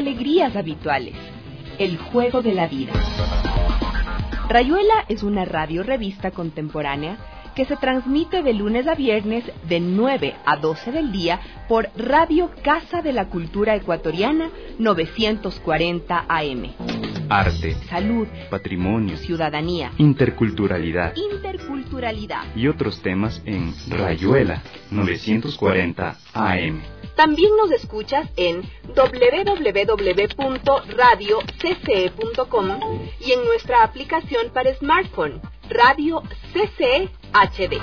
alegrías habituales. El juego de la vida. Rayuela es una radio-revista contemporánea que se transmite de lunes a viernes de 9 a 12 del día por Radio Casa de la Cultura Ecuatoriana 940 AM. Arte, salud, patrimonio, ciudadanía, interculturalidad y otros temas en Rayuela 940 AM. También nos escuchas en www.radiocce.com y en nuestra aplicación para smartphone, Radio CCE HD.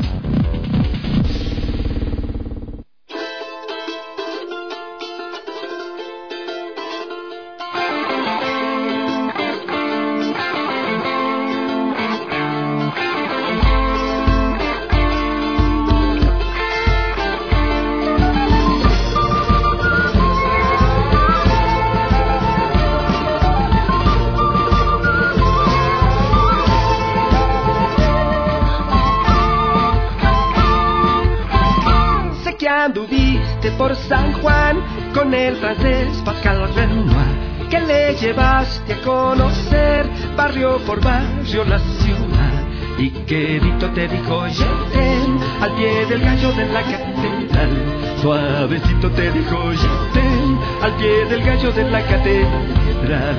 Anduviste por San Juan con el francés Pascal Renoir, que le llevaste a conocer barrio por barrio la ciudad, y que Vito te dijo Yetem al pie del gallo de la catedral. Suavecito te dijo Yetem al pie del gallo de la catedral.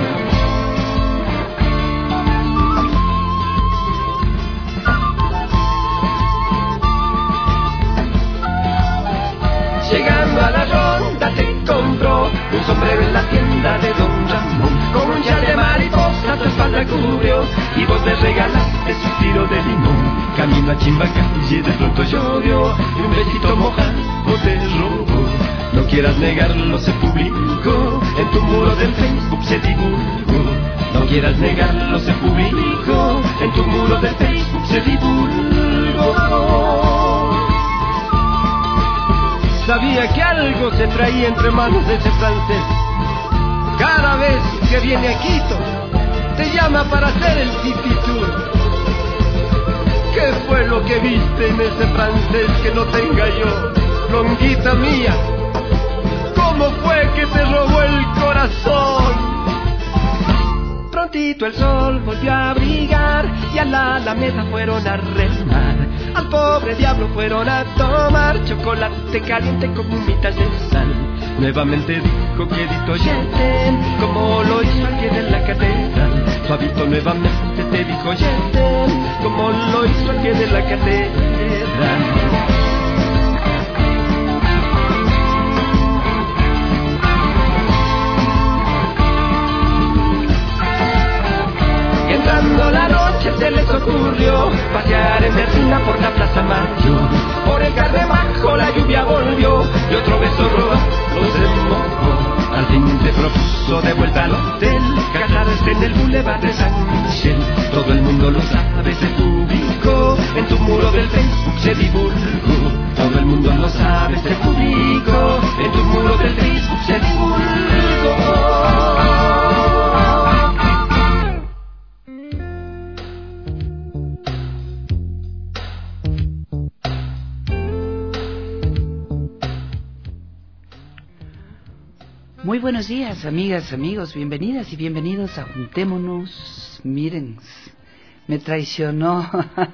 Llegando a la ronda te compró un sombrero en la tienda de Don Ramón, con un chal de mariposa tu espalda cubrió y vos le regalaste su tiro de limón. Camino a Chimbacalle de pronto llovió y un besito mojado te robó. No quieras negarlo, se publicó en tu muro del Facebook, se divulgó. No quieras negarlo, se publicó en tu muro del Facebook, se divulgó. Sabía que algo se traía entre manos de ese francés. Cada vez que viene a Quito, te llama para hacer el city tour. ¿Qué fue lo que viste en ese francés que no tenga yo, longuita mía? ¿Cómo fue que te robó el corazón? Prontito el sol volvió a brillar y a la Alameda fueron a remar. Al pobre diablo fueron a tomar chocolate caliente con humitas de sal. Nuevamente dijo que Dito Yetem, como lo hizo al pie de la catedral. Suavito nuevamente te dijo Yetem, como lo hizo al pie de la catedral. Entrando la noche se les ocurrió pasear en Berlina por la Plaza Mayor. Por el Cardebajo la lluvia volvió y otro beso robado se mojó. Al fin se propuso de vuelta al hotel casarse en el Boulevard de San Michel. Todo el mundo lo sabe, se publicó en tu muro del Facebook, se divulgó. Todo el mundo lo sabe, se publicó en tu muro del Facebook, se divulgó. Muy buenos días, amigas, amigos, bienvenidas y bienvenidos a Juntémonos. Miren, me traicionó.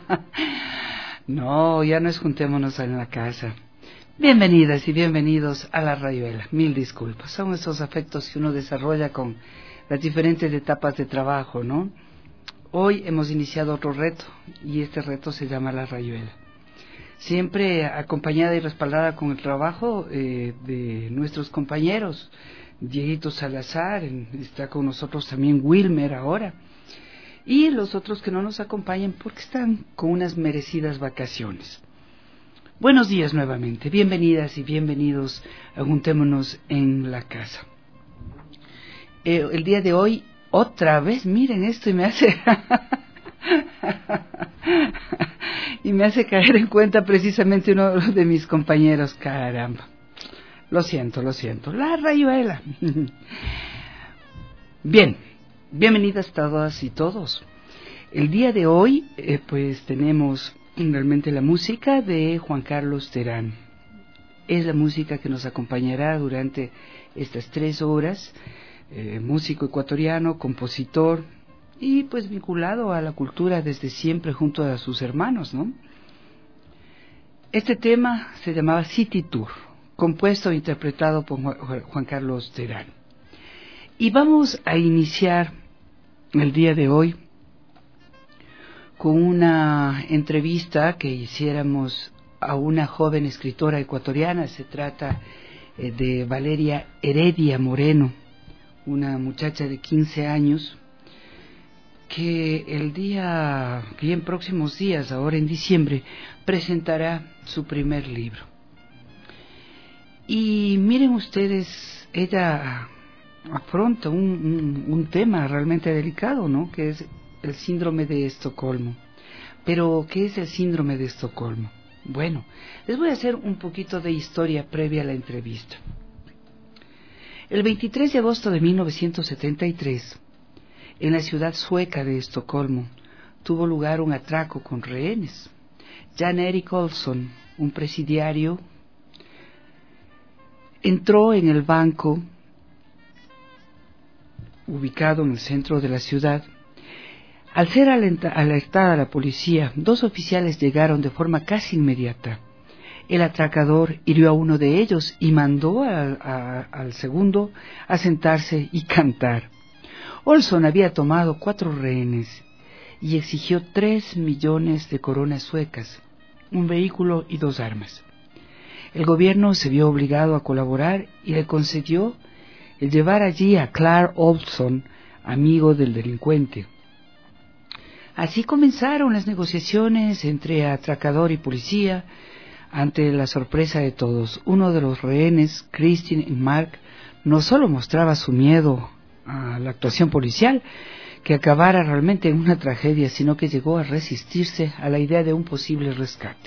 No, ya no es Juntémonos en la casa. Bienvenidas y bienvenidos a la Rayuela. Mil disculpas, son esos afectos que uno desarrolla con las diferentes etapas de trabajo, ¿no? Hoy hemos iniciado otro reto y este reto se llama la Rayuela. Siempre acompañada y respaldada con el trabajo de nuestros compañeros. Dieguito Salazar, está con nosotros también Wilmer ahora, y los otros que no nos acompañan porque están con unas merecidas vacaciones. Buenos días nuevamente, bienvenidas y bienvenidos a Juntémonos en la casa. El día de hoy, otra vez, miren esto y me hace... y me hace caer en cuenta precisamente uno de mis compañeros, caramba. Lo siento, la Rayuela. Bien, bienvenidas todas y todos. El día de hoy, pues tenemos realmente la música de Juan Carlos Terán. es la música que nos acompañará durante estas 3 horas. Músico ecuatoriano, compositor y pues vinculado a la cultura desde siempre junto a sus hermanos, ¿no? Este tema se llamaba City Tour, compuesto e interpretado por Juan Carlos Terán. Y vamos a iniciar el día de hoy con una entrevista que hiciéramos a una joven escritora ecuatoriana. Se trata de Valeria Heredia Moreno, una muchacha de 15 años que en próximos días, ahora en diciembre, presentará su primer libro. Y miren ustedes, ella afronta un tema realmente delicado, ¿no? Que es el síndrome de Estocolmo. Pero, ¿qué es el síndrome de Estocolmo? Bueno, les voy a hacer un poquito de historia previa a la entrevista. El 23 de agosto de 1973, en la ciudad sueca de Estocolmo, tuvo lugar un atraco con rehenes. Jan Erik Olsson, un presidiario, entró en el banco ubicado en el centro de la ciudad. Al ser alertada la policía, 2 oficiales llegaron de forma casi inmediata. El atracador hirió a uno de ellos y mandó al segundo a sentarse y cantar. Olsson había tomado 4 rehenes y exigió 3 millones de coronas suecas, un vehículo y 2 armas. El gobierno se vio obligado a colaborar y le concedió el llevar allí a Clark Olsson, amigo del delincuente. Así comenzaron las negociaciones entre atracador y policía. Ante la sorpresa de todos, uno de los rehenes, Christine Mark, no solo mostraba su miedo a la actuación policial, que acabara realmente en una tragedia, sino que llegó a resistirse a la idea de un posible rescate.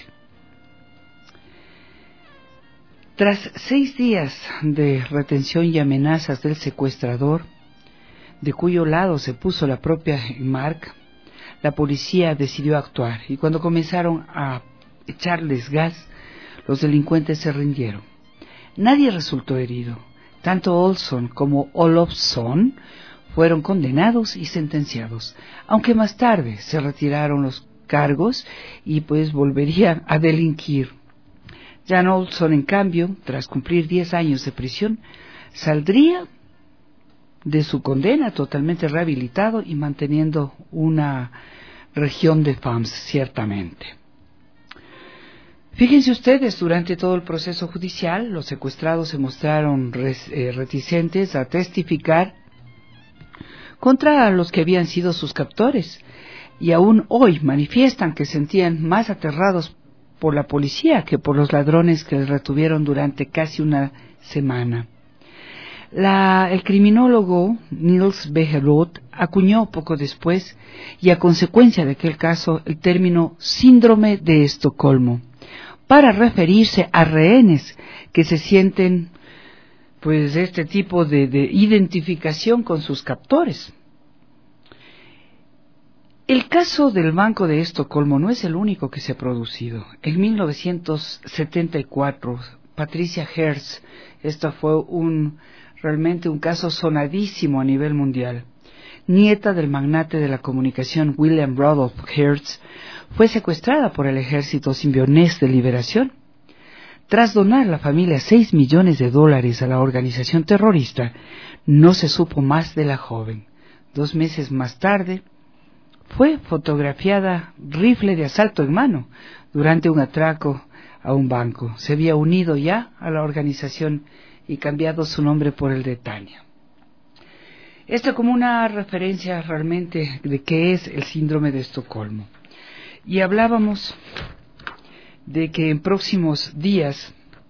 Tras 6 días de retención y amenazas del secuestrador, de cuyo lado se puso la propia Mark, la policía decidió actuar, y cuando comenzaron a echarles gas, los delincuentes se rindieron. Nadie resultó herido. Tanto Olsson como Olofsson fueron condenados y sentenciados, aunque más tarde se retiraron los cargos y pues volverían a delinquir. Jan Olsson, en cambio, tras cumplir 10 años de prisión, saldría de su condena totalmente rehabilitado y manteniendo una región de fans, ciertamente. Fíjense ustedes, durante todo el proceso judicial, los secuestrados se mostraron reticentes a testificar contra los que habían sido sus captores, y aún hoy manifiestan que sentían más aterrados por la policía que por los ladrones que les retuvieron durante casi una semana. El criminólogo Niels Bejerot acuñó poco después, y a consecuencia de aquel caso, el término síndrome de Estocolmo, para referirse a rehenes que se sienten pues este tipo de identificación con sus captores. El caso del Banco de Estocolmo no es el único que se ha producido. En 1974, Patricia Hertz, esto fue realmente un caso sonadísimo a nivel mundial. Nieta del magnate de la comunicación William Rudolph Hertz, fue secuestrada por el ejército simbionés de liberación. Tras donar la familia $6 millones a la organización terrorista, no se supo más de la joven. 2 meses más tarde, fue fotografiada rifle de asalto en mano durante un atraco a un banco. Se había unido ya a la organización y cambiado su nombre por el de Tania. Esto como una referencia realmente de qué es el síndrome de Estocolmo. Y hablábamos de que en próximos días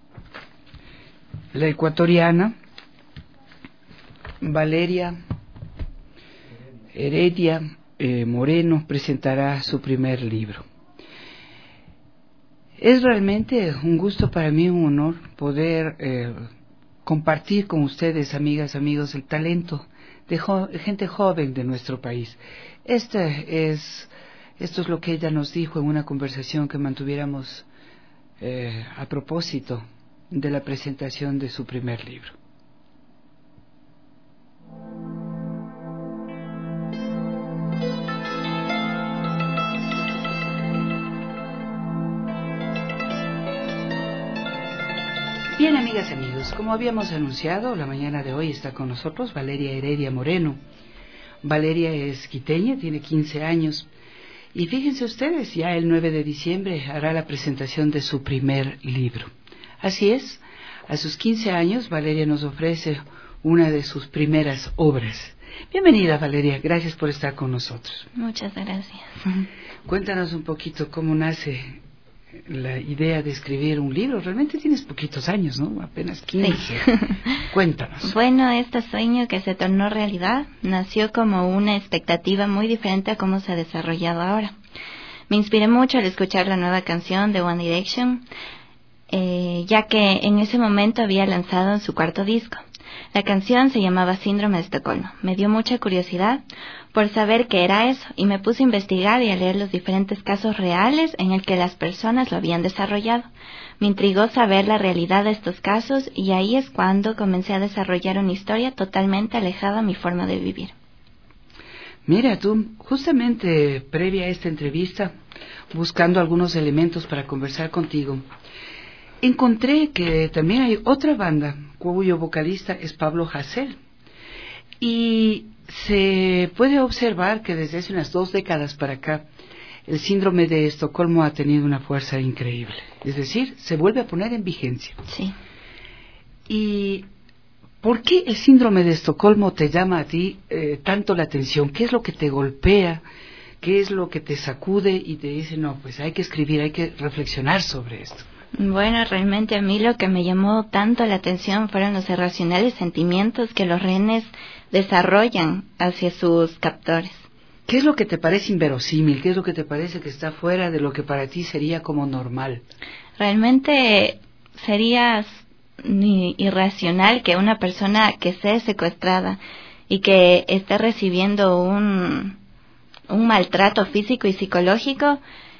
la ecuatoriana Valeria Heredia Moreno presentará su primer libro. Es realmente un gusto para mí, un honor poder compartir con ustedes, amigas, amigos, el talento de gente joven de nuestro país. Esto es lo que ella nos dijo en una conversación que mantuviéramos a propósito de la presentación de su primer libro. Bien, amigas y amigos, como habíamos anunciado, la mañana de hoy está con nosotros Valeria Heredia Moreno. Valeria es quiteña, tiene 15 años. Y fíjense ustedes, ya el 9 de diciembre hará la presentación de su primer libro. Así es, a sus 15 años Valeria nos ofrece una de sus primeras obras. Bienvenida, Valeria, gracias por estar con nosotros. Muchas gracias. Cuéntanos un poquito cómo nace la idea de escribir un libro. Realmente tienes poquitos años, ¿no? Apenas 15. Sí. Cuéntanos. Bueno, este sueño que se tornó realidad nació como una expectativa muy diferente a cómo se ha desarrollado ahora. Me inspiré mucho al escuchar la nueva canción de One Direction, ya que en ese momento había lanzado su cuarto disco. La canción se llamaba Síndrome de Estocolmo. Me dio mucha curiosidad por saber qué era eso y me puse a investigar y a leer los diferentes casos reales en el que las personas lo habían desarrollado. Me intrigó saber la realidad de estos casos y ahí es cuando comencé a desarrollar una historia totalmente alejada de mi forma de vivir. Mira, tú, justamente previa a esta entrevista, buscando algunos elementos para conversar contigo, encontré que también hay otra banda cuyo vocalista es Pablo Hasél. Y se puede observar que desde hace unas 2 décadas para acá, el síndrome de Estocolmo ha tenido una fuerza increíble. Es decir, se vuelve a poner en vigencia. Sí. ¿Y por qué el síndrome de Estocolmo te llama a ti tanto la atención? ¿Qué es lo que te golpea? ¿Qué es lo que te sacude y te dice, no, pues hay que escribir, hay que reflexionar sobre esto? Bueno, realmente a mí lo que me llamó tanto la atención fueron los irracionales sentimientos que los rehenes desarrollan hacia sus captores. ¿Qué es lo que te parece inverosímil? ¿Qué es lo que te parece que está fuera de lo que para ti sería como normal? Realmente sería irracional que una persona que sea secuestrada y que esté recibiendo un maltrato físico y psicológico,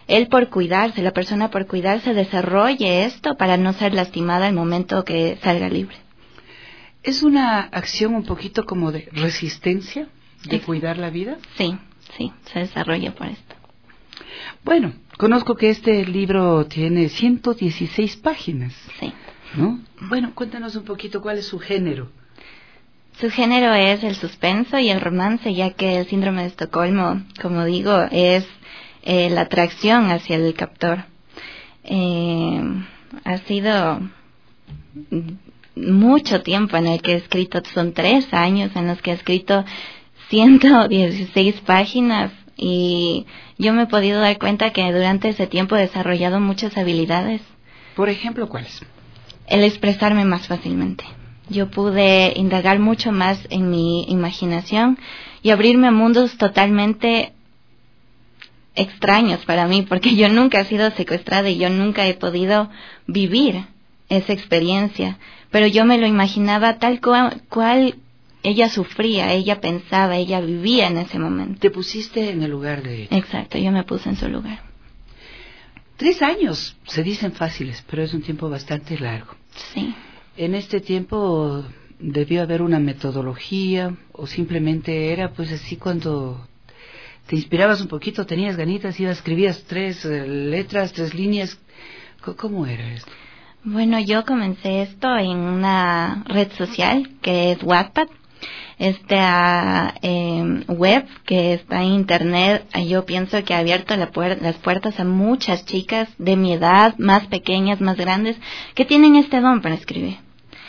la persona por cuidarse desarrolle esto para no ser lastimada al momento que salga libre. ¿Es una acción un poquito como de resistencia, de cuidar la vida? Sí, se desarrolla por esto. Bueno, conozco que este libro tiene 116 páginas. Sí. ¿No? Bueno, cuéntanos un poquito cuál es su género. Su género es el suspenso y el romance, ya que el síndrome de Estocolmo, como digo, es la atracción hacia el captor. Ha sido mucho tiempo en el que he escrito, son 3 años en los que he escrito 116 páginas y yo me he podido dar cuenta que durante ese tiempo he desarrollado muchas habilidades. Por ejemplo, ¿cuáles? El expresarme más fácilmente. Yo pude indagar mucho más en mi imaginación y abrirme a mundos totalmente extraños para mí, porque yo nunca he sido secuestrada y yo nunca he podido vivir esa experiencia, pero yo me lo imaginaba tal cual ella sufría, ella pensaba, ella vivía en ese momento. Te pusiste en el lugar de ella. Exacto, yo me puse en su lugar. 3 años se dicen fáciles, pero es un tiempo bastante largo. Sí. En este tiempo debió haber una metodología o simplemente era pues así cuando te inspirabas un poquito, tenías ganitas, escribías 3 letras, 3 líneas. ¿Cómo era esto? Bueno, yo comencé esto en una red social que es Wattpad. Esta web que está en internet, yo pienso que ha abierto las puertas a muchas chicas de mi edad, más pequeñas, más grandes, que tienen este don para escribir.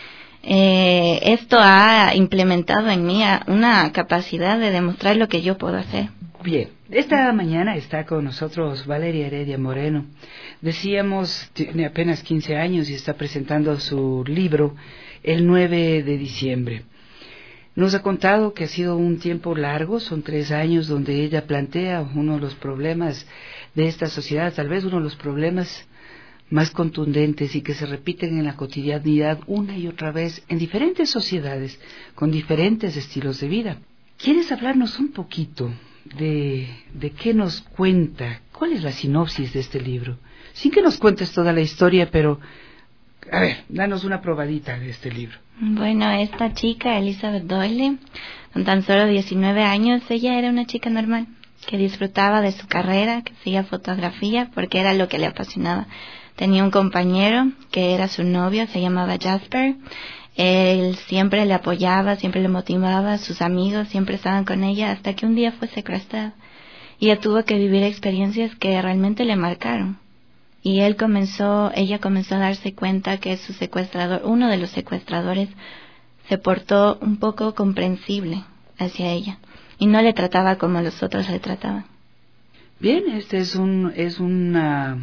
Esto ha implementado en mí una capacidad de demostrar lo que yo puedo hacer. Bien, esta mañana está con nosotros Valeria Heredia Moreno. Decíamos, tiene apenas 15 años y está presentando su libro el 9 de diciembre. Nos ha contado que ha sido un tiempo largo, son 3 años donde ella plantea uno de los problemas de esta sociedad, tal vez uno de los problemas más contundentes y que se repiten en la cotidianidad una y otra vez en diferentes sociedades, con diferentes estilos de vida. ¿Quieres hablarnos un poquito de qué nos cuenta? ¿Cuál es la sinopsis de este libro? Sin que nos cuentes toda la historia, pero A ver, danos una probadita de este libro. Bueno, esta chica, Elizabeth Doyle, con tan solo 19 años, ella era una chica normal, que disfrutaba de su carrera, que hacía fotografía, porque era lo que le apasionaba. Tenía un compañero que era su novio, se llamaba Jasper. Él siempre le apoyaba, siempre le motivaba, sus amigos siempre estaban con ella, hasta que un día fue secuestrado. Y ella tuvo que vivir experiencias que realmente le marcaron. Y ella comenzó a darse cuenta que su secuestrador, uno de los secuestradores, se portó un poco comprensible hacia ella y no le trataba como los otros le trataban. Bien, este es una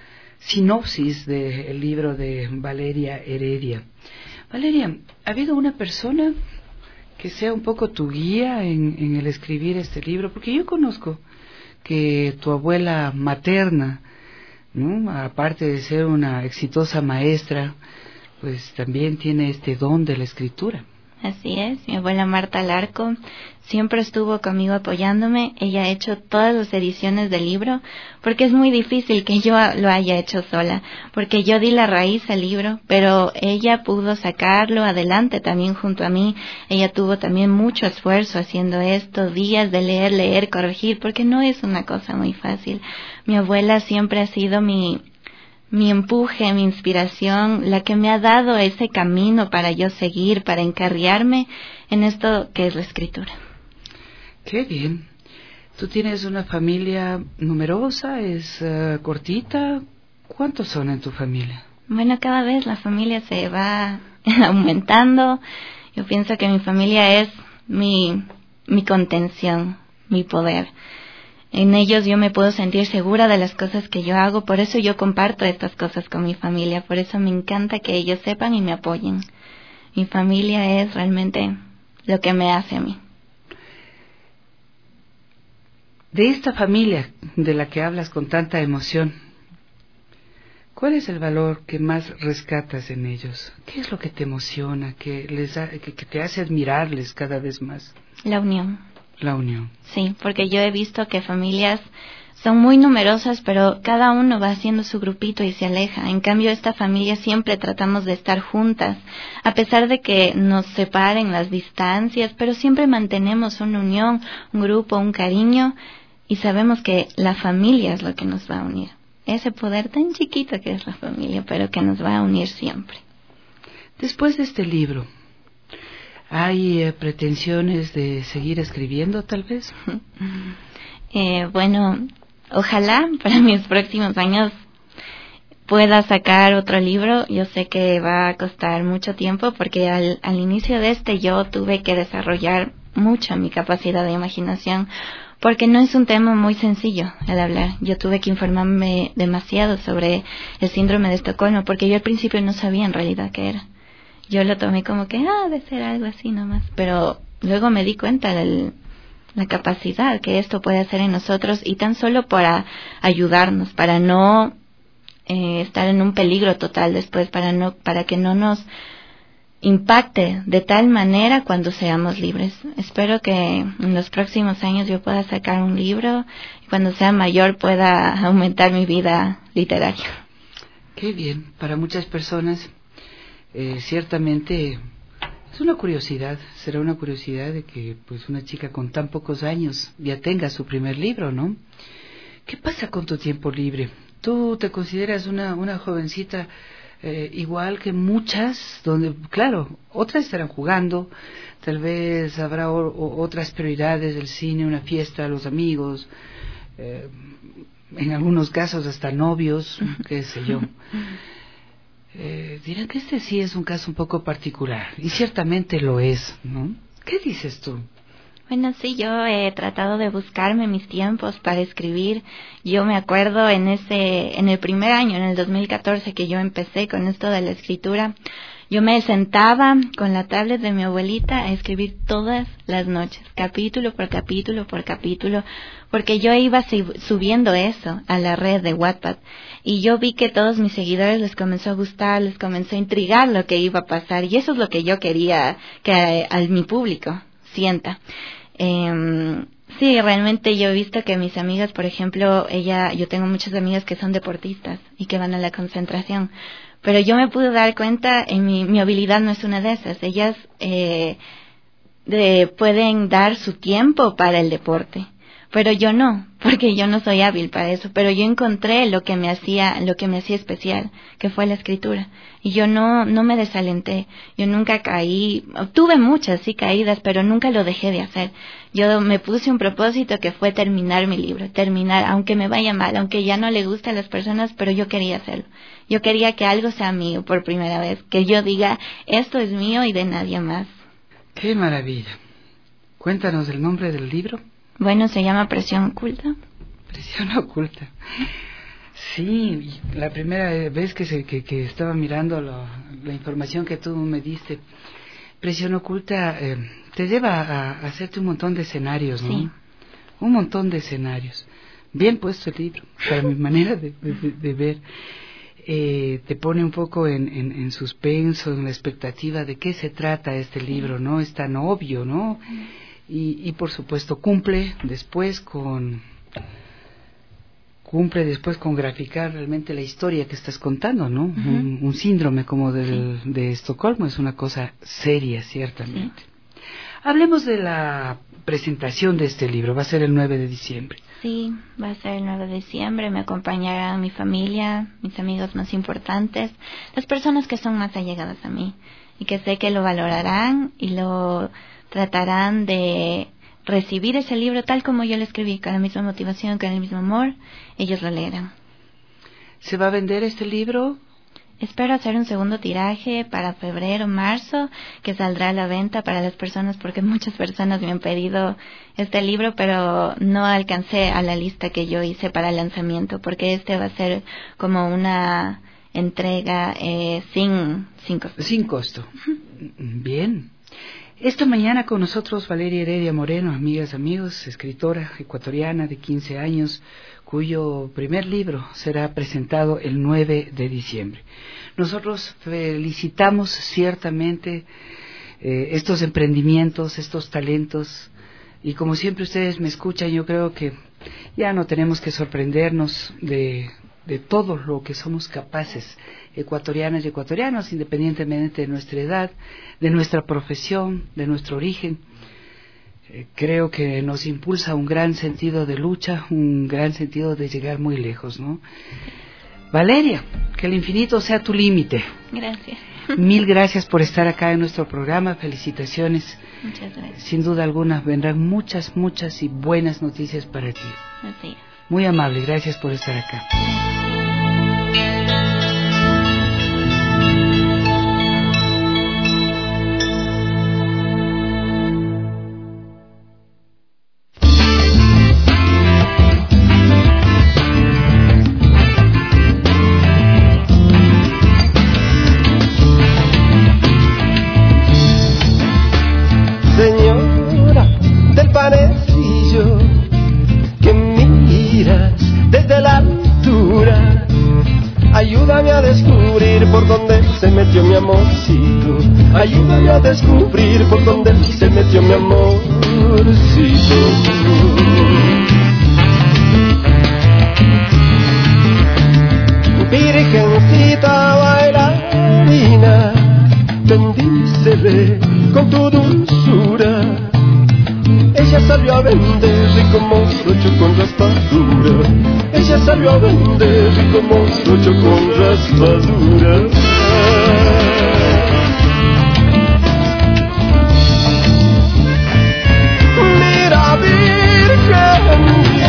sinopsis del libro de Valeria Heredia. Valeria, ¿ha habido una persona que sea un poco tu guía en el escribir este libro? Porque yo conozco que tu abuela materna, ¿no?, aparte de ser una exitosa maestra, pues también tiene este don de la escritura. Así es, mi abuela Marta Larco siempre estuvo conmigo apoyándome. Ella ha hecho todas las ediciones del libro, porque es muy difícil que yo lo haya hecho sola, porque yo di la raíz al libro, pero ella pudo sacarlo adelante también junto a mí. Ella tuvo también mucho esfuerzo haciendo esto, días de leer, corregir, porque no es una cosa muy fácil. Mi abuela siempre ha sido mi empuje, mi inspiración, la que me ha dado ese camino para yo seguir, para encarriarme en esto que es la escritura. Qué bien. ¿Tú tienes una familia numerosa? ¿Es cortita? ¿Cuántos son en tu familia? Bueno, cada vez la familia se va aumentando. Yo pienso que mi familia es mi contención, mi poder. En ellos yo me puedo sentir segura de las cosas que yo hago, por eso yo comparto estas cosas con mi familia, por eso me encanta que ellos sepan y me apoyen. Mi familia es realmente lo que me hace a mí. De esta familia de la que hablas con tanta emoción, ¿cuál es el valor que más rescatas en ellos? ¿Qué es lo que te emociona, que te hace admirarles cada vez más? La unión. La unión. Sí, porque yo he visto que familias son muy numerosas, pero cada uno va haciendo su grupito y se aleja. En cambio, esta familia siempre tratamos de estar juntas, a pesar de que nos separen las distancias, pero siempre mantenemos una unión, un grupo, un cariño, y sabemos que la familia es lo que nos va a unir. Ese poder tan chiquito que es la familia, pero que nos va a unir siempre. Después de este libro, ¿hay pretensiones de seguir escribiendo, tal vez? Bueno, ojalá para mis próximos años pueda sacar otro libro. Yo sé que va a costar mucho tiempo, porque al inicio de yo tuve que desarrollar mucho mi capacidad de imaginación, porque no es un tema muy sencillo el hablar. Yo tuve que informarme demasiado sobre el síndrome de Estocolmo, porque yo al principio no sabía en realidad qué era. Yo lo tomé como que, debe ser algo así nomás. Pero luego me di cuenta de la capacidad que esto puede hacer en nosotros, y tan solo para ayudarnos, para no estar en un peligro total después, para que no nos impacte de tal manera cuando seamos libres. Espero que en los próximos años yo pueda sacar un libro y cuando sea mayor pueda aumentar mi vida literaria. Qué bien. Para muchas personas ciertamente es una curiosidad, será una curiosidad de que pues una chica con tan pocos años ya tenga su primer libro, ¿no? ¿Qué pasa con tu tiempo libre? ¿Tú te consideras una jovencita igual que muchas, donde, claro, otras estarán jugando, tal vez habrá otras prioridades, el cine, una fiesta, los amigos, en algunos casos hasta novios, qué sé yo? Dirán que este sí es un caso un poco particular, y ciertamente lo es, ¿no? ¿Qué dices tú? Bueno, sí, yo he tratado de buscarme mis tiempos para escribir. Yo me acuerdo en el primer año, en el 2014, que yo empecé con esto de la escritura, yo me sentaba con la tablet de mi abuelita a escribir todas las noches, capítulo por capítulo por capítulo, porque yo iba subiendo eso a la red de Wattpad, y yo vi que todos mis seguidores les comenzó a gustar, les comenzó a intrigar lo que iba a pasar, y eso es lo que yo quería que a mi público sienta. Sí, realmente yo he visto que mis amigas, por ejemplo, yo tengo muchas amigas que son deportistas y que van a la concentración, pero yo me pude dar cuenta, mi habilidad no es una de esas. Ellas pueden dar su tiempo para el deporte, pero yo no, porque yo no soy hábil para eso. Pero yo encontré lo que me hacía especial, que fue la escritura, y yo no me desalenté. Yo nunca caí, tuve muchas sí caídas, pero nunca lo dejé de hacer. Yo me puse un propósito que fue terminar mi libro, aunque me vaya mal, aunque ya no le guste a las personas, pero yo quería hacerlo. Yo quería que algo sea mío por primera vez, que yo diga, esto es mío y de nadie más. ¡Qué maravilla! Cuéntanos el nombre del libro. Bueno, se llama Presión Oculta. Presión Oculta. Sí, la primera vez que estaba mirando la información que tú me diste, Presión Oculta te lleva a hacerte un montón de escenarios, ¿no? Sí. Un montón de escenarios. Bien puesto el libro, para mi manera de ver. Te pone un poco en suspenso, en la expectativa de qué se trata este libro, ¿no? Es tan obvio, ¿no? Y por supuesto cumple después con graficar realmente la historia que estás contando, ¿no? Uh-huh. Un síndrome como de Estocolmo es una cosa seria, ciertamente. Sí. Hablemos de la presentación de este libro. Va a ser el 9 de diciembre. Sí, va a ser el 9 de diciembre. Me acompañará mi familia, mis amigos más importantes, las personas que son más allegadas a mí y que sé que lo valorarán y lo tratarán de recibir ese libro tal como yo lo escribí, con la misma motivación, con el mismo amor. Ellos lo leerán. ¿Se va a vender este libro? Espero hacer un segundo tiraje para febrero, marzo, que saldrá a la venta para las personas, porque muchas personas me han pedido este libro, pero no alcancé a la lista que yo hice para el lanzamiento, porque este va a ser como una entrega sin costo. Sin costo. Bien. Esta mañana con nosotros Valeria Heredia Moreno, amigas, amigos, escritora ecuatoriana de 15 años, cuyo primer libro será presentado el 9 de diciembre. Nosotros felicitamos ciertamente estos emprendimientos, estos talentos, y como siempre ustedes me escuchan, yo creo que ya no tenemos que sorprendernos de todo lo que somos capaces, ecuatorianas y ecuatorianos, independientemente de nuestra edad, de nuestra profesión, de nuestro origen. Creo que nos impulsa un gran sentido de lucha, un gran sentido de llegar muy lejos, ¿no? Valeria, que el infinito sea tu límite. Gracias. Mil gracias por estar acá en nuestro programa. Felicitaciones. Muchas gracias. Sin duda alguna vendrán muchas y buenas noticias para ti. Así es. Muy amable, gracias por estar acá. Señora del panecillo, que miras desde la altura, ayúdame a descubrir por dónde se metió mi amorcito. Ayúdame a descubrir por dónde se metió mi amorcito. Virgencita bailarina, bendícele con tu dulzura. Ella salió a vender rico morocho con raspadura. Ella salió a vender rico morocho con raspadura. Mira, virgen,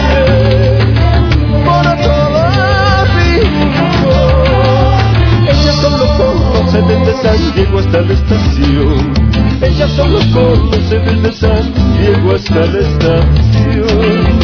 por todo rico. Ella solo conoce desde San Diego hasta la estación. Ella solo conoce desde San Diego hasta la estación.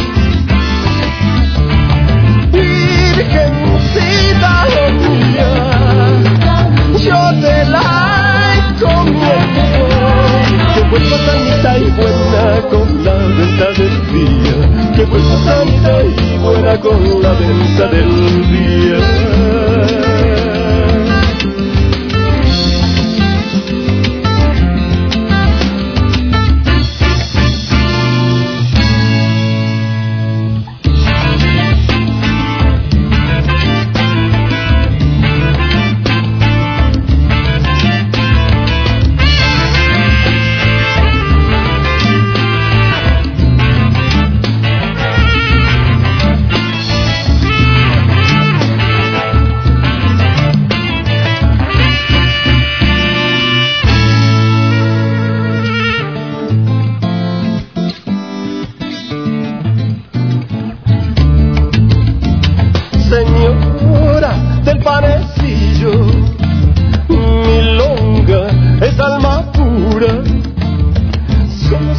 Virgencita mía, yo te la encomiendo, que vuelva sanita y buena con la venta del día. Que vuelva sanita y buena con la venta del día.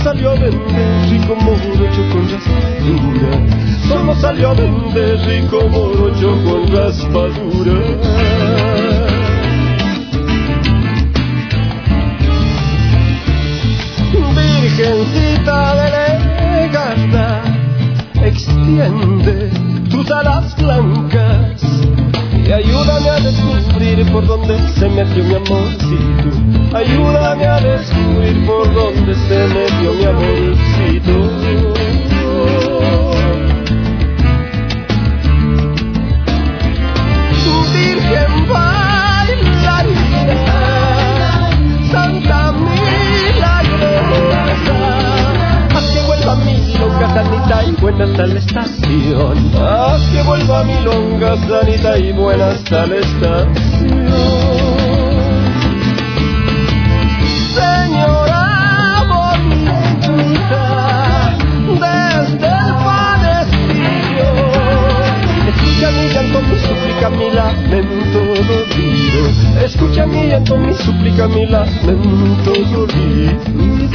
salió a vender rico morocho con raspadura. Solo salió a vender rico morocho con raspadura. Virgencita de Legazpi, extiende tus alas blancas y ayúdame a descubrir por dónde se metió mi amorcito. Ayúdame a descubrir por dónde se metió mi amorcito. Virgen bailarina, Santa milagrosa, haz que vuelva mi longa sanita y buena hasta la estación. Haz que vuelva mi longa sanita y buena hasta la estación. Señora bonita, desde el panecillo, escucha mi llanto, mi súplica, mi lamento dolido. Escucha mi llanto, mi súplica, mi lamento dolido.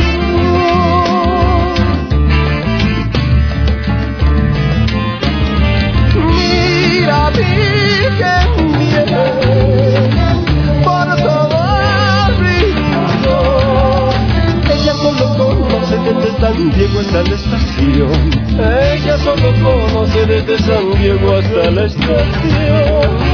Mira, Virgen, mira, por todo el río. Ella solo conoce desde San Diego hasta la estación. Ella solo conoce desde San Diego hasta la estación.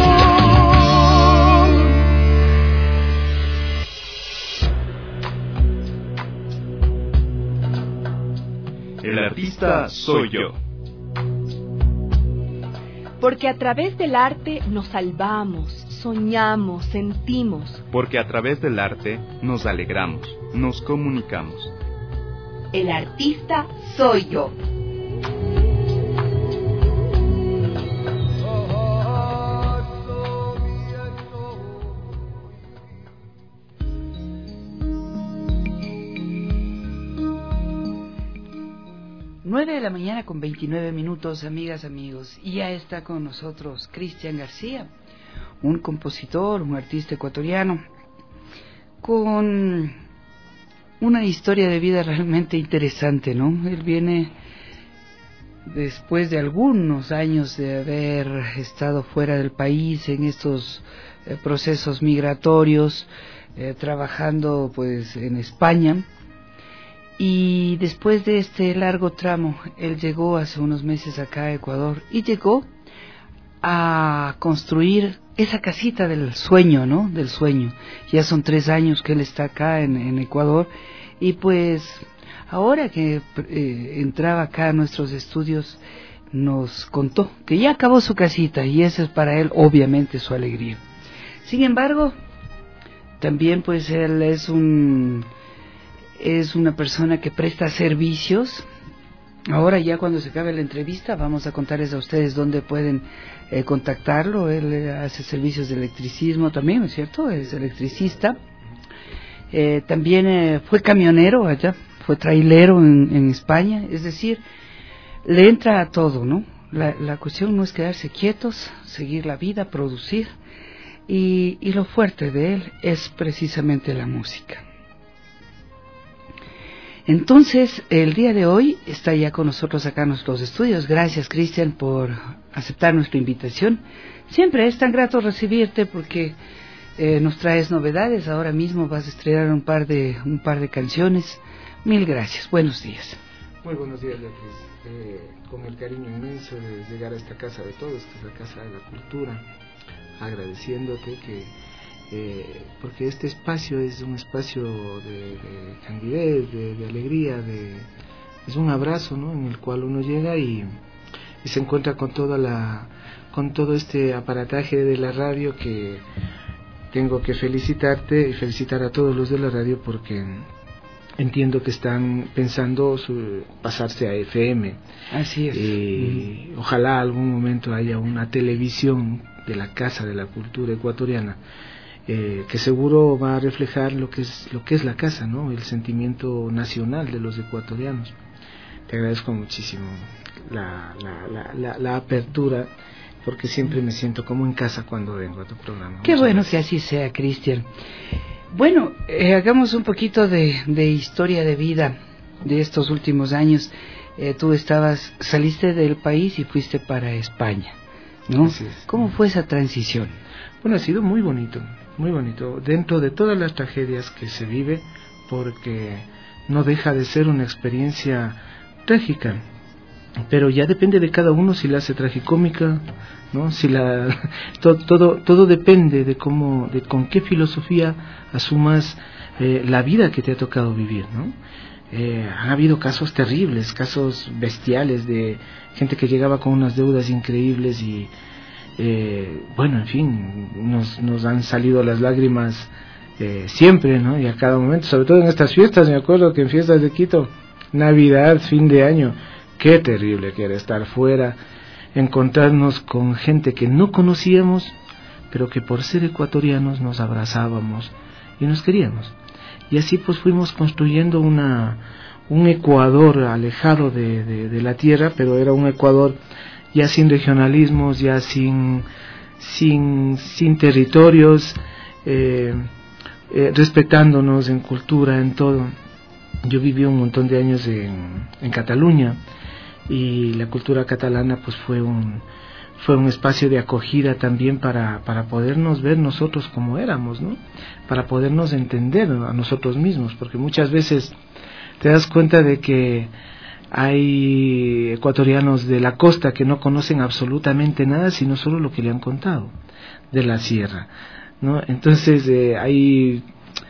El artista soy yo. Porque a través del arte nos salvamos, soñamos, sentimos. Porque a través del arte nos alegramos, nos comunicamos. El artista soy yo. Nueve de la mañana con 29 minutos, amigas, amigos. Y ya está con nosotros Cristian García, un compositor, un artista ecuatoriano, con una historia de vida realmente interesante, ¿no? Él viene después de algunos años de haber estado fuera del país en estos procesos migratorios, trabajando pues en España. Y después de este largo tramo, él llegó hace unos meses acá a Ecuador y llegó a construir esa casita del sueño, ¿no? Del sueño. Ya son 3 años que él está acá en Ecuador y pues ahora que entraba acá a nuestros estudios nos contó que ya acabó su casita y esa es para él obviamente su alegría. Sin embargo, también pues él es una persona que presta servicios. Ahora ya cuando se acabe la entrevista vamos a contarles a ustedes dónde pueden contactarlo. Él hace servicios de electricismo también, ¿no es cierto? Es electricista. También fue camionero allá, fue trailero en España. Es decir, le entra a todo, ¿no? La cuestión no es quedarse quietos, seguir la vida, producir. Y lo fuerte de él es precisamente la música. Entonces, el día de hoy está ya con nosotros acá en nuestros estudios. Gracias, Cristian, por aceptar nuestra invitación. Siempre es tan grato recibirte porque nos traes novedades. Ahora mismo vas a estrenar un par de canciones. Mil gracias. Buenos días. Muy buenos días, Beatriz. Con el cariño inmenso de llegar a esta casa de todos, esta es la Casa de la Cultura, agradeciéndote porque este espacio es un espacio de candidez, de alegría, es un abrazo, ¿no? En el cual uno llega y se encuentra con todo este aparataje de la radio, que tengo que felicitarte y felicitar a todos los de la radio porque entiendo que están pensando pasarse a FM. Así es. Ojalá algún momento haya una televisión de la Casa de la Cultura ecuatoriana, que seguro va a reflejar lo que es la casa, ¿no? El sentimiento nacional de los ecuatorianos. Te agradezco muchísimo la apertura, porque siempre me siento como en casa cuando vengo a tu programa. Qué bueno que así sea, Cristian. Bueno, hagamos un poquito de historia de vida. de estos últimos años, tú saliste del país y fuiste para España, ¿no? Así es. ¿Cómo fue esa transición? Bueno, ha sido muy bonito, dentro de todas las tragedias que se vive, porque no deja de ser una experiencia trágica, pero ya depende de cada uno si la hace tragicómica, ¿no? Si todo depende de con qué filosofía asumas la vida que te ha tocado vivir, ¿no? Han habido casos terribles, casos bestiales de gente que llegaba con unas deudas increíbles y bueno, en fin, nos han salido las lágrimas siempre, ¿no? Y a cada momento, sobre todo en estas fiestas. Me acuerdo que en fiestas de Quito, Navidad, fin de año, qué terrible que era estar fuera, encontrarnos con gente que no conocíamos, pero que por ser ecuatorianos nos abrazábamos y nos queríamos. Y así pues fuimos construyendo un Ecuador alejado de la tierra, pero era un Ecuador ya sin regionalismos, ya sin territorios, respetándonos en cultura, en todo. Yo viví un montón de años en Cataluña, y la cultura catalana pues fue un espacio de acogida también para podernos ver nosotros como éramos, ¿no? Para podernos entender a nosotros mismos, porque muchas veces te das cuenta de que hay ecuatorianos de la costa que no conocen absolutamente nada, sino solo lo que le han contado de la sierra, ¿no? Entonces hay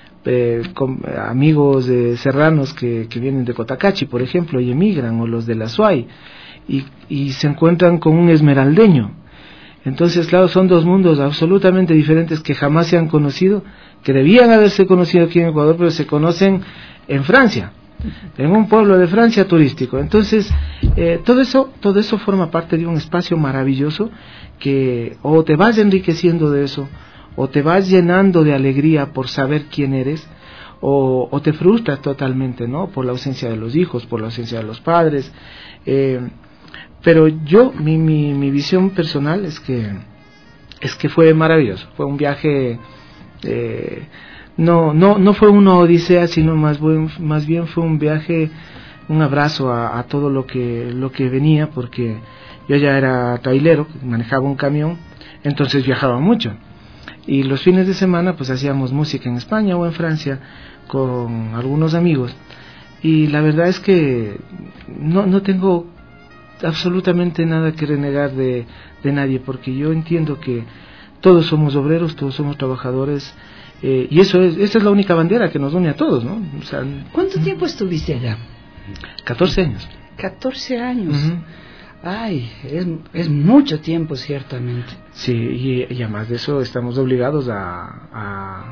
amigos serranos que vienen de Cotacachi, por ejemplo, y emigran, o los de la Suay, y se encuentran con un esmeraldeño. Entonces, claro, son dos mundos absolutamente diferentes que jamás se han conocido, que debían haberse conocido aquí en Ecuador, pero se conocen en Francia, en un pueblo de Francia turístico. Entonces, todo eso forma parte de un espacio maravilloso que o te vas enriqueciendo de eso, o te vas llenando de alegría por saber quién eres, o te frustras totalmente, ¿no? Por la ausencia de los hijos, por la ausencia de los padres. Pero mi visión personal es que fue maravilloso. Fue un viaje, no fue una odisea, sino más bien fue un viaje, un abrazo a todo lo que venía, porque yo ya era trailero, manejaba un camión, entonces viajaba mucho. Y los fines de semana pues hacíamos música en España o en Francia con algunos amigos, y la verdad es que no tengo absolutamente nada que renegar de nadie, porque yo entiendo que todos somos obreros, todos somos trabajadores, y esa es la única bandera que nos une a todos, ¿no? O sea, ¿cuánto tiempo estuviste allá? 14 años. 14 años. Uh-huh. Ay, es mucho tiempo, ciertamente. Sí, y además de eso estamos obligados a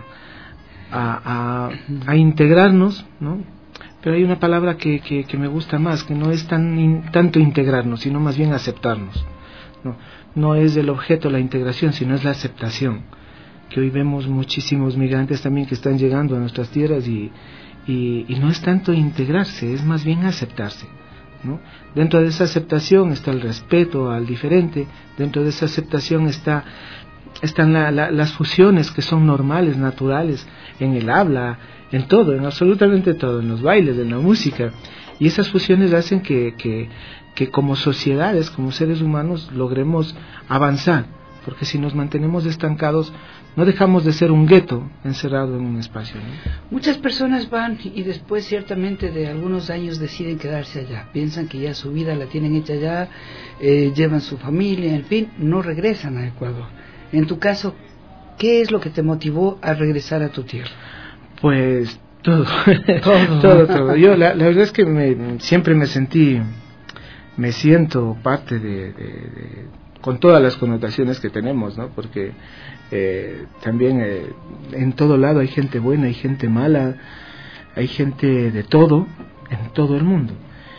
integrarnos, ¿no? Pero hay una palabra que me gusta más, que no es tanto integrarnos, sino más bien aceptarnos, ¿no? No es el objeto la integración, sino es la aceptación, que hoy vemos muchísimos migrantes también que están llegando a nuestras tierras, y no es tanto integrarse, es más bien aceptarse, ¿no? Dentro de esa aceptación está el respeto al diferente, dentro de esa aceptación están las fusiones que son normales, naturales, en el habla, en todo, en absolutamente todo, en los bailes, en la música, y esas fusiones hacen que como sociedades, como seres humanos, logremos avanzar, porque si nos mantenemos estancados, no dejamos de ser un gueto encerrado en un espacio, ¿no? Muchas personas van y después ciertamente de algunos años deciden quedarse allá, piensan que ya su vida la tienen hecha allá, llevan su familia, en fin, no regresan a Ecuador. En tu caso, ¿qué es lo que te motivó a regresar a tu tierra? Pues todo. Todo. Yo la verdad es que siempre me siento parte de con todas las connotaciones que tenemos, ¿no? Porque también en todo lado hay gente buena, hay gente mala, hay gente de todo, en todo el mundo.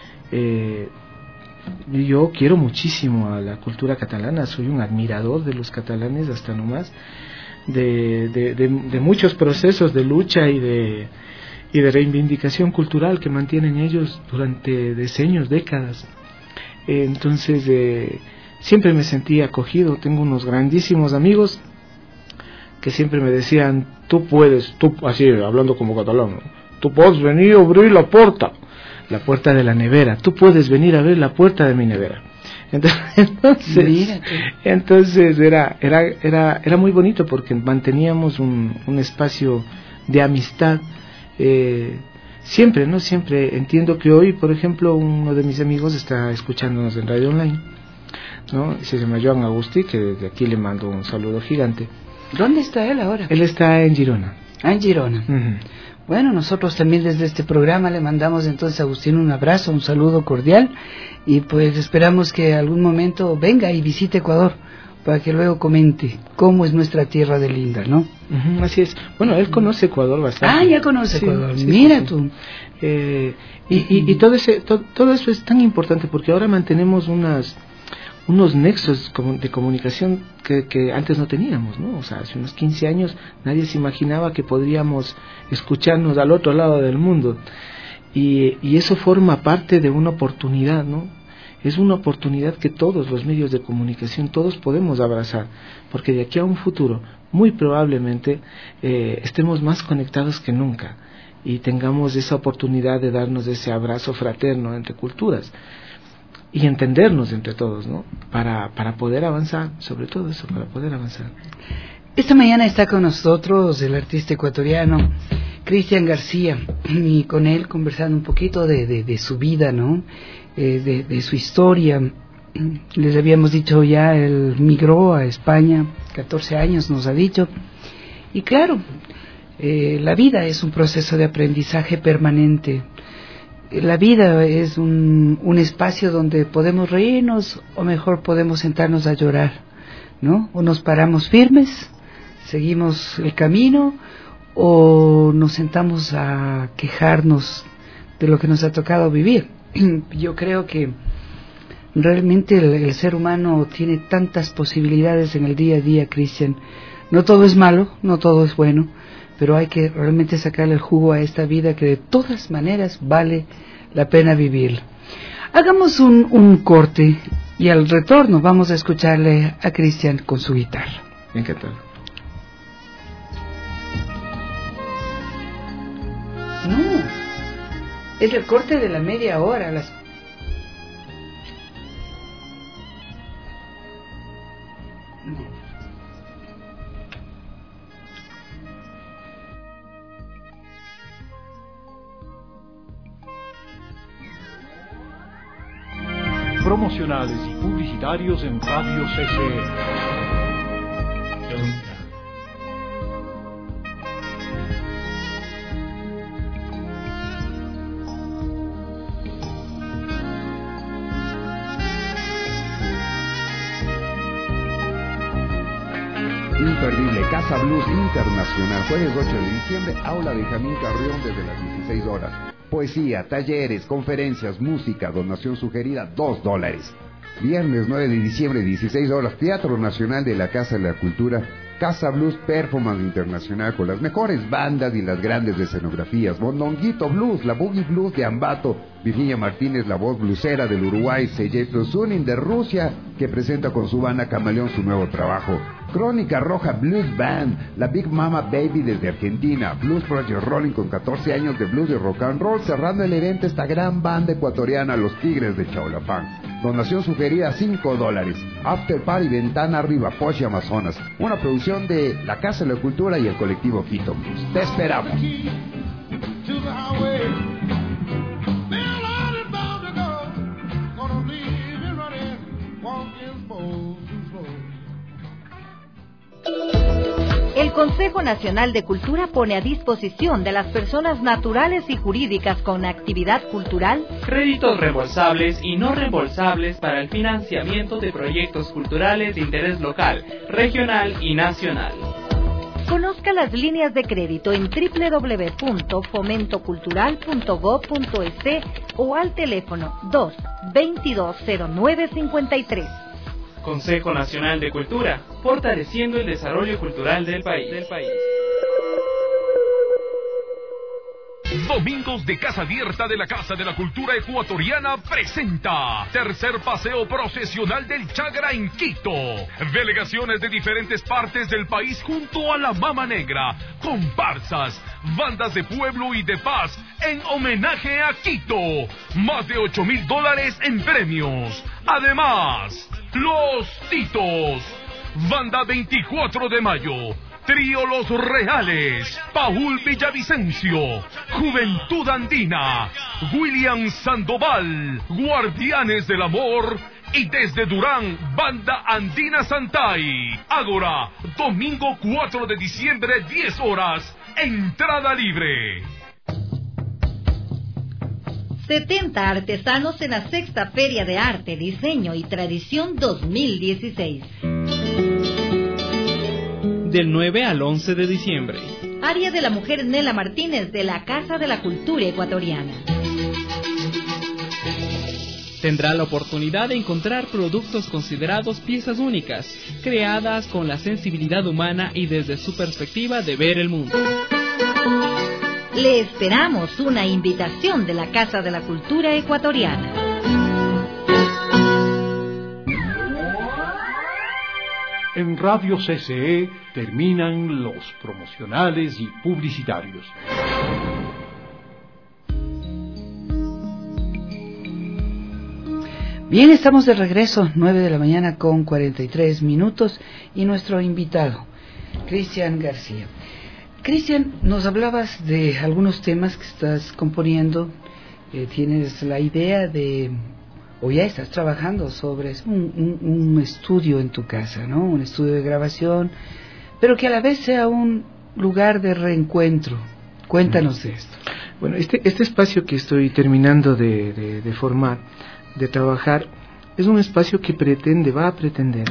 Yo quiero muchísimo a la cultura catalana, soy un admirador de los catalanes hasta nomás, de muchos procesos de lucha y de reivindicación cultural que mantienen ellos durante decenios, décadas. Entonces siempre me sentí acogido. Tengo unos grandísimos amigos que siempre me decían, tú puedes, así hablando como catalán, tú puedes venir a abrir la puerta, la puerta de la nevera. Tú puedes venir a ver la puerta de mi nevera. Entonces era muy bonito porque manteníamos un espacio de amistad. Siempre entiendo que hoy, por ejemplo, uno de mis amigos está escuchándonos en Radio Online, ¿no? Se llama Joan Agustí, que desde aquí le mando un saludo gigante. ¿Dónde está él ahora? Él está en Girona. En Girona. Bueno, nosotros también desde este programa le mandamos entonces a Agustín un abrazo, un saludo cordial, y pues esperamos que algún momento venga y visite Ecuador para que luego comente cómo es nuestra tierra de linda, ¿no? Así es. Bueno, él conoce Ecuador bastante. Ah, ya conoce Ecuador. Mira tú. Y todo eso es tan importante porque ahora mantenemos unos nexos de comunicación que antes no teníamos, ¿no? O sea, hace unos 15 años nadie se imaginaba que podríamos escucharnos al otro lado del mundo. Y eso forma parte de una oportunidad, ¿no? Es una oportunidad que todos los medios de comunicación, todos podemos abrazar, porque de aquí a un futuro, muy probablemente, estemos más conectados que nunca y tengamos esa oportunidad de darnos ese abrazo fraterno entre culturas y entendernos entre todos, ¿no? Para poder avanzar, sobre todo eso, para poder avanzar. Esta mañana está con nosotros el artista ecuatoriano Cristian García, y con él conversando un poquito de su vida, ¿no? De su historia. Les habíamos dicho ya, él migró a España, 14 años nos ha dicho, y claro, la vida es un proceso de aprendizaje permanente. La vida es un espacio donde podemos reírnos o mejor podemos sentarnos a llorar, ¿no? O nos paramos firmes, seguimos el camino, o nos sentamos a quejarnos de lo que nos ha tocado vivir. Yo creo que realmente el ser humano tiene tantas posibilidades en el día a día, Cristian. No todo es malo, no todo es bueno, pero hay que realmente sacarle el jugo a esta vida que de todas maneras vale la pena vivir. Hagamos un corte y al retorno vamos a escucharle a Cristian con su guitarra. Encantado. No, es el corte de la media hora. Promocionales y publicitarios en Radio CCE. Imperdible, Casa Blues Internacional, jueves 8 de diciembre, Aula Benjamín Carrión desde las 16 horas. Poesía, talleres, conferencias, música, donación sugerida, $2. Viernes 9 de diciembre, 16 horas, Teatro Nacional de la Casa de la Cultura, Casa Blues Performance Internacional con las mejores bandas y las grandes escenografías. Mondonguito Blues, la Boogie Blues de Ambato, Virginia Martínez, la voz blusera del Uruguay, Sergei Prosunin de Rusia, que presenta con su banda Camaleón su nuevo trabajo. Crónica Roja Blues Band, la Big Mama Baby desde Argentina, Blues Project Rolling con 14 años de blues y rock and roll, cerrando el evento esta gran banda ecuatoriana, Los Tigres de Chaulapán. Donación sugerida $5. After Party Ventana Arriba, Poche Amazonas, una producción de la Casa de la Cultura y el colectivo Quito Blues. Te esperamos. El Consejo Nacional de Cultura pone a disposición de las personas naturales y jurídicas con actividad cultural créditos reembolsables y no reembolsables para el financiamiento de proyectos culturales de interés local, regional y nacional. Conozca las líneas de crédito en www.fomentocultural.gov.es o al teléfono 2-220953. Consejo Nacional de Cultura, fortaleciendo el desarrollo cultural del país. Domingos de Casa Abierta de la Casa de la Cultura Ecuatoriana presenta tercer paseo procesional del Chagra en Quito. Delegaciones de diferentes partes del país junto a la Mama Negra, comparsas, bandas de pueblo y de paz en homenaje a Quito. Más de $8,000 en premios. Además, Los Titos, Banda 24 de Mayo, Trío Los Reales, Paul Villavicencio, Juventud Andina, William Sandoval, Guardianes del Amor y desde Durán, Banda Andina Santay. Ágora, domingo 4 de diciembre, 10 horas, entrada libre. 70 artesanos en la sexta Feria de Arte, Diseño y Tradición 2016. Del 9 al 11 de diciembre. Área de la Mujer Nela Martínez de la Casa de la Cultura Ecuatoriana. Tendrá la oportunidad de encontrar productos considerados piezas únicas, creadas con la sensibilidad humana y desde su perspectiva de ver el mundo. Le esperamos, una invitación de la Casa de la Cultura Ecuatoriana. En Radio CCE terminan los promocionales y publicitarios. Bien, estamos de regreso, 9 de la mañana con 43 minutos, y nuestro invitado, Cristian García. Cristian, nos hablabas de algunos temas que estás componiendo, tienes la idea de, o ya estás trabajando sobre un estudio en tu casa, ¿no? Un estudio de grabación, pero que a la vez sea un lugar de reencuentro. Cuéntanos de esto. Bueno, este espacio que estoy terminando de formar, de trabajar, es un espacio que va a pretender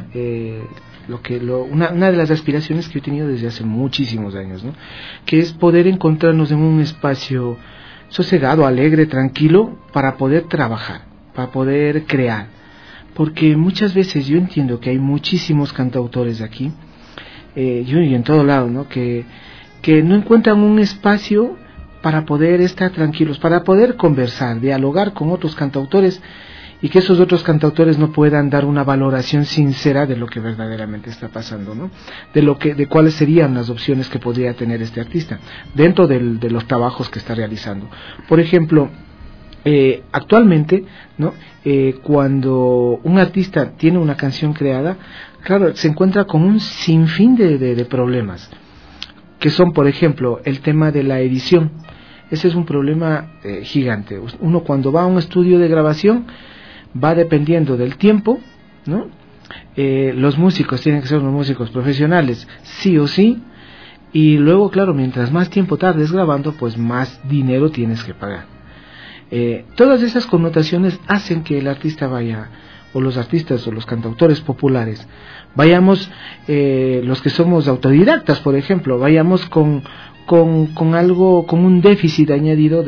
una de las aspiraciones que he tenido desde hace muchísimos años, ¿no? Que es poder encontrarnos en un espacio sosegado, alegre, tranquilo, para poder trabajar, para poder crear, porque muchas veces yo entiendo que hay muchísimos cantautores aquí, y en todo lado, ¿no? Que no encuentran un espacio para poder estar tranquilos, para poder conversar, dialogar con otros cantautores, y que esos otros cantautores no puedan dar una valoración sincera de lo que verdaderamente está pasando, ¿no? De cuáles serían las opciones que podría tener este artista dentro de los trabajos que está realizando. Por ejemplo, actualmente, ¿no? Cuando un artista tiene una canción creada, claro, se encuentra con un sinfín de problemas, que son, por ejemplo, el tema de la edición. Ese es un problema gigante. Uno, cuando va a un estudio de grabación, va dependiendo del tiempo, ¿no? Los músicos tienen que ser unos músicos profesionales, sí o sí, y luego, claro, mientras más tiempo tardes grabando, pues más dinero tienes que pagar. Todas esas connotaciones hacen que el artista vaya, o los artistas o los cantautores populares, vayamos, los que somos autodidactas, por ejemplo, vayamos con algo, con un déficit añadido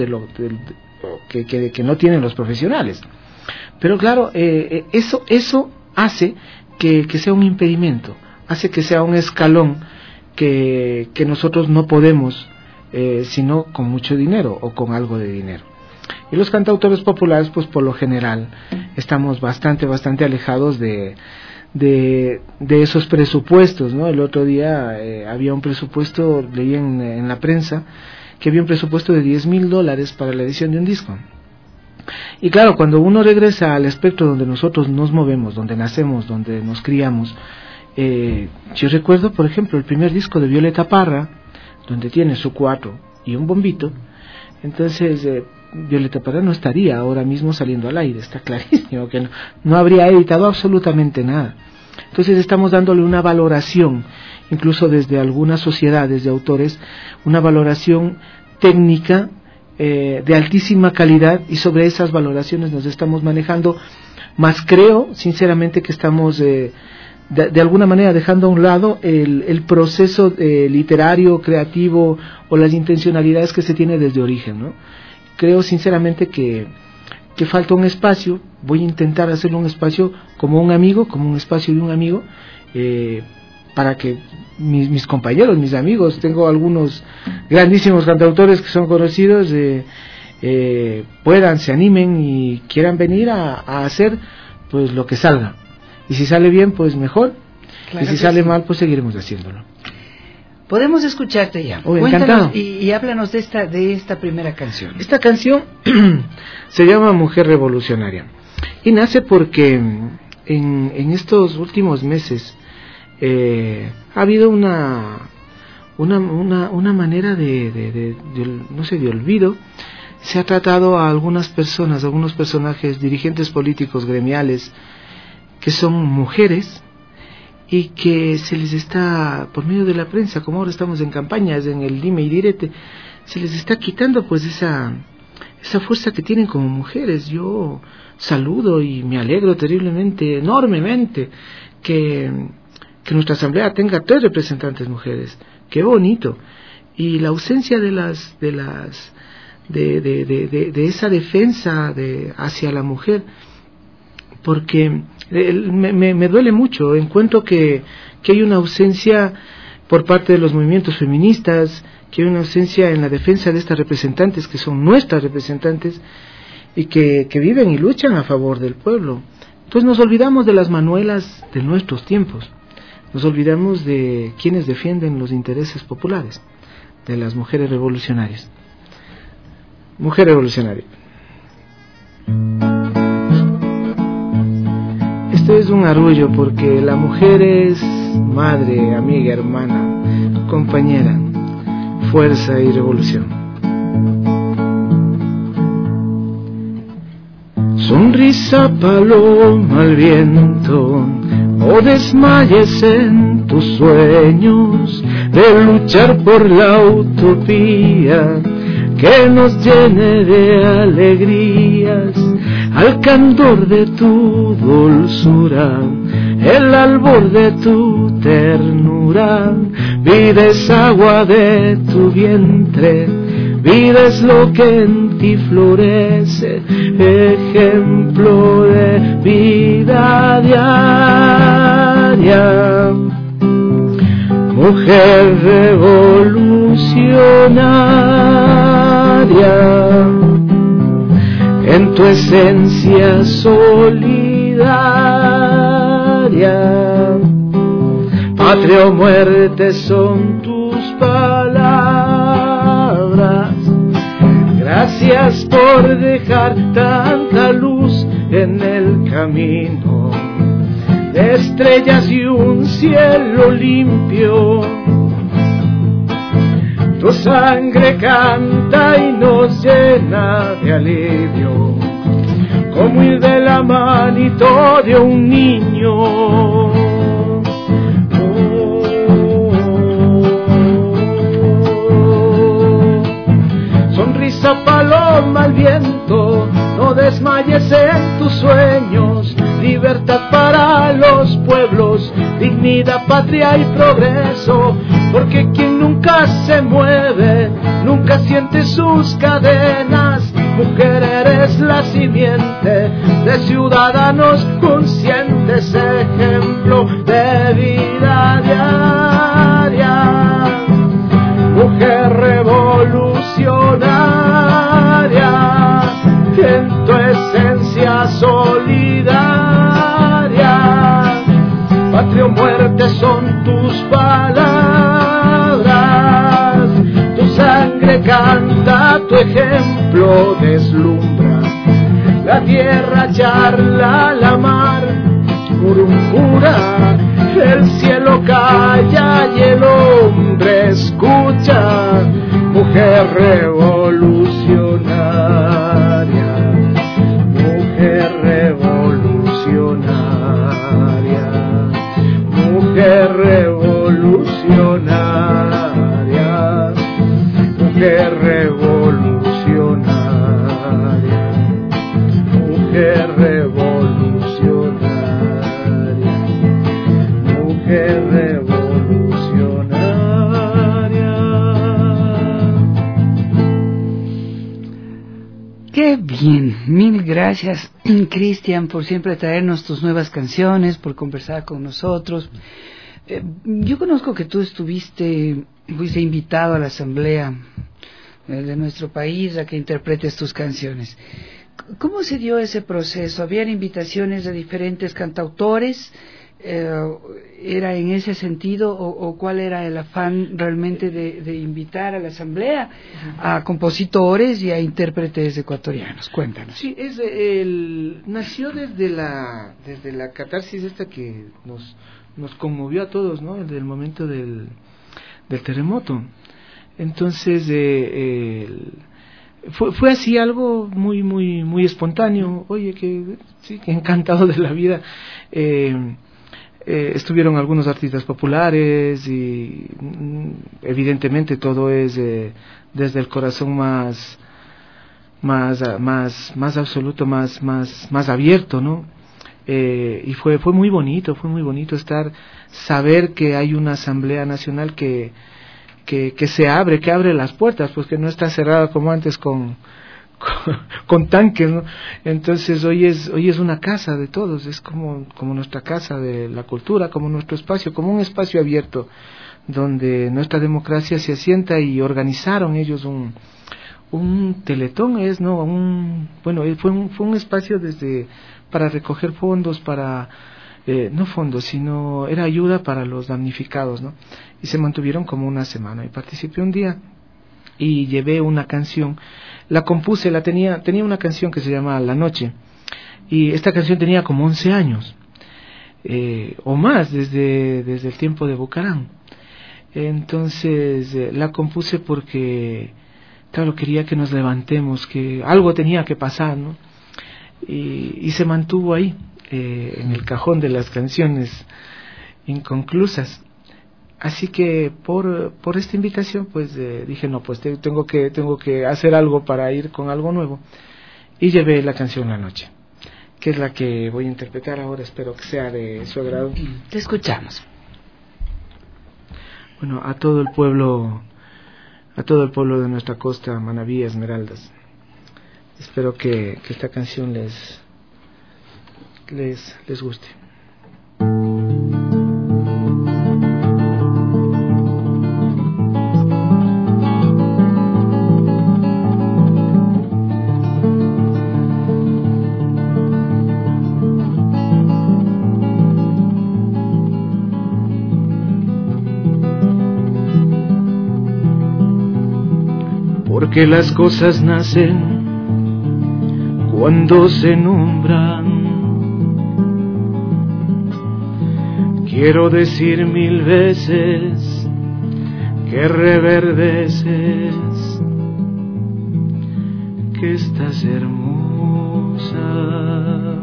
que no tienen los profesionales. Pero claro, eso hace que sea un impedimento, hace que sea un escalón que nosotros no podemos, sino con mucho dinero o con algo de dinero. Y los cantautores populares, pues por lo general, estamos bastante alejados de esos presupuestos, ¿no? El otro día había un presupuesto, leí en la prensa, que había un presupuesto de $10,000 para la edición de un disco. Y claro, cuando uno regresa al espectro donde nosotros nos movemos, donde nacemos, donde nos criamos, yo recuerdo, por ejemplo, el primer disco de Violeta Parra, donde tiene su 4 y un bombito. Entonces, Violeta Parra no estaría ahora mismo saliendo al aire, está clarísimo que no habría editado absolutamente nada. Entonces estamos dándole una valoración, incluso desde algunas sociedades de autores, una valoración técnica, de altísima calidad, y sobre esas valoraciones nos estamos manejando, más creo sinceramente que estamos de alguna manera dejando a un lado el proceso literario, creativo, o las intencionalidades que se tiene desde origen, ¿no? Creo sinceramente que falta un espacio. Voy a intentar hacerlo un espacio como un amigo, como un espacio de un amigo, para que mis compañeros, mis amigos, tengo algunos grandísimos cantautores que son conocidos, puedan, se animen y quieran venir a hacer pues lo que salga. Y si sale bien, pues mejor. Claro, y si sale mal, pues seguiremos haciéndolo. Podemos escucharte ya. Encantado. Y háblanos de esta primera canción. Esta canción se llama Mujer Revolucionaria y nace porque en estos últimos meses ha habido una manera de olvido. Se ha tratado a algunas personas, a algunos personajes, dirigentes políticos, gremiales, que son mujeres, y que se les está, por medio de la prensa, como ahora estamos en campañas, en el dime y direte, se les está quitando pues esa fuerza que tienen como mujeres. Yo saludo y me alegro terriblemente, enormemente, que nuestra asamblea tenga 3 representantes mujeres. Qué bonito. Y la ausencia de esa defensa hacia la mujer, porque me duele mucho. Encuentro que hay una ausencia por parte de los movimientos feministas, que hay una ausencia en la defensa de estas representantes, que son nuestras representantes, y que viven y luchan a favor del pueblo. Entonces nos olvidamos de las Manuelas de nuestros tiempos, nos olvidamos de quienes defienden los intereses populares, de las mujeres revolucionarias. Mujer revolucionaria. Esto es un arrullo porque la mujer es madre, amiga, hermana, compañera, fuerza y revolución. Sonrisa paloma al viento, no desmayes en tus sueños de luchar por la utopía que nos llene de alegrías, al candor de tu dulzura, el albor de tu ternura. Vida es agua de tu vientre, vida es lo que en ti florece, ejemplo de vida diaria. Mujer revolucionaria, en tu esencia solidaria, patria o muerte son tus palabras. Gracias por dejar tanta luz en el camino, de estrellas y un cielo limpio. Tu sangre canta y nos llena de alivio, como ir de la manito de un niño. Sonrisa paloma al viento, no desmayes en tus sueños. Libertad para los pueblos, dignidad, patria y progreso. Porque quien nunca se mueve, nunca siente sus cadenas. Mujer, eres la simiente de ciudadanos conscientes, ejemplo de vida diaria. Mujer revolucionaria, que en tu esencia solidaria, patria o muerte son tus palabras. Tu sangre canta, tu ejemplo deslumbra. La tierra charla, la mar murmura. El cielo calla y el hombre escucha. Mujer revolucionaria, mujer revolucionaria, mujer revolucionaria, mujer revolucionaria, mujer revolucionaria, mujer revolucionaria. Qué bien, mil gracias, Cristian, por siempre traernos tus nuevas canciones, por conversar con nosotros, Yo conozco que tú fuiste invitado a la asamblea de nuestro país a que interpretes tus canciones. ¿Cómo se dio ese proceso? ¿Habían invitaciones de diferentes cantautores? ¿Era en ese sentido o cuál era el afán realmente de invitar a la asamblea a compositores y a intérpretes ecuatorianos? Cuéntanos. Sí, nació desde la catarsis esta que nos conmovió a todos, ¿no? Desde el momento del terremoto. Entonces fue así algo muy espontáneo. Oye, que encantado de la vida. Estuvieron algunos artistas populares y evidentemente todo es desde el corazón más absoluto, más abierto, ¿no? Y fue muy bonito saber que hay una Asamblea Nacional que se abre, que abre las puertas, pues que no está cerrada como antes con tanques, ¿no? Entonces hoy es una casa de todos, es como nuestra casa de la cultura, como nuestro espacio, como un espacio abierto donde nuestra democracia se asienta, y organizaron ellos un teletón, fue un espacio para recoger fondos, no fondos, sino era ayuda para los damnificados, ¿no? Y se mantuvieron como una semana, y participé un día y llevé una canción, la compuse, tenía una canción que se llama La Noche, y esta canción tenía como 11 años o más desde el tiempo de Bucarán. Entonces la compuse porque claro, quería que nos levantemos, que algo tenía que pasar, ¿no? Y se mantuvo ahí en el cajón de las canciones inconclusas. Así que por esta invitación pues dije, no, pues tengo que hacer algo para ir con algo nuevo, y llevé la canción La Noche, que es la que voy a interpretar ahora. Espero que sea de su agrado. Te escuchamos. Bueno, a todo el pueblo de nuestra costa, Manabí, Esmeraldas, espero que esta canción les guste. Porque las cosas nacen cuando se nombran. Quiero decir 1000 veces que reverdeces, que estás hermosa.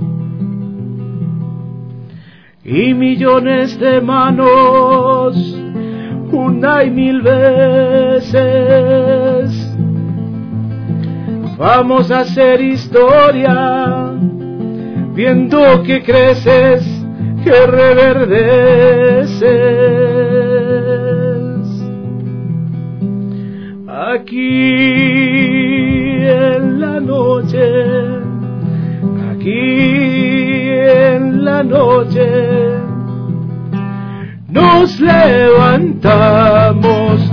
Y millones de manos, una y 1000 veces, vamos a hacer historia, viendo que creces, que reverdeces. Aquí en la noche, aquí en la noche, nos levantamos,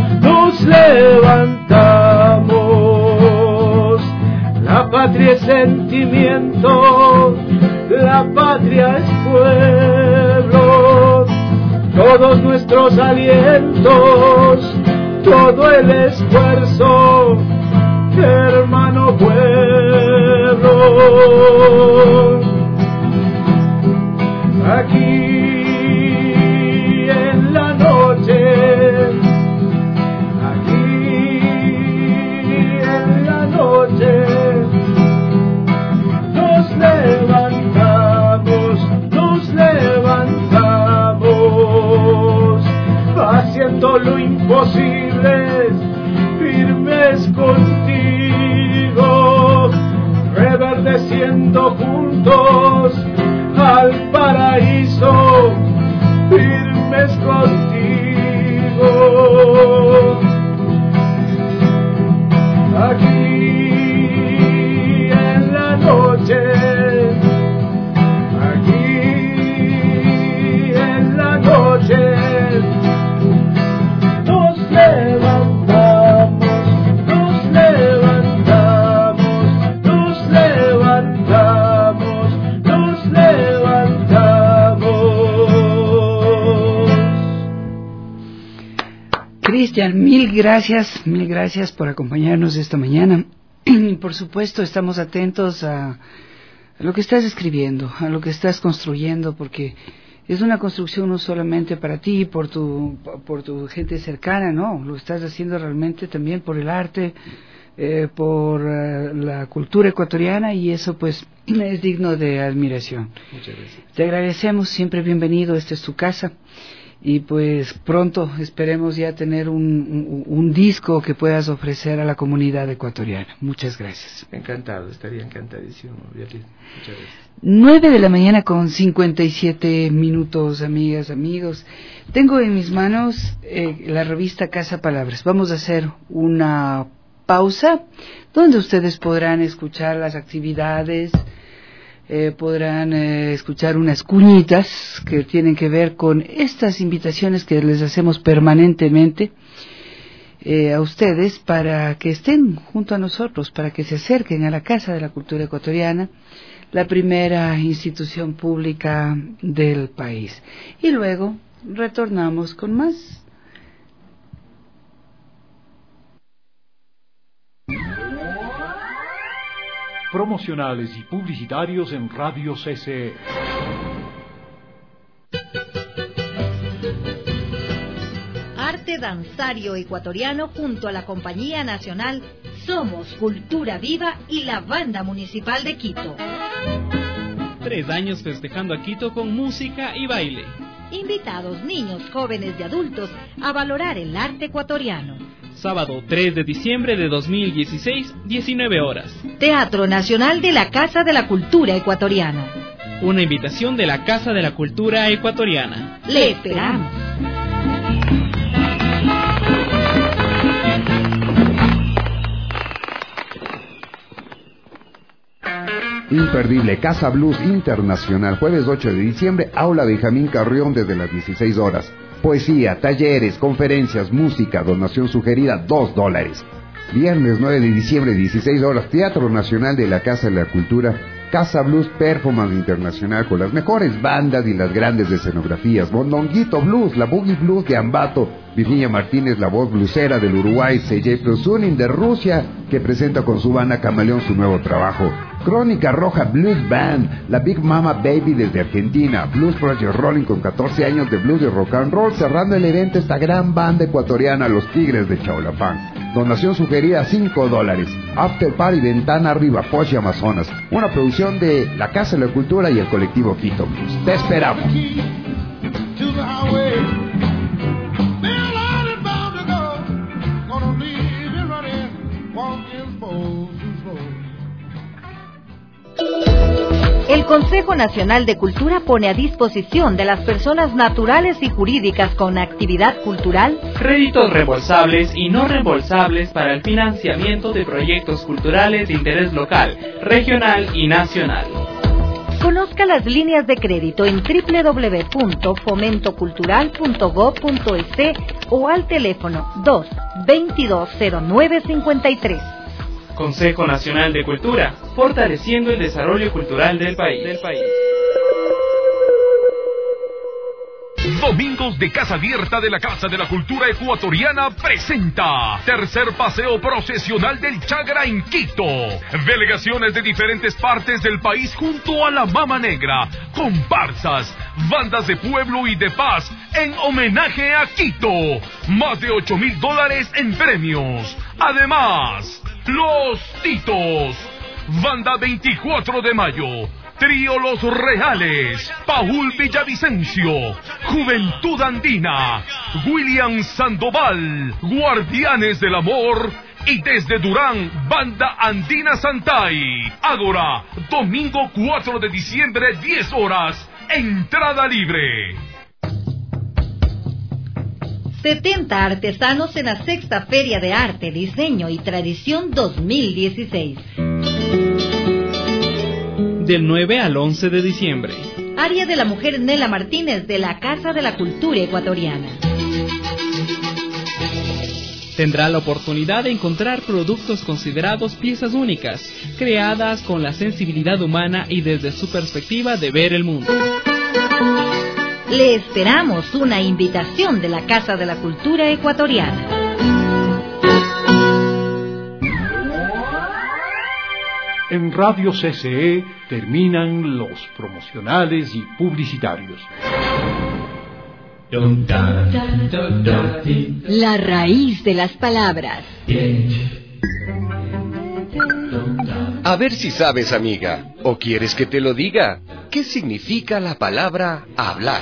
la patria es sentimiento, la patria es pueblo, todos nuestros alientos, todo el esfuerzo, hermano pueblo. Aquí en la noche, aquí en la noche, nos levantamos, haciendo lo imposible, firmes contigo, reverdeciendo juntos al paraíso, firmes contigo. Aquí en la noche, aquí en la noche, levantamos, nos levantamos. Cristian, mil gracias por acompañarnos esta mañana. Y por supuesto estamos atentos a lo que estás escribiendo, a lo que estás construyendo, porque es una construcción no solamente para ti, por tu gente cercana, no, lo estás haciendo realmente también por el arte, por la cultura ecuatoriana, y eso pues es digno de admiración. Muchas gracias. Te agradecemos, siempre bienvenido, esta es tu casa, y pues pronto esperemos ya tener un disco que puedas ofrecer a la comunidad ecuatoriana. Muchas gracias. Encantado, estaría encantadísimo, Beatriz. Muchas gracias. 9:57 a.m, amigas, amigos. Tengo en mis manos la revista Casa Palabras. Vamos a hacer una pausa donde ustedes podrán escuchar las actividades, podrán escuchar unas cuñitas que tienen que ver con estas invitaciones que les hacemos permanentemente a ustedes para que estén junto a nosotros, para que se acerquen a la Casa de la Cultura Ecuatoriana, la primera institución pública del país. Y luego retornamos con más. Promocionales y publicitarios en Radio CCE. Arte danzario ecuatoriano junto a la Compañía Nacional Somos Cultura Viva y la Banda Municipal de Quito. 3 años festejando a Quito con música y baile. Invitados niños, jóvenes y adultos a valorar el arte ecuatoriano. Sábado 3 de diciembre de 2016, 19 horas. Teatro Nacional de la Casa de la Cultura Ecuatoriana. Una invitación de la Casa de la Cultura Ecuatoriana. Le esperamos. Imperdible Casa Blues Internacional, jueves 8 de diciembre, Aula Benjamín Carrión desde las 16 horas. Poesía, talleres, conferencias, música, donación sugerida, $2. Viernes 9 de diciembre, 16 horas, Teatro Nacional de la Casa de la Cultura, Casa Blues Performance Internacional con las mejores bandas y las grandes escenografías. Mondonguito Blues, la Boogie Blues de Ambato, Virginia Martínez, la voz blusera del Uruguay, CJ Prosunin de Rusia, que presenta con su banda Camaleón su nuevo trabajo. Crónica Roja Blues Band, la Big Mama Baby desde Argentina, Blues Project Rolling con 14 años de blues y rock and roll, cerrando el evento esta gran banda ecuatoriana, Los Tigres de Chaulapán. Donación sugerida $5. After Party Ventana Arriba, Poche Amazonas, una producción de la Casa de la Cultura y el colectivo Quito Blues. Te esperamos. El Consejo Nacional de Cultura pone a disposición de las personas naturales y jurídicas con actividad cultural créditos reembolsables y no reembolsables para el financiamiento de proyectos culturales de interés local, regional y nacional. Conozca las líneas de crédito en www.fomentocultural.gov.es o al teléfono 2-220953. Consejo Nacional de Cultura, fortaleciendo el desarrollo cultural del país. Domingos de Casa Abierta de la Casa de la Cultura Ecuatoriana presenta tercer paseo procesional del Chagra en Quito. Delegaciones de diferentes partes del país junto a la Mama Negra, comparsas, bandas de pueblo y de paz en homenaje a Quito. Más de $8,000 en premios. Además, Los Titos, Banda 24 de Mayo, Trío Los Reales, Paul Villavicencio, Juventud Andina, William Sandoval, Guardianes del Amor y desde Durán, Banda Andina Santay. Ágora, domingo 4 de diciembre, 10 horas, entrada libre. 70 artesanos en la sexta Feria de Arte, Diseño y Tradición 2016. Del 9 al 11 de diciembre. Área de la Mujer Nela Martínez de la Casa de la Cultura Ecuatoriana. Tendrá la oportunidad de encontrar productos considerados piezas únicas, creadas con la sensibilidad humana y desde su perspectiva de ver el mundo. Le esperamos una invitación de la Casa de la Cultura Ecuatoriana. En Radio CCE terminan los promocionales y publicitarios. La raíz de las palabras. A ver si sabes, amiga, o quieres que te lo diga. ¿Qué significa la palabra hablar?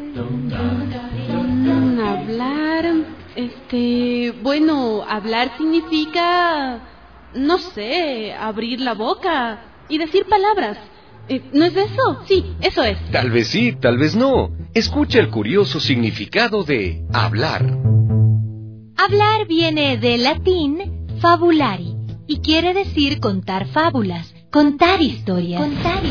Hablar, bueno, hablar significa, no sé, abrir la boca y decir palabras. ¿No es eso? Sí, eso es. Tal vez sí, tal vez no. Escucha el curioso significado de hablar. Hablar viene del latín fabulari y quiere decir contar fábulas, contar historias.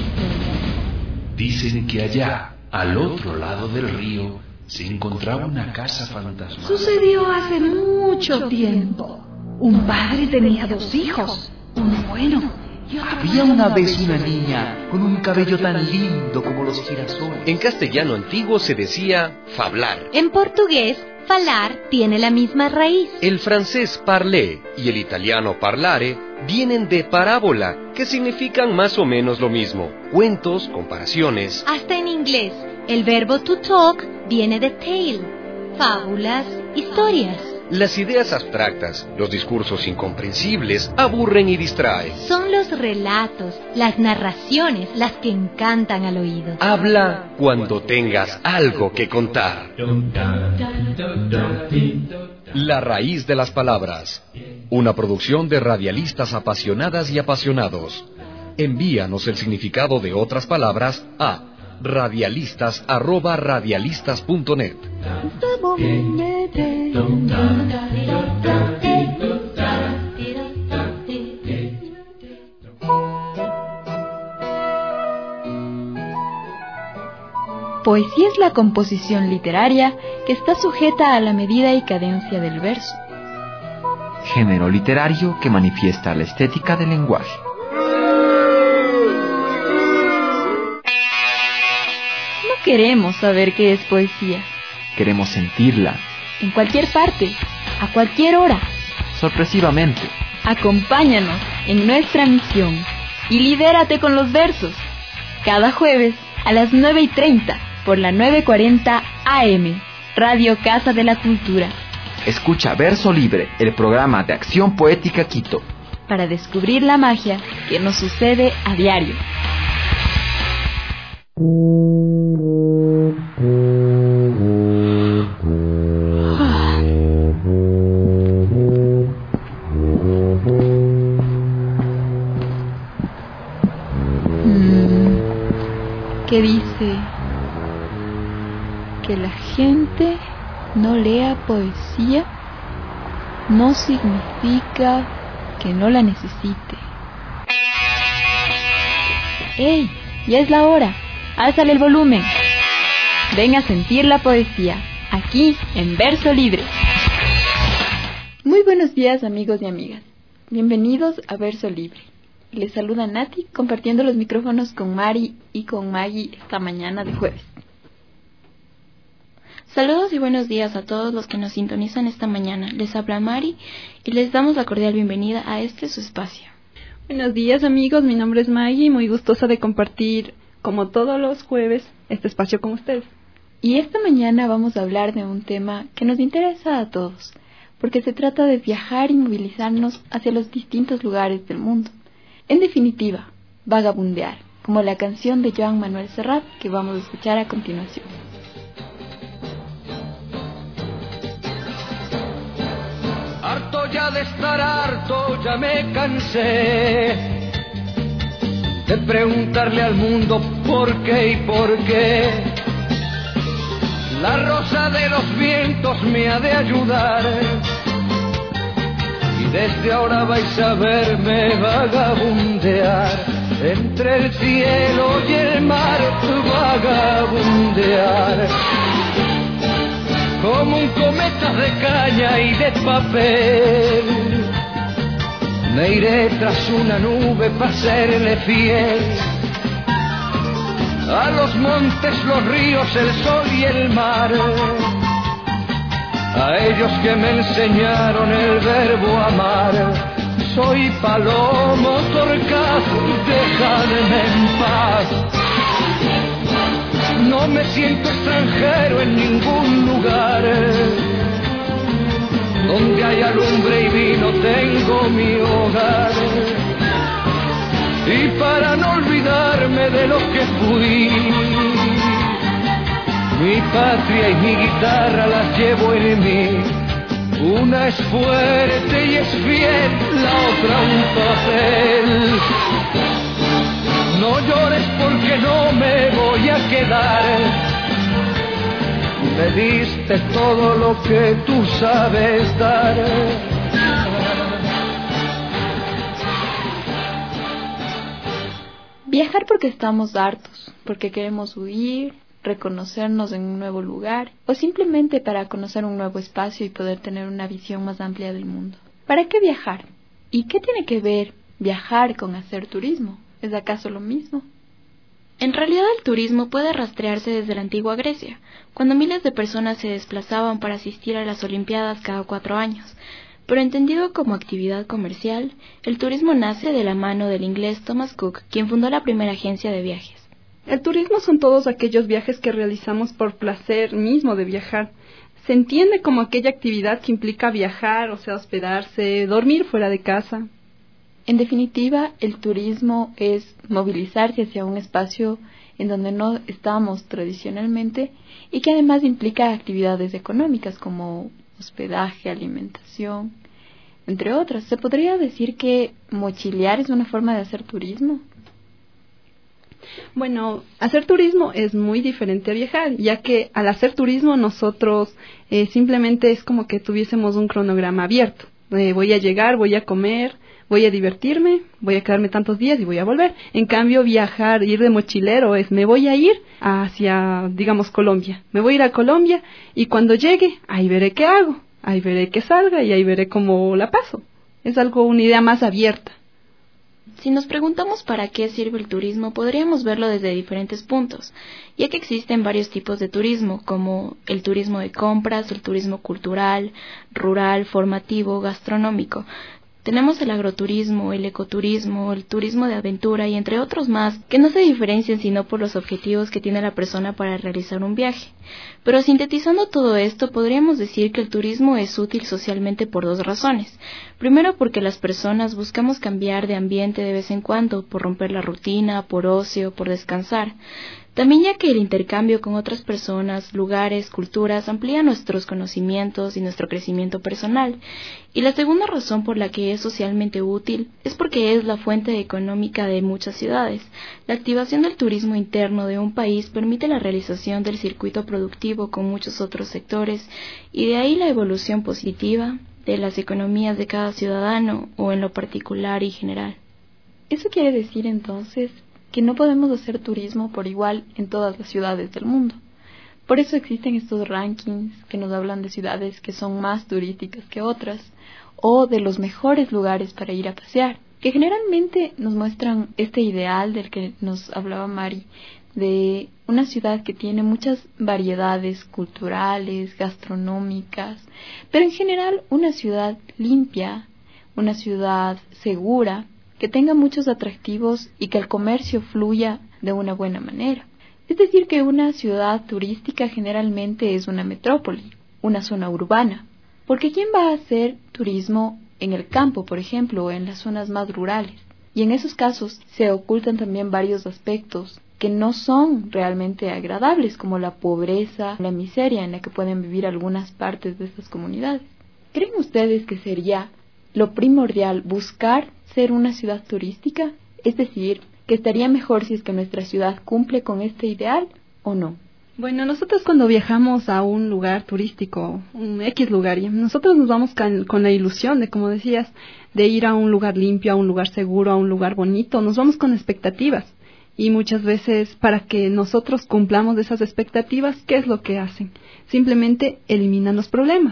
Dicen que allá, al otro lado del río, se encontraba una casa fantasmal. Sucedió hace mucho tiempo. Un padre tenía 2 hijos, uno bueno. Había una vez una niña con un cabello tan lindo como los girasoles. En castellano antiguo se decía fablar. En portugués, falar tiene la misma raíz. El francés parler y el italiano parlare vienen de parábola, que significan más o menos lo mismo. Cuentos, comparaciones. Hasta en inglés, el verbo to talk viene de tale. Fábulas, historias. Las ideas abstractas, los discursos incomprensibles, aburren y distraen. Son los relatos, las narraciones, las que encantan al oído. Habla cuando tengas algo que contar. La raíz de las palabras. Una producción de radialistas apasionadas y apasionados. Envíanos el significado de otras palabras a radialistas@radialistas.net. Poesía es la composición literaria que está sujeta a la medida y cadencia del verso. Género literario que manifiesta la estética del lenguaje. No queremos saber qué es poesía. Queremos sentirla. En cualquier parte, a cualquier hora. Sorpresivamente. Acompáñanos en nuestra misión y lidérate con los versos. Cada jueves a las 9:30 por la 940 AM, Radio Casa de la Cultura. Escucha Verso Libre, el programa de acción poética Quito. Para descubrir la magia que nos sucede a diario. ¿Qué dice? Que la gente no lea poesía no significa que no la necesite. ¡Ey! Ya es la hora. Álzale el volumen. Ven a sentir la poesía, aquí en Verso Libre. Muy buenos días, amigos y amigas. Bienvenidos a Verso Libre. Les saluda Nati, compartiendo los micrófonos con Mari y con Maggie esta mañana de jueves. Saludos y buenos días a todos los que nos sintonizan esta mañana. Les habla Mari y les damos la cordial bienvenida a su espacio. Buenos días, amigos, mi nombre es Maggie, muy gustosa de compartir, como todos los jueves, este espacio con ustedes. Y esta mañana vamos a hablar de un tema que nos interesa a todos, porque se trata de viajar y movilizarnos hacia los distintos lugares del mundo. En definitiva, vagabundear, como la canción de Joan Manuel Serrat que vamos a escuchar a continuación. Harto ya de estar harto, ya me cansé de preguntarle al mundo por qué y por qué. La rosa de los vientos me ha de ayudar. Y desde ahora vais a verme vagabundear entre el cielo y el mar, vagabundear como un cometa de caña y de papel. Me iré tras una nube para serle fiel a los montes, los ríos, el sol y el mar, a ellos que me enseñaron el verbo amar. Soy palomo torcaz, déjame en paz. No me siento extranjero en ningún lugar. Donde haya lumbre y vino tengo mi hogar. Y para no olvidarme de lo que fui, mi patria y mi guitarra las llevo en mí. Una es fuerte y es fiel, la otra un papel. No llores porque no me voy a quedar. Me diste todo lo que tú sabes dar. Viajar porque estamos hartos, porque queremos huir, reconocernos en un nuevo lugar o simplemente para conocer un nuevo espacio y poder tener una visión más amplia del mundo. ¿Para qué viajar? ¿Y qué tiene que ver viajar con hacer turismo? ¿Es acaso lo mismo? En realidad el turismo puede rastrearse desde la antigua Grecia, cuando miles de personas se desplazaban para asistir a las Olimpiadas cada 4 años. Pero entendido como actividad comercial, el turismo nace de la mano del inglés Thomas Cook, quien fundó la primera agencia de viajes. El turismo son todos aquellos viajes que realizamos por placer mismo de viajar. Se entiende como aquella actividad que implica viajar, o sea, hospedarse, dormir fuera de casa. En definitiva, el turismo es movilizarse hacia un espacio en donde no estamos tradicionalmente y que además implica actividades económicas como hospedaje, alimentación, entre otras. ¿Se podría decir que mochilear es una forma de hacer turismo? Bueno, hacer turismo es muy diferente a viajar, ya que al hacer turismo nosotros simplemente es como que tuviésemos un cronograma abierto. Voy a llegar, voy a comer, voy a divertirme, voy a quedarme tantos días y voy a volver. En cambio, viajar, ir de mochilero es me voy a ir hacia, digamos, Colombia. Me voy a ir a Colombia y cuando llegue, ahí veré qué hago, ahí veré qué salga y ahí veré cómo la paso. Es algo, una idea más abierta. Si nos preguntamos para qué sirve el turismo, podríamos verlo desde diferentes puntos, ya que existen varios tipos de turismo, como el turismo de compras, el turismo cultural, rural, formativo, gastronómico. Tenemos el agroturismo, el ecoturismo, el turismo de aventura y entre otros más que no se diferencian sino por los objetivos que tiene la persona para realizar un viaje. Pero sintetizando todo esto, podríamos decir que el turismo es útil socialmente por 2 razones. Primero, porque las personas buscamos cambiar de ambiente de vez en cuando, por romper la rutina, por ocio, por descansar. También ya que el intercambio con otras personas, lugares, culturas amplía nuestros conocimientos y nuestro crecimiento personal. Y la segunda razón por la que es socialmente útil es porque es la fuente económica de muchas ciudades. La activación del turismo interno de un país permite la realización del circuito productivo con muchos otros sectores y de ahí la evolución positiva de las economías de cada ciudadano o en lo particular y general. Eso quiere decir entonces que no podemos hacer turismo por igual en todas las ciudades del mundo. Por eso existen estos rankings que nos hablan de ciudades que son más turísticas que otras, o de los mejores lugares para ir a pasear, que generalmente nos muestran este ideal del que nos hablaba Mari, de una ciudad que tiene muchas variedades culturales, gastronómicas, pero en general una ciudad limpia, una ciudad segura, que tenga muchos atractivos y que el comercio fluya de una buena manera. Es decir, que una ciudad turística generalmente es una metrópoli, una zona urbana. Porque ¿quién va a hacer turismo en el campo, por ejemplo, o en las zonas más rurales? Y en esos casos se ocultan también varios aspectos que no son realmente agradables, como la pobreza, la miseria en la que pueden vivir algunas partes de estas comunidades. ¿Creen ustedes que sería lo primordial buscar ser una ciudad turística? Es decir, que estaría mejor si es que nuestra ciudad cumple con este ideal o no. Bueno, nosotros cuando viajamos a un lugar turístico, un X lugar, nosotros nos vamos con la ilusión de, como decías, de ir a un lugar limpio, a un lugar seguro, a un lugar bonito. Nos vamos con expectativas. Y muchas veces, para que nosotros cumplamos esas expectativas, ¿qué es lo que hacen? Simplemente eliminan los problemas.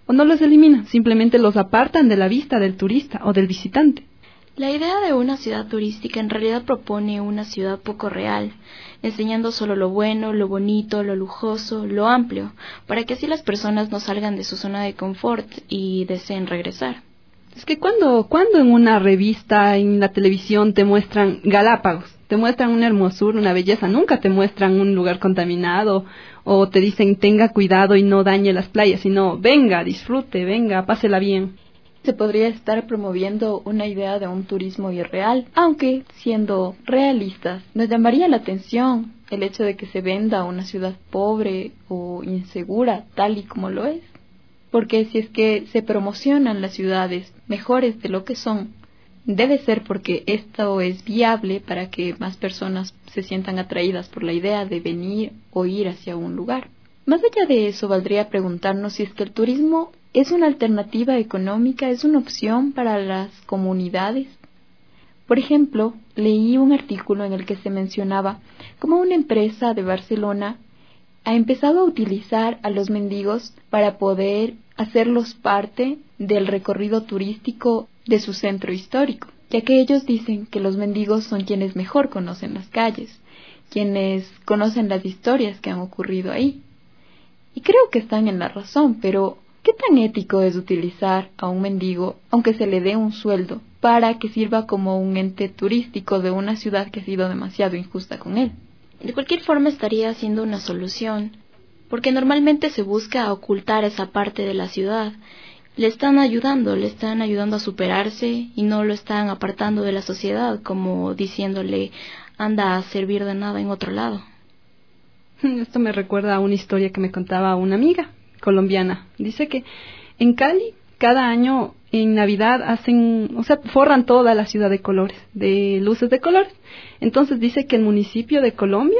o no los eliminan, simplemente los apartan de la vista del turista o del visitante. La idea de una ciudad turística en realidad propone una ciudad poco real, enseñando solo lo bueno, lo bonito, lo lujoso, lo amplio, para que así las personas no salgan de su zona de confort y deseen regresar. Es que cuando en una revista, en la televisión te muestran Galápagos, te muestran una hermosura, una belleza, nunca te muestran un lugar contaminado o te dicen tenga cuidado y no dañe las playas, sino venga, disfrute, venga, pásela bien. Se podría estar promoviendo una idea de un turismo irreal, aunque, siendo realistas, nos llamaría la atención el hecho de que se venda una ciudad pobre o insegura tal y como lo es. Porque si es que se promocionan las ciudades mejores de lo que son, debe ser porque esto es viable para que más personas se sientan atraídas por la idea de venir o ir hacia un lugar. Más allá de eso, valdría preguntarnos si es que el turismo es una alternativa económica, es una opción para las comunidades. Por ejemplo, leí un artículo en el que se mencionaba cómo una empresa de Barcelona ha empezado a utilizar a los mendigos para poder hacerlos parte del recorrido turístico de su centro histórico, ya que ellos dicen que los mendigos son quienes mejor conocen las calles, quienes conocen las historias que han ocurrido ahí. Y creo que están en la razón, pero ¿qué tan ético es utilizar a un mendigo, aunque se le dé un sueldo, para que sirva como un ente turístico de una ciudad que ha sido demasiado injusta con él? De cualquier forma estaría siendo una solución, porque normalmente se busca ocultar esa parte de la ciudad. Le están ayudando a superarse y no lo están apartando de la sociedad, como diciéndole anda a servir de nada en otro lado. Esto me recuerda a una historia que me contaba una amiga colombiana. Dice que en Cali cada año en Navidad forran toda la ciudad de colores, de luces de colores. Entonces dice que el municipio de Colombia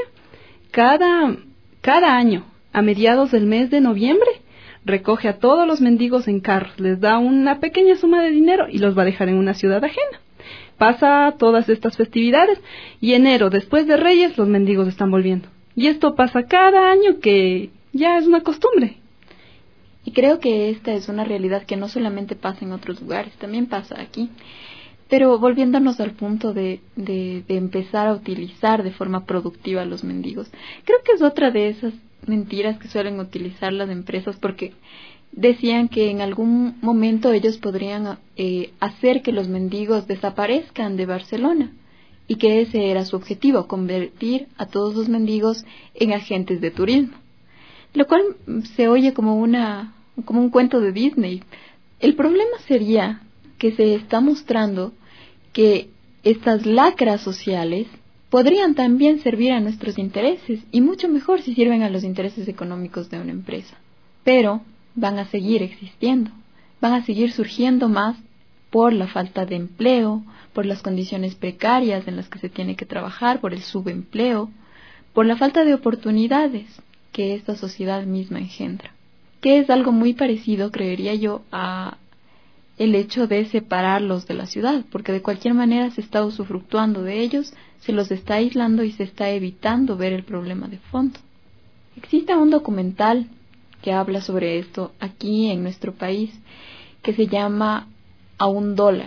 cada año a mediados del mes de noviembre recoge a todos los mendigos en carros, les da una pequeña suma de dinero y los va a dejar en una ciudad ajena. Pasa todas estas festividades y enero, después de Reyes, los mendigos están volviendo. Y esto pasa cada año, que ya es una costumbre. Y creo que esta es una realidad que no solamente pasa en otros lugares, también pasa aquí. Pero volviéndonos al punto de empezar a utilizar de forma productiva a los mendigos, creo que es otra de esas mentiras que suelen utilizar las empresas, porque decían que en algún momento ellos podrían hacer que los mendigos desaparezcan de Barcelona, y que ese era su objetivo, convertir a todos los mendigos en agentes de turismo. Lo cual se oye como un cuento de Disney. El problema sería que se está mostrando que estas lacras sociales podrían también servir a nuestros intereses, y mucho mejor si sirven a los intereses económicos de una empresa. Pero van a seguir existiendo, van a seguir surgiendo más por la falta de empleo, por las condiciones precarias en las que se tiene que trabajar, por el subempleo, por la falta de oportunidades que esta sociedad misma engendra, que es algo muy parecido, creería yo, a el hecho de separarlos de la ciudad, porque de cualquier manera se está usufructuando de ellos, se los está aislando y se está evitando ver el problema de fondo. Existe un documental que habla sobre esto aquí en nuestro país, que se llama A $1.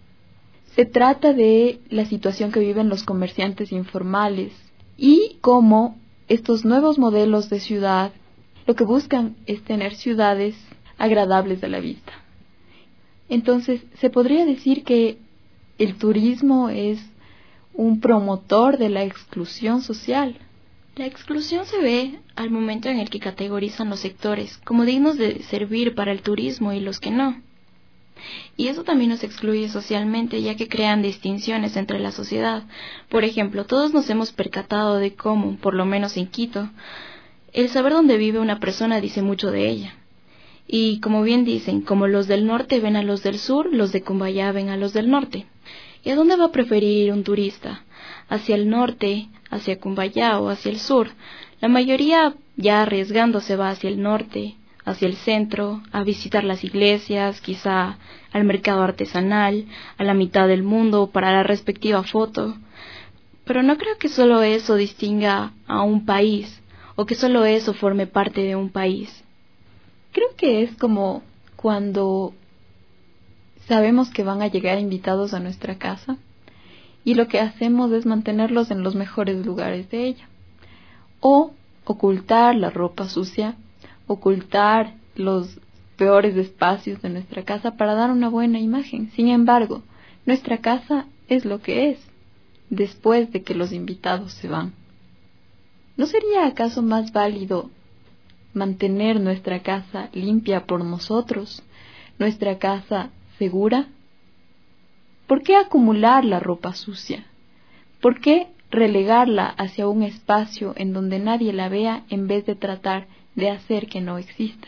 Se trata de la situación que viven los comerciantes informales y cómo estos nuevos modelos de ciudad lo que buscan es tener ciudades agradables a la vista. Entonces, se podría decir que el turismo es un promotor de la exclusión social. La exclusión se ve al momento en el que categorizan los sectores como dignos de servir para el turismo y los que no. Y eso también nos excluye socialmente, ya que crean distinciones entre la sociedad. Por ejemplo, todos nos hemos percatado de cómo, por lo menos en Quito, el saber dónde vive una persona dice mucho de ella. Y como bien dicen, como los del norte ven a los del sur, los de Cumbayá ven a los del norte. ¿Y a dónde va a preferir ir un turista? ¿Hacia el norte, hacia Cumbayá o hacia el sur? La mayoría, ya arriesgándose, va hacia el norte, hacia el centro, a visitar las iglesias, quizá al mercado artesanal, a la mitad del mundo para la respectiva foto. Pero no creo que solo eso distinga a un país, o que solo eso forme parte de un país. Creo que es como cuando sabemos que van a llegar invitados a nuestra casa y lo que hacemos es mantenerlos en los mejores lugares de ella, o ocultar la ropa sucia, ocultar los peores espacios de nuestra casa para dar una buena imagen. Sin embargo, nuestra casa es lo que es después de que los invitados se van. ¿No sería acaso más válido mantener nuestra casa limpia por nosotros, nuestra casa segura? ¿Por qué acumular la ropa sucia? ¿Por qué relegarla hacia un espacio en donde nadie la vea en vez de tratar de hacer que no exista?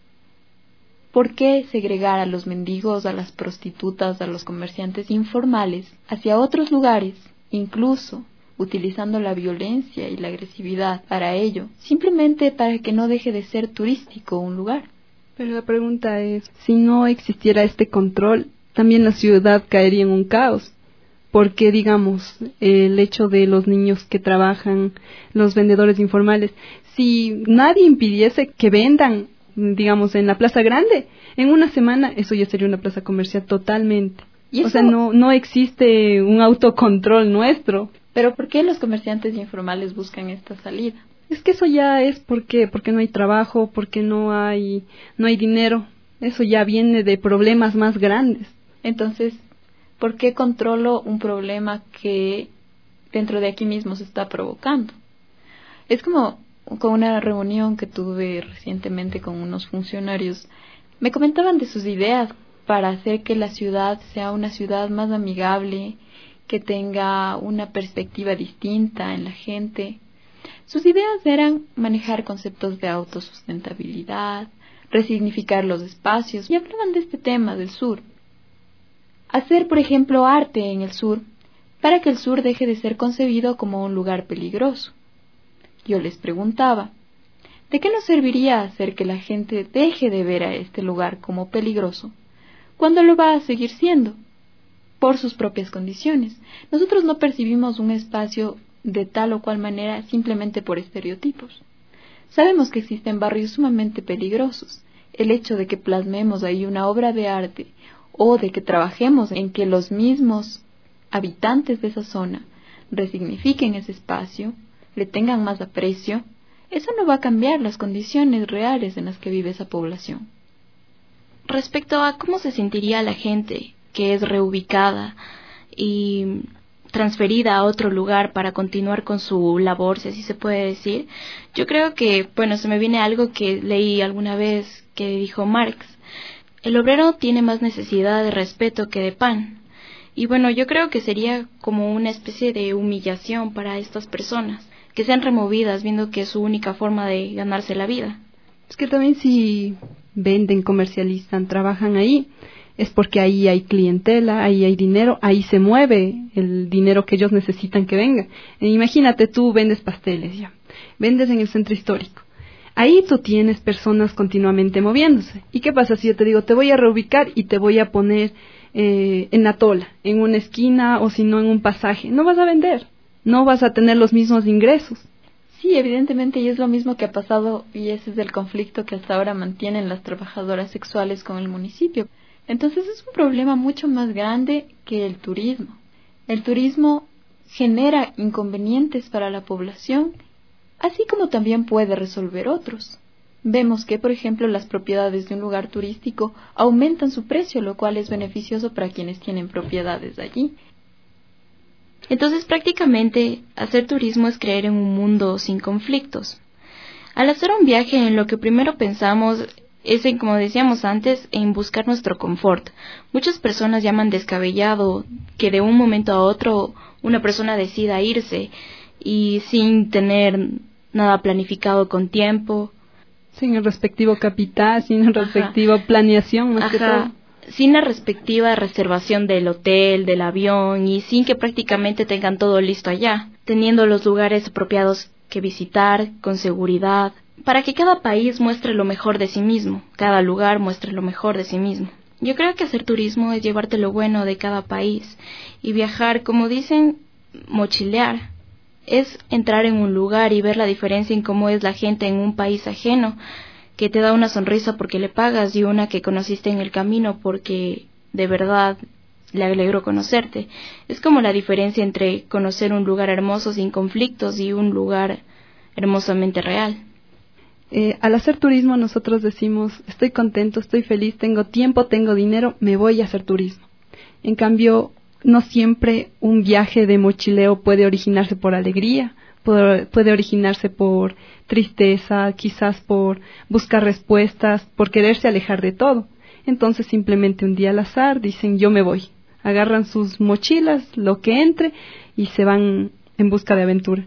¿Por qué segregar a los mendigos, a las prostitutas, a los comerciantes informales hacia otros lugares, incluso utilizando la violencia y la agresividad para ello, simplemente para que no deje de ser turístico un lugar? Pero la pregunta es, si no existiera este control, también la ciudad caería en un caos. Porque, digamos, el hecho de los niños que trabajan, los vendedores informales, si nadie impidiese que vendan, digamos, en la plaza grande, en una semana eso ya sería una plaza comercial totalmente. O sea, no existe un autocontrol nuestro. Pero ¿por qué los comerciantes informales buscan esta salida? Es que eso ya es porque no hay trabajo, porque no hay dinero. Eso ya viene de problemas más grandes. Entonces, ¿por qué controlo un problema que dentro de aquí mismo se está provocando? Es como con una reunión que tuve recientemente con unos funcionarios. Me comentaban de sus ideas para hacer que la ciudad sea una ciudad más amigable, que tenga una perspectiva distinta en la gente. Sus ideas eran manejar conceptos de autosustentabilidad, resignificar los espacios, y hablaban de este tema del sur. Hacer, por ejemplo, arte en el sur, para que el sur deje de ser concebido como un lugar peligroso. Yo les preguntaba, ¿de qué nos serviría hacer que la gente deje de ver a este lugar como peligroso, cuando lo va a seguir siendo, por sus propias condiciones? Nosotros no percibimos un espacio de tal o cual manera simplemente por estereotipos. Sabemos que existen barrios sumamente peligrosos. El hecho de que plasmemos ahí una obra de arte o de que trabajemos en que los mismos habitantes de esa zona resignifiquen ese espacio, le tengan más aprecio, eso no va a cambiar las condiciones reales en las que vive esa población. Respecto a cómo se sentiría la gente que es reubicada y transferida a otro lugar para continuar con su labor, si así se puede decir, yo creo que, se me viene algo que leí alguna vez que dijo Marx: el obrero tiene más necesidad de respeto que de pan. Y yo creo que sería como una especie de humillación para estas personas, que sean removidas viendo que es su única forma de ganarse la vida. Es que también si venden, comercializan, trabajan ahí, es porque ahí hay clientela, ahí hay dinero, ahí se mueve el dinero que ellos necesitan que venga. Imagínate, tú vendes pasteles, ya, vendes en el centro histórico. Ahí tú tienes personas continuamente moviéndose. ¿Y qué pasa si yo te digo, te voy a reubicar y te voy a poner en la tola, en una esquina o si no en un pasaje? No vas a vender, no vas a tener los mismos ingresos. Sí, evidentemente, y es lo mismo que ha pasado, y ese es el conflicto que hasta ahora mantienen las trabajadoras sexuales con el municipio. Entonces es un problema mucho más grande que el turismo. El turismo genera inconvenientes para la población, así como también puede resolver otros. Vemos que, por ejemplo, las propiedades de un lugar turístico aumentan su precio, lo cual es beneficioso para quienes tienen propiedades allí. Entonces, prácticamente, hacer turismo es creer en un mundo sin conflictos. Al hacer un viaje, en lo que primero pensamos es en, como decíamos antes, en buscar nuestro confort. Muchas personas llaman descabellado que de un momento a otro una persona decida irse y sin tener nada planificado con tiempo. Sin el respectivo capital, sin el respectivo planeación, más que todo. Sin la respectiva reservación del hotel, del avión, y sin que prácticamente tengan todo listo allá, teniendo los lugares apropiados que visitar, con seguridad, para que cada país muestre lo mejor de sí mismo, cada lugar muestre lo mejor de sí mismo. Yo creo que hacer turismo es llevarte lo bueno de cada país, y viajar, como dicen, mochilear, es entrar en un lugar y ver la diferencia en cómo es la gente en un país ajeno, que te da una sonrisa porque le pagas y una que conociste en el camino porque de verdad le alegró conocerte. Es como la diferencia entre conocer un lugar hermoso sin conflictos y un lugar hermosamente real. Al hacer turismo nosotros decimos, estoy contento, estoy feliz, tengo tiempo, tengo dinero, me voy a hacer turismo. En cambio, no siempre un viaje de mochileo puede originarse por alegría, puede originarse por tristeza, quizás por buscar respuestas, por quererse alejar de todo. Entonces simplemente un día al azar dicen yo me voy, agarran sus mochilas, lo que entre y se van en busca de aventura.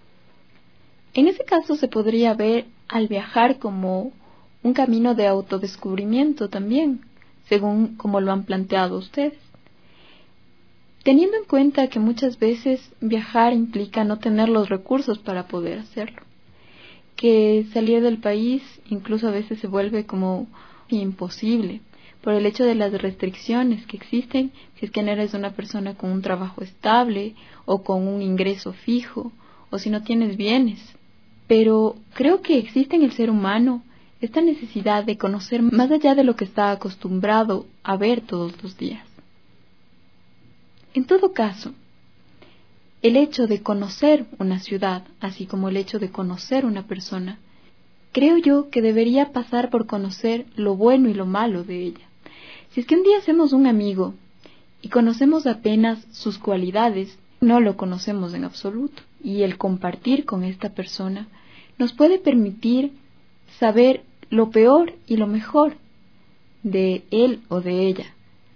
En ese caso se podría ver al viajar como un camino de autodescubrimiento también, según como lo han planteado ustedes. Teniendo en cuenta que muchas veces viajar implica no tener los recursos para poder hacerlo, que salir del país incluso a veces se vuelve como imposible por el hecho de las restricciones que existen si es que no eres una persona con un trabajo estable o con un ingreso fijo o si no tienes bienes. Pero creo que existe en el ser humano esta necesidad de conocer más allá de lo que está acostumbrado a ver todos los días. En todo caso, el hecho de conocer una ciudad, así como el hecho de conocer una persona, creo yo que debería pasar por conocer lo bueno y lo malo de ella. Si es que un día hacemos un amigo y conocemos apenas sus cualidades, no lo conocemos en absoluto. Y el compartir con esta persona nos puede permitir saber lo peor y lo mejor de él o de ella.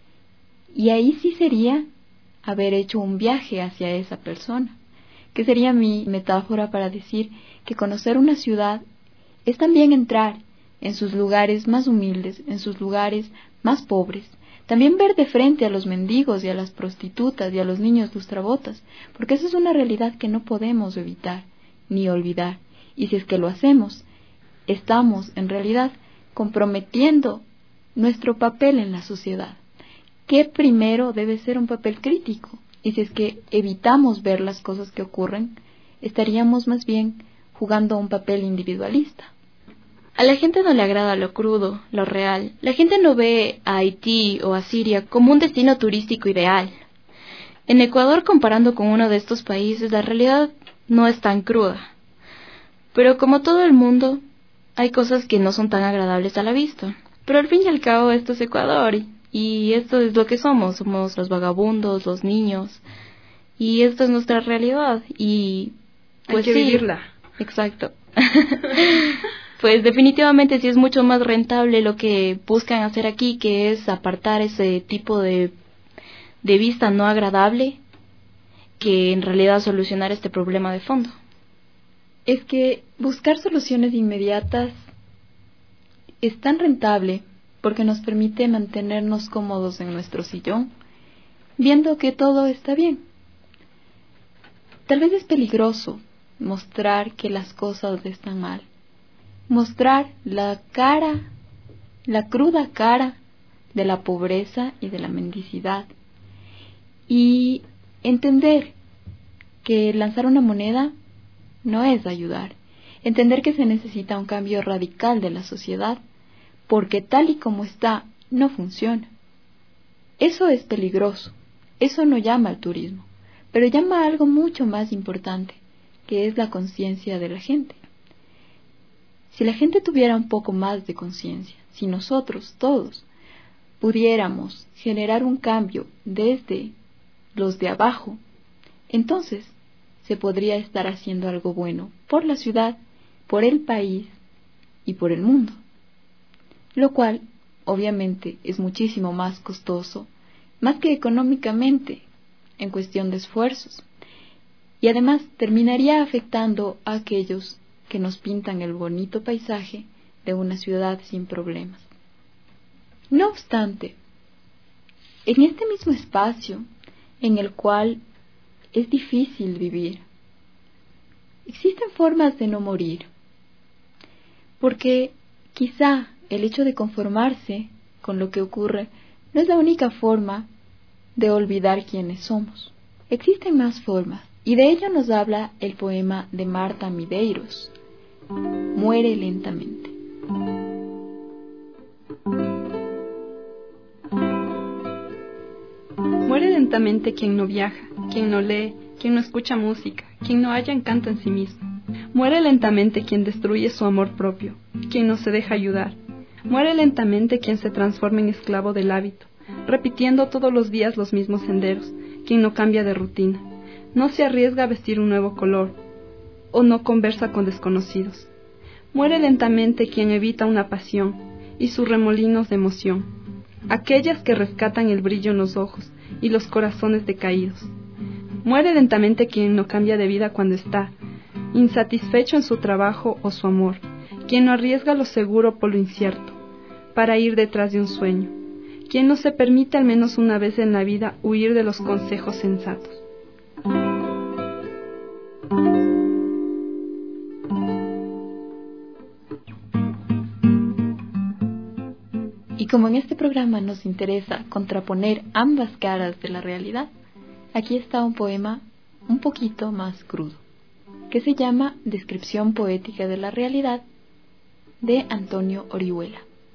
Y ahí sí sería haber hecho un viaje hacia esa persona, que sería mi metáfora para decir que conocer una ciudad es también entrar en sus lugares más humildes, en sus lugares más pobres, también ver de frente a los mendigos y a las prostitutas y a los niños lustrabotas, porque esa es una realidad que no podemos evitar ni olvidar, y si es que lo hacemos, estamos en realidad comprometiendo nuestro papel en la sociedad, que primero debe ser un papel crítico, y si es que evitamos ver las cosas que ocurren, estaríamos más bien jugando un papel individualista. A la gente no le agrada lo crudo, lo real. La gente no ve a Haití o a Siria como un destino turístico ideal. En Ecuador, comparando con uno de estos países, la realidad no es tan cruda. Pero como todo el mundo, hay cosas que no son tan agradables a la vista. Pero al fin y al cabo, esto es Ecuador y esto es lo que somos. Somos los vagabundos, los niños. Y esto es nuestra realidad. Y pues hay que vivirla. Exacto. Pues definitivamente sí es mucho más rentable lo que buscan hacer aquí, que es apartar ese tipo de vista no agradable, que en realidad solucionar este problema de fondo. Es que buscar soluciones inmediatas es tan rentable porque nos permite mantenernos cómodos en nuestro sillón, viendo que todo está bien. Tal vez es peligroso mostrar que las cosas están mal. Mostrar la cruda cara de la pobreza y de la mendicidad. Y entender que lanzar una moneda no es ayudar. Entender que se necesita un cambio radical de la sociedad, porque tal y como está, no funciona. Eso es peligroso. Eso no llama al turismo, pero llama a algo mucho más importante, que es la conciencia de la gente. Si la gente tuviera un poco más de conciencia, si nosotros todos pudiéramos generar un cambio desde los de abajo, entonces se podría estar haciendo algo bueno por la ciudad, por el país y por el mundo, lo cual obviamente es muchísimo más costoso, más que económicamente, en cuestión de esfuerzos, y además terminaría afectando a aquellos que nos pintan el bonito paisaje de una ciudad sin problemas. No obstante, en este mismo espacio en el cual es difícil vivir, existen formas de no morir, porque quizá el hecho de conformarse con lo que ocurre no es la única forma de olvidar quiénes somos. Existen más formas, y de ello nos habla el poema de Marta Medeiros, Muere lentamente. lentamente quien no viaja, quien no lee, quien no escucha música, quien no halla encanto en sí mismo. Muere lentamente quien destruye su amor propio, quien no se deja ayudar. Muere lentamente quien se transforma en esclavo del hábito, repitiendo todos los días los mismos senderos, quien no cambia de rutina, no se arriesga a vestir un nuevo color, o no conversa con desconocidos. Muere lentamente quien evita una pasión y sus remolinos de emoción, aquellas que rescatan el brillo en los ojos y los corazones decaídos. Muere lentamente quien no cambia de vida cuando está insatisfecho en su trabajo o su amor, quien no arriesga lo seguro por lo incierto, para ir detrás de un sueño, quien no se permite al menos una vez en la vida huir de los consejos sensatos. Y como en este programa nos interesa contraponer ambas caras de la realidad, aquí está un poema un poquito más crudo, que se llama Descripción poética de la realidad, de Antonio Orihuela.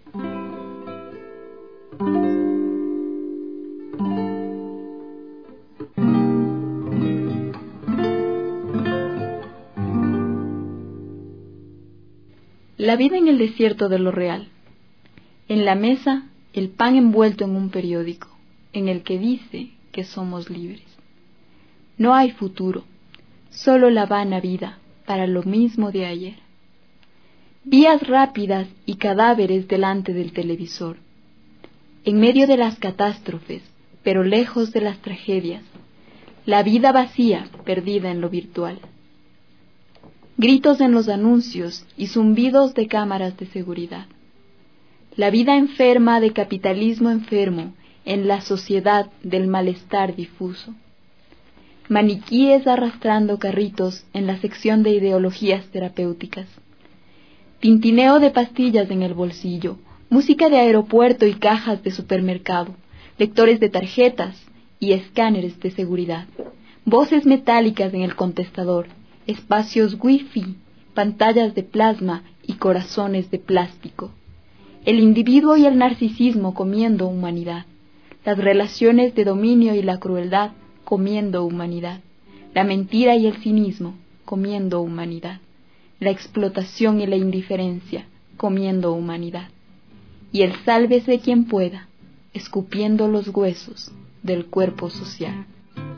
La vida en el desierto de lo real. En la mesa, el pan envuelto en un periódico, en el que dice que somos libres. No hay futuro, solo la vana vida, para lo mismo de ayer. Vías rápidas y cadáveres delante del televisor. En medio de las catástrofes, pero lejos de las tragedias. La vida vacía, perdida en lo virtual. Gritos en los anuncios y zumbidos de cámaras de seguridad. La vida enferma de capitalismo enfermo en la sociedad del malestar difuso. Maniquíes arrastrando carritos en la sección de ideologías terapéuticas. Tintineo de pastillas en el bolsillo, música de aeropuerto y cajas de supermercado, lectores de tarjetas y escáneres de seguridad, voces metálicas en el contestador, espacios wifi, pantallas de plasma y corazones de plástico. El individuo y el narcisismo comiendo humanidad, las relaciones de dominio y la crueldad comiendo humanidad, la mentira y el cinismo comiendo humanidad, la explotación y la indiferencia comiendo humanidad, y el sálvese quien pueda, escupiendo los huesos del cuerpo social.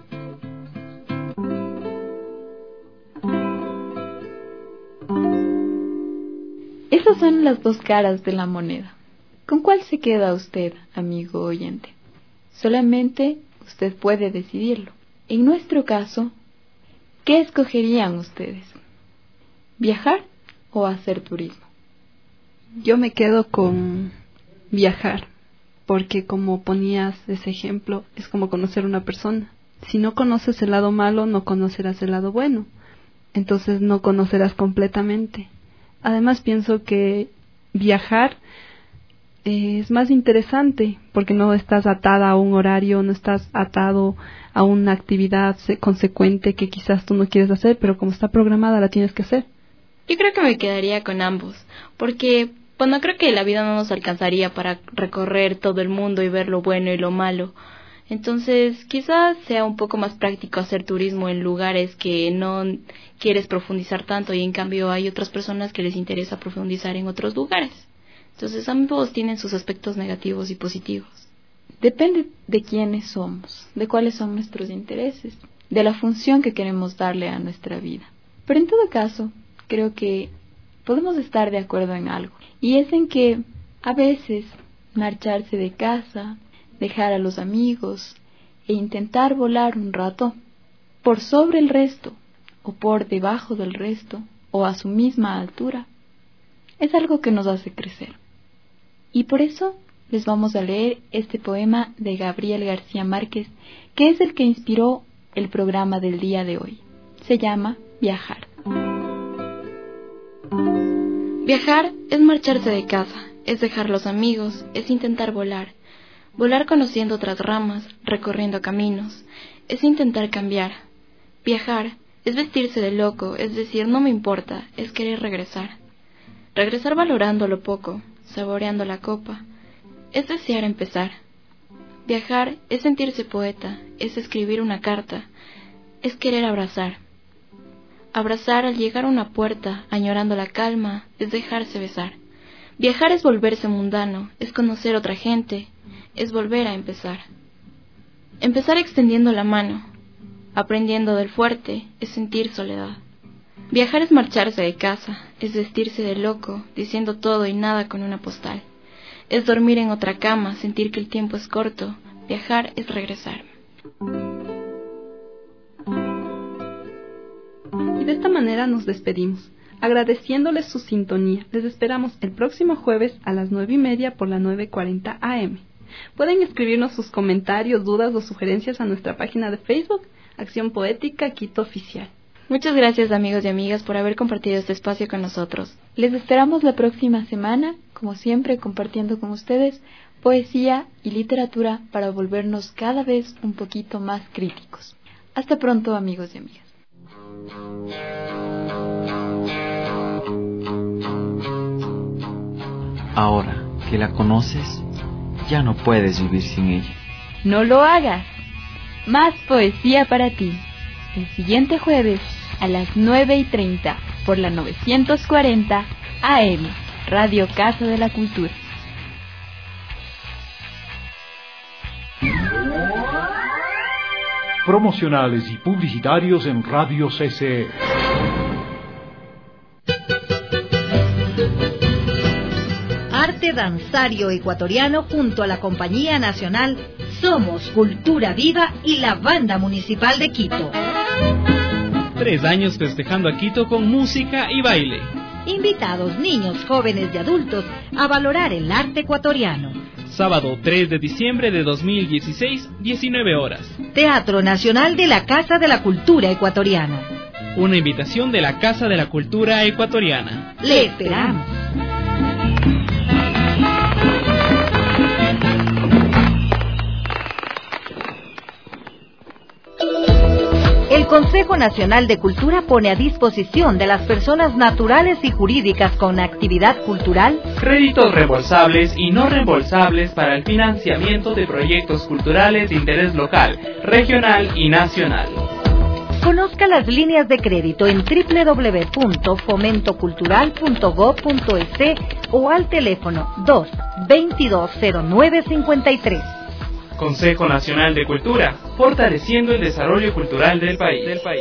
Esas son las dos caras de la moneda. ¿Con cuál se queda usted, amigo oyente? Solamente usted puede decidirlo. En nuestro caso, ¿qué escogerían ustedes? ¿Viajar o hacer turismo? Yo me quedo con viajar, porque como ponías ese ejemplo, es como conocer una persona. Si no conoces el lado malo, no conocerás el lado bueno. Entonces no conocerás completamente. Además pienso que viajar es más interesante porque no estás atada a un horario, no estás atado a una actividad consecuente que quizás tú no quieres hacer, pero como está programada la tienes que hacer. Yo creo que me quedaría con ambos, porque bueno, creo que la vida no nos alcanzaría para recorrer todo el mundo y ver lo bueno y lo malo. Entonces, quizás sea un poco más práctico hacer turismo en lugares que no quieres profundizar tanto y en cambio hay otras personas que les interesa profundizar en otros lugares. Entonces, ambos tienen sus aspectos negativos y positivos. Depende de quiénes somos, de cuáles son nuestros intereses, de la función que queremos darle a nuestra vida. Pero en todo caso, creo que podemos estar de acuerdo en algo, y es en que a veces marcharse de casa, dejar a los amigos e intentar volar un rato por sobre el resto o por debajo del resto o a su misma altura es algo que nos hace crecer. Y por eso les vamos a leer este poema de Gabriel García Márquez, que es el que inspiró el programa del día de hoy. Se llama Viajar. Viajar es marcharse de casa, es dejar los amigos, es intentar volar. Volar conociendo otras ramas, recorriendo caminos, es intentar cambiar. Viajar es vestirse de loco, es decir, no me importa, es querer regresar. Regresar valorando lo poco, saboreando la copa, es desear empezar. Viajar es sentirse poeta, es escribir una carta, es querer abrazar. Abrazar al llegar a una puerta, añorando la calma, es dejarse besar. Viajar es volverse mundano, es conocer otra gente, es volver a empezar. Empezar extendiendo la mano, aprendiendo del fuerte, es sentir soledad. Viajar es marcharse de casa, es vestirse de loco, diciendo todo y nada con una postal. Es dormir en otra cama, sentir que el tiempo es corto. Viajar es regresar. Y de esta manera nos despedimos, agradeciéndoles su sintonía. Les esperamos el próximo jueves a las 9:30 por la 9:40 AM. Pueden escribirnos sus comentarios, dudas o sugerencias a nuestra página de Facebook, Acción Poética Quito Oficial. Muchas gracias, amigos y amigas, por haber compartido este espacio con nosotros. Les esperamos la próxima semana, como siempre, compartiendo con ustedes poesía y literatura para volvernos cada vez un poquito más críticos. Hasta pronto, amigos y amigas. Ahora que la conoces, ya no puedes vivir sin ella. No lo hagas. Más poesía para ti. El siguiente jueves a las 9:30 por la 940 AM, Radio Casa de la Cultura. Promocionales y publicitarios en Radio CCE. Arte danzario ecuatoriano junto a la Compañía Nacional Somos Cultura Viva y la Banda Municipal de Quito. 3 años festejando a Quito con música y baile. Invitados niños, jóvenes y adultos a valorar el arte ecuatoriano. Sábado 3 de diciembre de 2016, 19 horas. Teatro Nacional de la Casa de la Cultura Ecuatoriana. Una invitación de la Casa de la Cultura Ecuatoriana. Le esperamos. El Consejo Nacional de Cultura pone a disposición de las personas naturales y jurídicas con actividad cultural créditos reembolsables y no reembolsables para el financiamiento de proyectos culturales de interés local, regional y nacional. Conozca las líneas de crédito en www.fomentocultural.gov.es o al teléfono 2-220953. Consejo Nacional de Cultura, fortaleciendo el desarrollo cultural del país.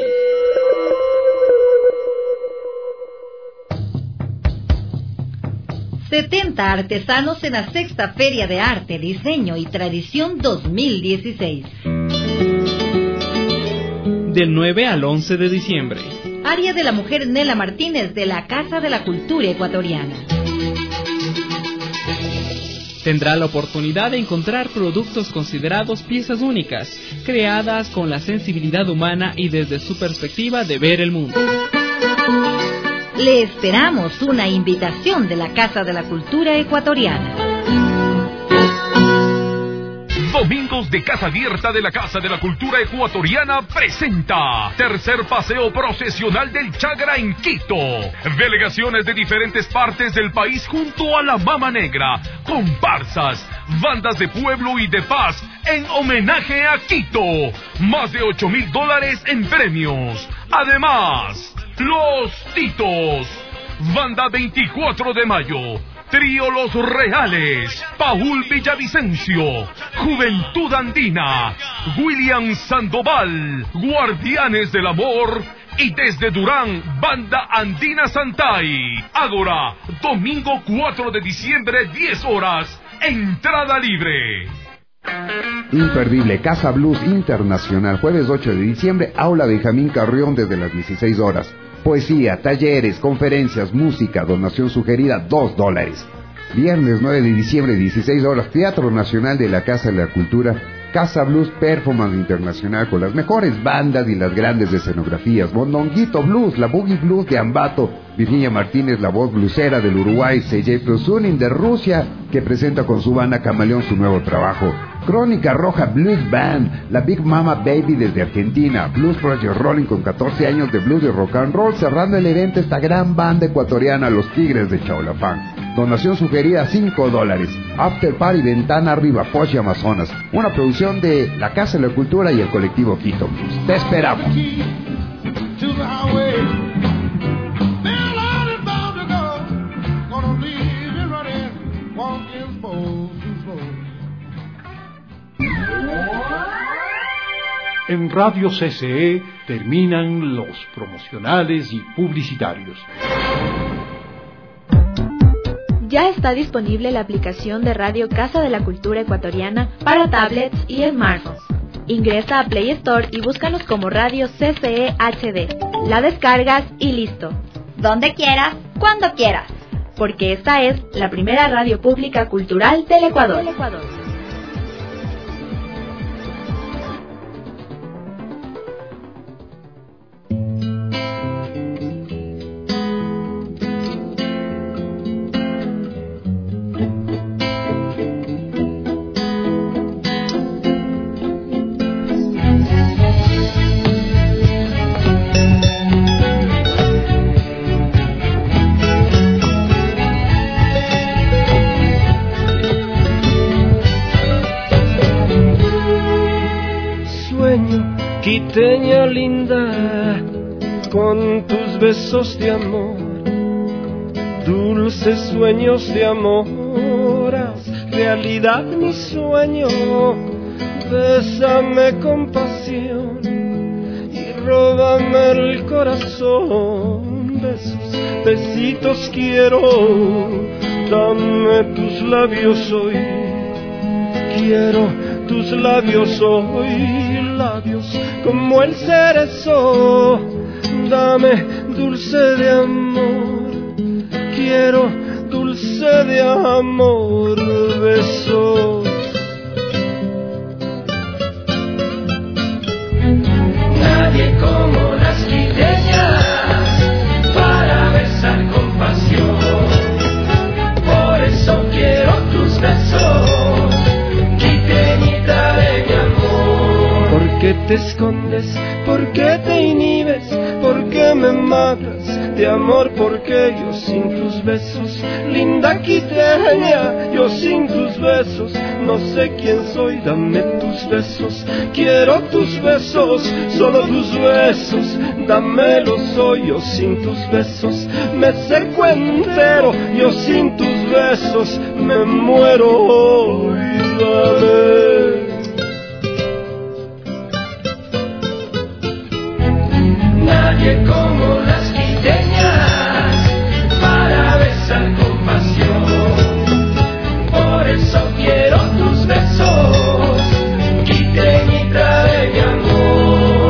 70 artesanos en la 6ª Feria de Arte, Diseño y Tradición 2016. Del 9 al 11 de diciembre. Área de la Mujer Nela Martínez de la Casa de la Cultura Ecuatoriana. Tendrá la oportunidad de encontrar productos considerados piezas únicas, creadas con la sensibilidad humana y desde su perspectiva de ver el mundo. Le esperamos, una invitación de la Casa de la Cultura Ecuatoriana. Domingos de Casa Abierta de la Casa de la Cultura Ecuatoriana presenta tercer paseo procesional del Chagra en Quito. Delegaciones de diferentes partes del país junto a la Mama Negra, comparsas, bandas de pueblo y de paz en homenaje a Quito. Más de $8,000 en premios. Además, Los Titos, Banda 24 de Mayo, Trío Los Reales, Paul Villavicencio, Juventud Andina, William Sandoval, Guardianes del Amor y desde Durán, Banda Andina Santay. Ágora, domingo 4 de diciembre, 10 horas, entrada libre. Imperdible Casa Blues Internacional, jueves 8 de diciembre, Aula Benjamín Carrión desde las 16 horas. Poesía, talleres, conferencias, música, donación sugerida, $2. Viernes 9 de diciembre, 16 horas, Teatro Nacional de la Casa de la Cultura, Casa Blues Performance Internacional con las mejores bandas y las grandes escenografías. Mondonguito Blues, la Boogie Blues de Ambato, Virginia Martínez, la voz blusera del Uruguay, CJ Prosunin de Rusia, que presenta con su banda Camaleón su nuevo trabajo. Crónica Roja Blues Band, la Big Mama Baby desde Argentina, Blues Project Rolling con 14 años de blues y rock and roll, cerrando el evento esta gran banda ecuatoriana, Los Tigres de Chaulafán. Donación sugerida $5. After Party Ventana Arriba, Poche Amazonas. Una producción de la Casa de la Cultura y el colectivo Quito Blues. Te esperamos. En Radio CCE terminan los promocionales y publicitarios. Ya está disponible la aplicación de Radio Casa de la Cultura Ecuatoriana para tablets y smartphones. Ingresa a Play Store y búscanos como Radio CCE HD. La descargas y listo. Donde quieras, cuando quieras. Porque esta es la primera radio pública cultural del Ecuador. Quiteña linda, con tus besos de amor, dulces sueños de amor, haz realidad mi sueño. Bésame con pasión y róbame el corazón. Besos, besitos quiero, dame tus labios hoy. Quiero tus labios hoy, labios como el cerezo. Dame dulce de amor, quiero dulce de amor, besos. Nadie como las quiteñas para besar con pasión. Por eso quiero tus besos, quiteñita de mi amor. ¿Por qué te escondes? ¿Por qué te inhibes? ¿Por qué me matas de amor? Porque yo sin tus besos, linda quiteña, yo sin tus besos, no sé quién soy. Dame tus besos, quiero tus besos, solo tus besos, dámelos hoy. Yo sin tus besos me seco entero, yo sin tus besos me muero hoy. Dame. Nadie como las quiteñas para besar con pasión. Por eso quiero tus besos, quiteñita de mi amor.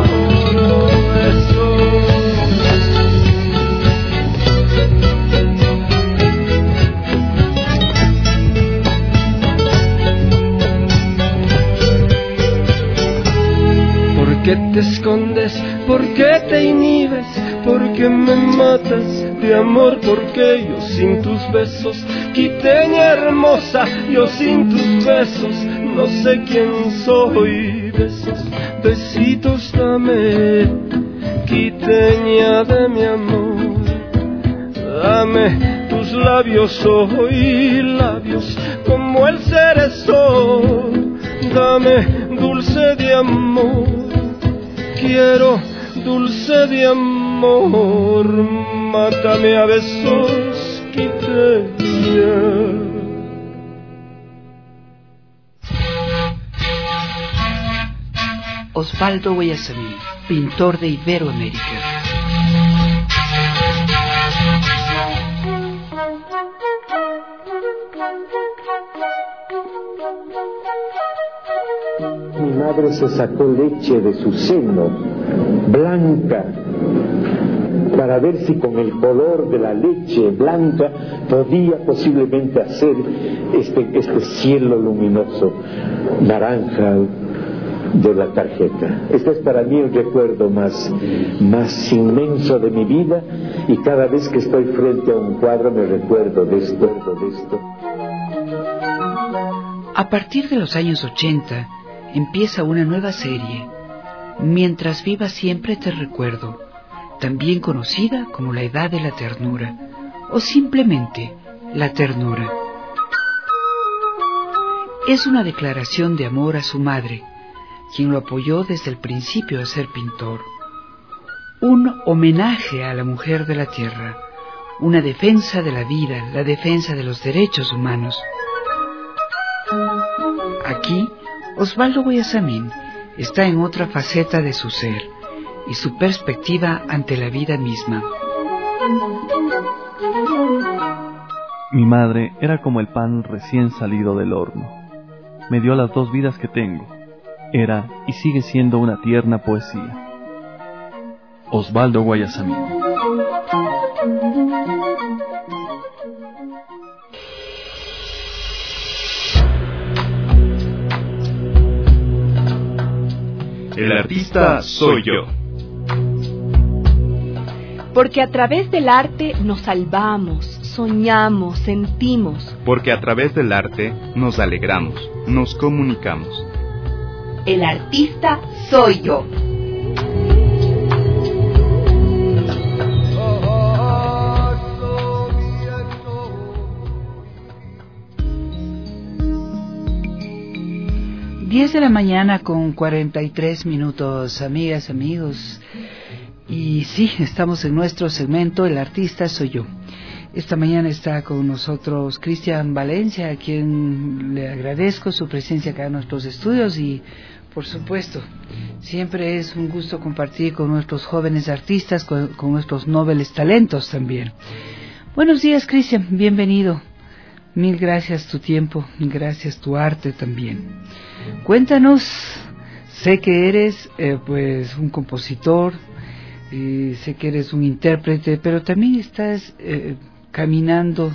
¿Por qué te escondes? ¿Por qué te inhibes? ¿Por qué me matas de amor? Porque yo sin tus besos, quiteña hermosa, yo sin tus besos, no sé quién soy. Besos, besitos dame, quiteña de mi amor. Dame tus labios hoy, labios como el cerezo. Dame dulce de amor, quiero dulce de amor, mátame a besos, quiteña. Osvaldo Guayasamín, pintor de Iberoamérica. Mi madre se sacó leche de su seno, blanca, para ver si con el color de la leche blanca podía posiblemente hacer este cielo luminoso, naranja de la tarjeta. Este es para mí el recuerdo más inmenso de mi vida, y cada vez que estoy frente a un cuadro me recuerdo de esto. A partir de los años 80 empieza una nueva serie, Mientras viva siempre te recuerdo, también conocida como La Edad de la Ternura, o simplemente la ternura. Es una declaración de amor a su madre, quien lo apoyó desde el principio a ser pintor. Un homenaje a la mujer de la tierra, una defensa de la vida, la defensa de los derechos humanos. Aquí, Osvaldo Guayasamín está en otra faceta de su ser y su perspectiva ante la vida misma. Mi madre era como el pan recién salido del horno. Me dio las dos vidas que tengo. Era y sigue siendo una tierna poesía. Osvaldo Guayasamín. El artista soy yo. Porque a través del arte nos salvamos, soñamos, sentimos. Porque a través del arte nos alegramos, nos comunicamos. El artista soy yo. Diez de la mañana con 43 minutos, amigas, amigos. Y sí, estamos en nuestro segmento El artista soy yo. Esta mañana está con nosotros Cristian Valencia, a quien le agradezco su presencia acá en nuestros estudios y, por supuesto, siempre es un gusto compartir con nuestros jóvenes artistas, con nuestros nobles talentos también. Buenos días, Cristian, bienvenido. Mil gracias tu tiempo, gracias tu arte también. Cuéntanos, sé que eres pues un compositor, sé que eres un intérprete, pero también estás caminando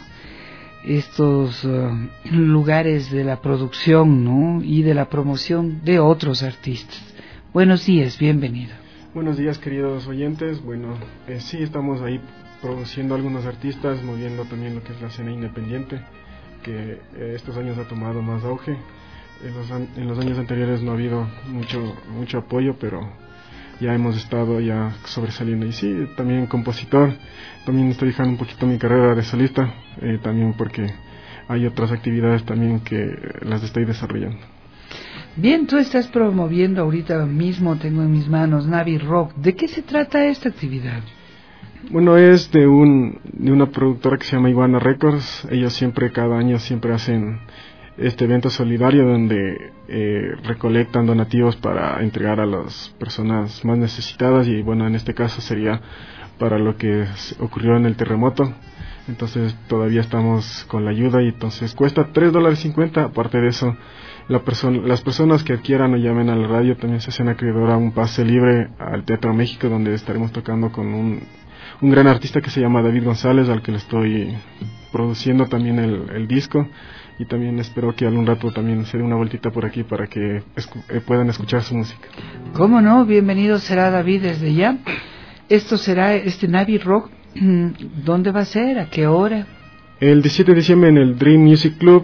estos lugares de la producción, ¿no? Y de la promoción de otros artistas. Buenos días, bienvenido. Buenos días, queridos oyentes. Bueno, sí, estamos ahí produciendo algunos artistas, moviendo también lo que es la escena independiente, que estos años ha tomado más auge. En los años anteriores no ha habido mucho apoyo, pero ya hemos estado ya sobresaliendo. Y sí, también compositor, también estoy dejando un poquito mi carrera de solista, también porque hay otras actividades también que las estoy desarrollando. Bien, tú estás promoviendo ahorita mismo, tengo en mis manos Navi Rock. ¿De qué se trata esta actividad? Bueno, es de una productora que se llama Iguana Records. Ellos cada año hacen este evento solidario donde recolectan donativos para entregar a las personas más necesitadas, y bueno, en este caso sería para lo que ocurrió en el terremoto. Entonces todavía estamos con la ayuda, y entonces cuesta $3.50. Aparte de eso, las personas que adquieran o llamen a la radio también se hacen acreedor a un pase libre al Teatro México, donde estaremos tocando con un gran artista que se llama David González, al que le estoy produciendo también el disco. Y también espero que algún rato también se dé una vueltita por aquí para que puedan escuchar su música. ¿Cómo no? Bienvenido será David desde ya. Esto será Navi Rock. ¿Dónde va a ser? ¿A qué hora? El 17 de diciembre en el Dream Music Club.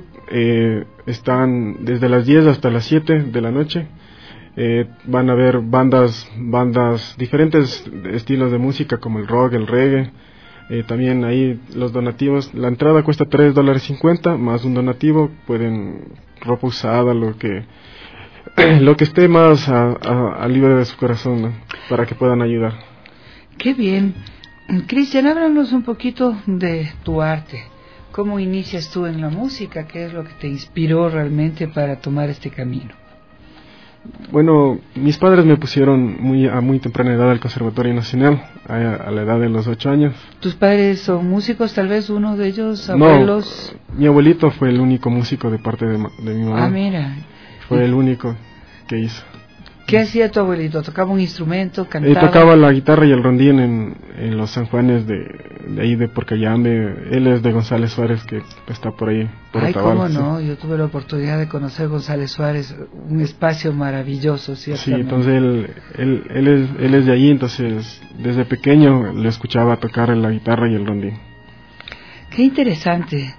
Están desde las 10 hasta las 7 de la noche. Van a haber bandas, diferentes estilos de música como el rock, el reggae. También ahí los donativos, la entrada cuesta $3.50 más un donativo. Pueden ropa usada, lo que esté más a libre de su corazón, ¿no? Para que puedan ayudar. Qué bien. Cristian, háblanos un poquito de tu arte. ¿Cómo inicias tú en la música? ¿Qué es lo que te inspiró realmente para tomar este camino? Bueno, mis padres me pusieron a muy temprana edad al Conservatorio Nacional, a la edad de los 8 años. ¿Tus padres son músicos, tal vez uno de ellos, abuelos? No, mi abuelito fue el único músico de parte de mi mamá. Ah, mira. Fue el único que hizo. ¿Qué hacía tu abuelito? ¿Tocaba un instrumento? ¿Cantaba? Tocaba la guitarra y el rondín en los San Juanes de ahí de Porcayambe. Él es de González Suárez, que está por ahí, por Otavalo. ¿Cómo no? Yo tuve la oportunidad de conocer González Suárez, un espacio maravilloso, ¿cierto? Sí, entonces él es de allí, entonces desde pequeño le escuchaba tocar la guitarra y el rondín. Qué interesante.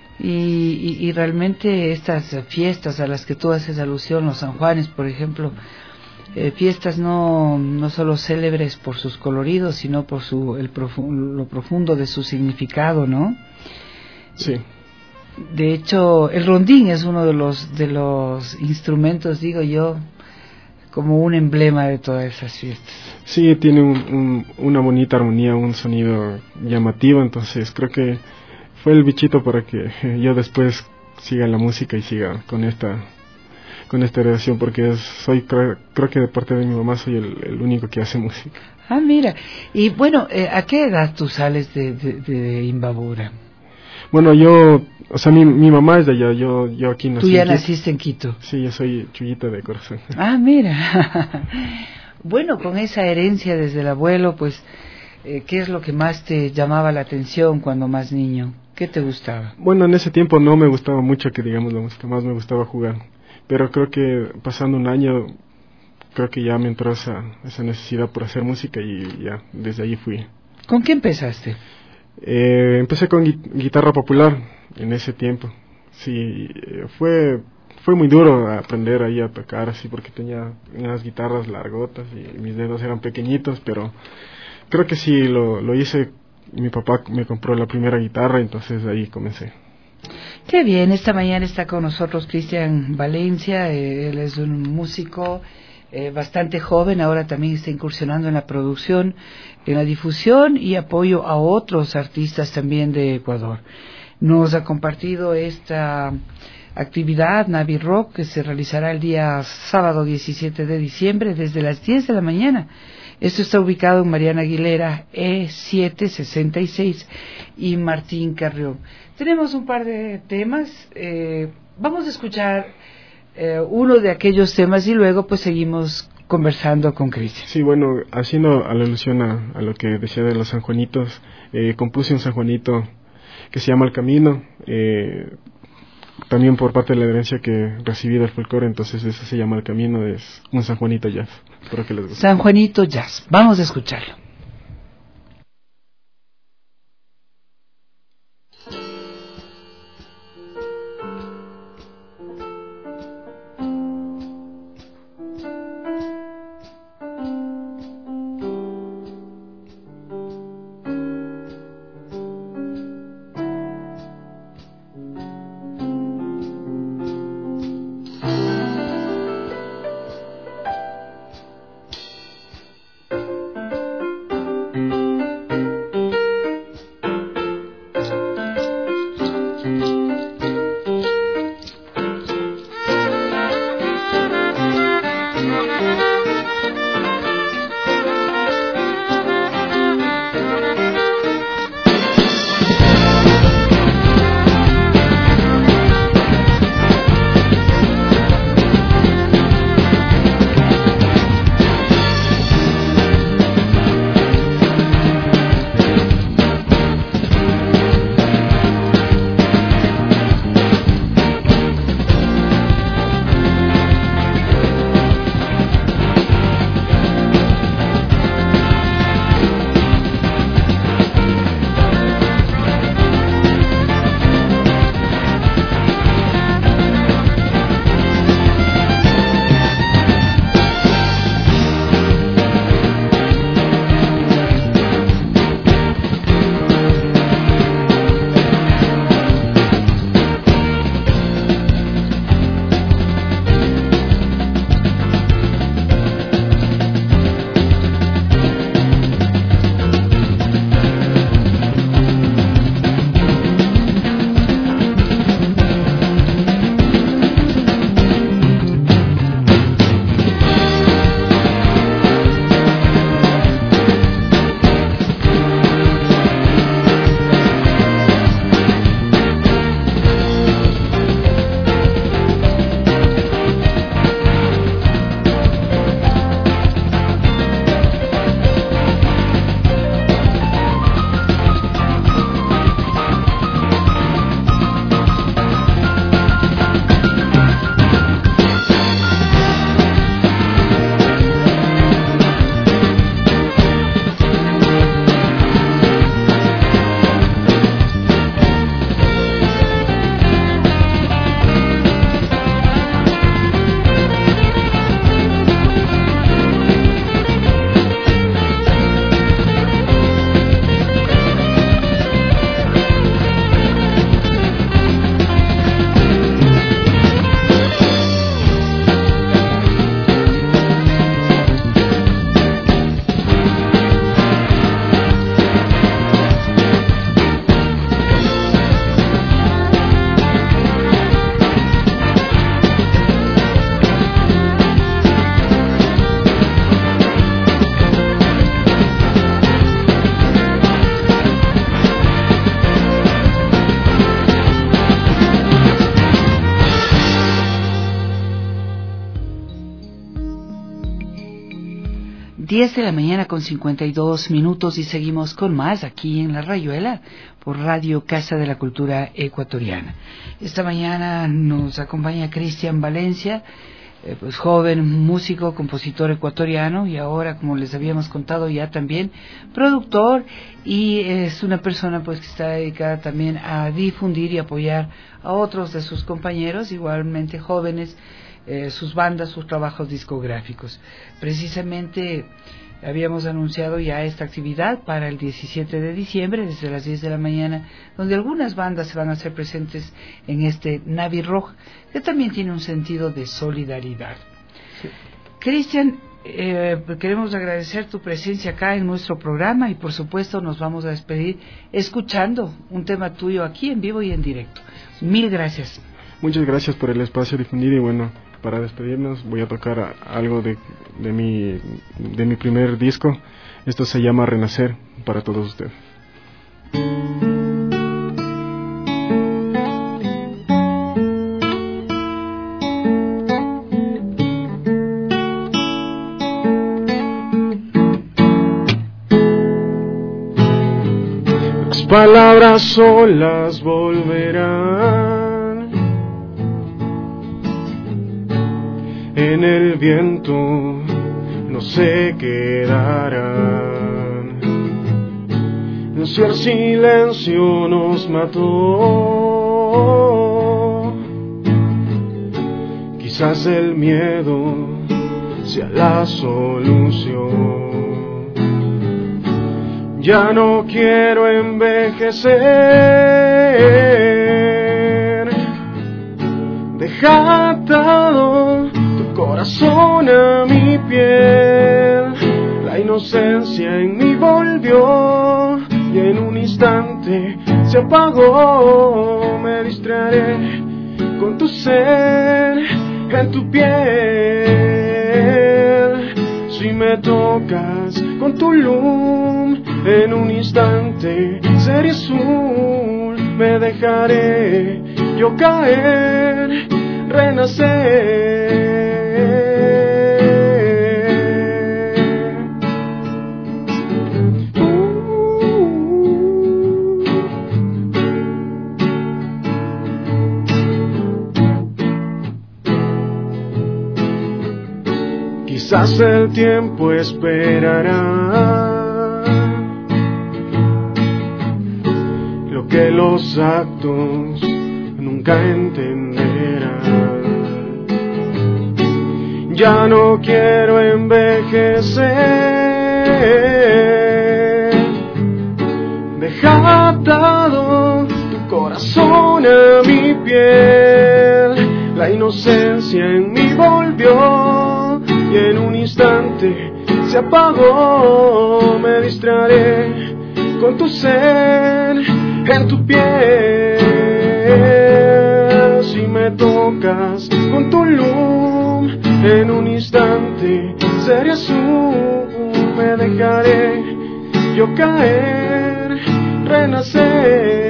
Y realmente estas fiestas a las que tú haces alusión, los San Juanes, por ejemplo, fiestas no solo célebres por sus coloridos, sino por lo profundo de su significado, ¿no? Sí. De hecho, el rondín es uno de los instrumentos, digo yo, como un emblema de todas esas fiestas. Sí, tiene una bonita armonía, un sonido llamativo, entonces creo que fue el bichito para que yo después siga en la música y siga con esta relación, porque creo que de parte de mi mamá soy el único que hace música. Ah, mira. Y bueno, ¿a qué edad tú sales de Imbabura? Bueno, mi mamá es de allá, yo aquí nací. ¿Tú ya naciste en Quito? Sí, yo soy chullita de corazón. Ah, mira. Bueno, con esa herencia desde el abuelo, pues, ¿qué es lo que más te llamaba la atención cuando más niño? ¿Qué te gustaba? Bueno, en ese tiempo no me gustaba mucho que digamos la música, más me gustaba jugar. Pero creo que pasando un año, creo que ya me entró esa necesidad por hacer música y ya, desde ahí fui. ¿Con qué empezaste? Empecé con guitarra popular en ese tiempo. Sí, fue muy duro aprender ahí a tocar así porque tenía unas guitarras largotas y mis dedos eran pequeñitos, pero creo que sí lo hice. Mi papá me compró la primera guitarra, entonces ahí comencé. Qué bien, esta mañana está con nosotros Cristian Valencia, él es un músico bastante joven, ahora también está incursionando en la producción, en la difusión y apoyo a otros artistas también de Ecuador. Nos ha compartido esta actividad Navi Rock que se realizará el día sábado 17 de diciembre desde las 10 de la mañana. Esto está ubicado en Mariana Aguilera, E766 y Martín Carrión. Tenemos un par de temas, vamos a escuchar uno de aquellos temas y luego pues seguimos conversando con Cristian. Sí, bueno, haciendo alusión a lo que decía de los sanjuanitos, compuse un sanjuanito que se llama El Camino, también por parte de la herencia que recibí del folclore, entonces eso se llama El Camino, es un sanjuanito jazz. Espero que les guste. Sanjuanito Jazz, vamos a escucharlo. 10 de la mañana con 52 minutos y seguimos con más aquí en La Rayuela por Radio Casa de la Cultura Ecuatoriana. Esta mañana nos acompaña Cristian Valencia, pues joven músico, compositor ecuatoriano y ahora, como les habíamos contado ya también, productor, y es una persona pues que está dedicada también a difundir y apoyar a otros de sus compañeros, igualmente jóvenes, sus bandas, sus trabajos discográficos. Precisamente habíamos anunciado ya esta actividad para el 17 de diciembre desde las 10 de la mañana, donde algunas bandas se van a hacer presentes en este Navi Rock, que también tiene un sentido de solidaridad. Sí. Cristian, queremos agradecer tu presencia acá en nuestro programa y por supuesto nos vamos a despedir escuchando un tema tuyo aquí en vivo y en directo. Mil gracias. Muchas gracias por el espacio difundido y bueno, para despedirnos voy a tocar algo de mi primer disco. Esto se llama Renacer para todos ustedes. Las palabras solas volverán en el viento, no se quedarán. Si el silencio nos mató, quizás el miedo sea la solución. Ya no quiero envejecer, deja atado corazón a mi piel. La inocencia en mí volvió y en un instante se apagó. Me distraeré con tu ser en tu piel. Si me tocas con tu luz, en un instante seré azul. Me dejaré yo caer, renacer. Quizás el tiempo esperará lo que los actos nunca entenderán. Ya no quiero envejecer, deja atado tu corazón a mi piel. La inocencia en mí volvió y en un instante se apagó. Me distraeré con tu ser en tu piel. Si me tocas con tu luz, en un instante seré azul. Me dejaré yo caer, renacer.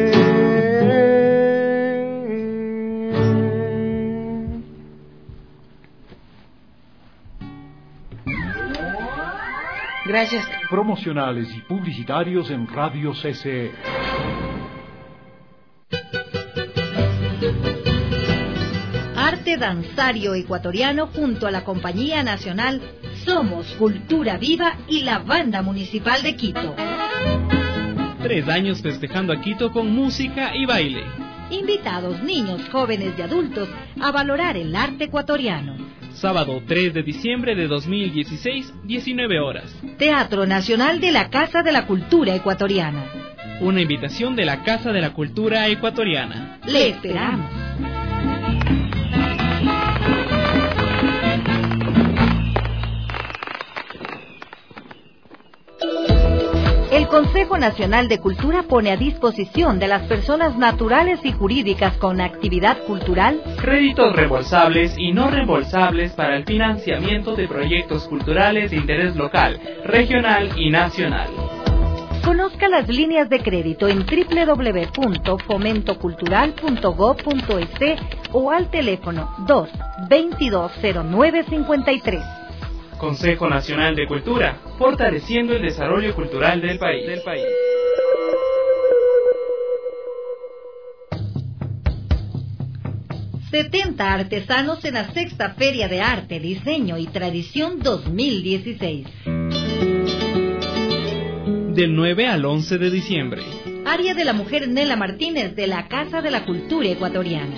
Gracias. Promocionales y publicitarios en Radio CCE. Arte danzario ecuatoriano junto a la Compañía Nacional Somos Cultura Viva y la Banda Municipal de Quito. 3 años festejando a Quito con música y baile. Invitados niños, jóvenes y adultos a valorar el arte ecuatoriano. Sábado 3 de diciembre de 2016, 19 horas. Teatro Nacional de la Casa de la Cultura Ecuatoriana. Una invitación de la Casa de la Cultura Ecuatoriana. Le esperamos. El Consejo Nacional de Cultura pone a disposición de las personas naturales y jurídicas con actividad cultural créditos reembolsables y no reembolsables para el financiamiento de proyectos culturales de interés local, regional y nacional. Conozca las líneas de crédito en www.fomentocultural.gov.es o al teléfono 2-220953. Consejo Nacional de Cultura, fortaleciendo el desarrollo cultural del país. 70 artesanos en la Sexta Feria de Arte, Diseño y Tradición 2016. Del 9 al 11 de diciembre. Área de la Mujer Nela Martínez de la Casa de la Cultura Ecuatoriana.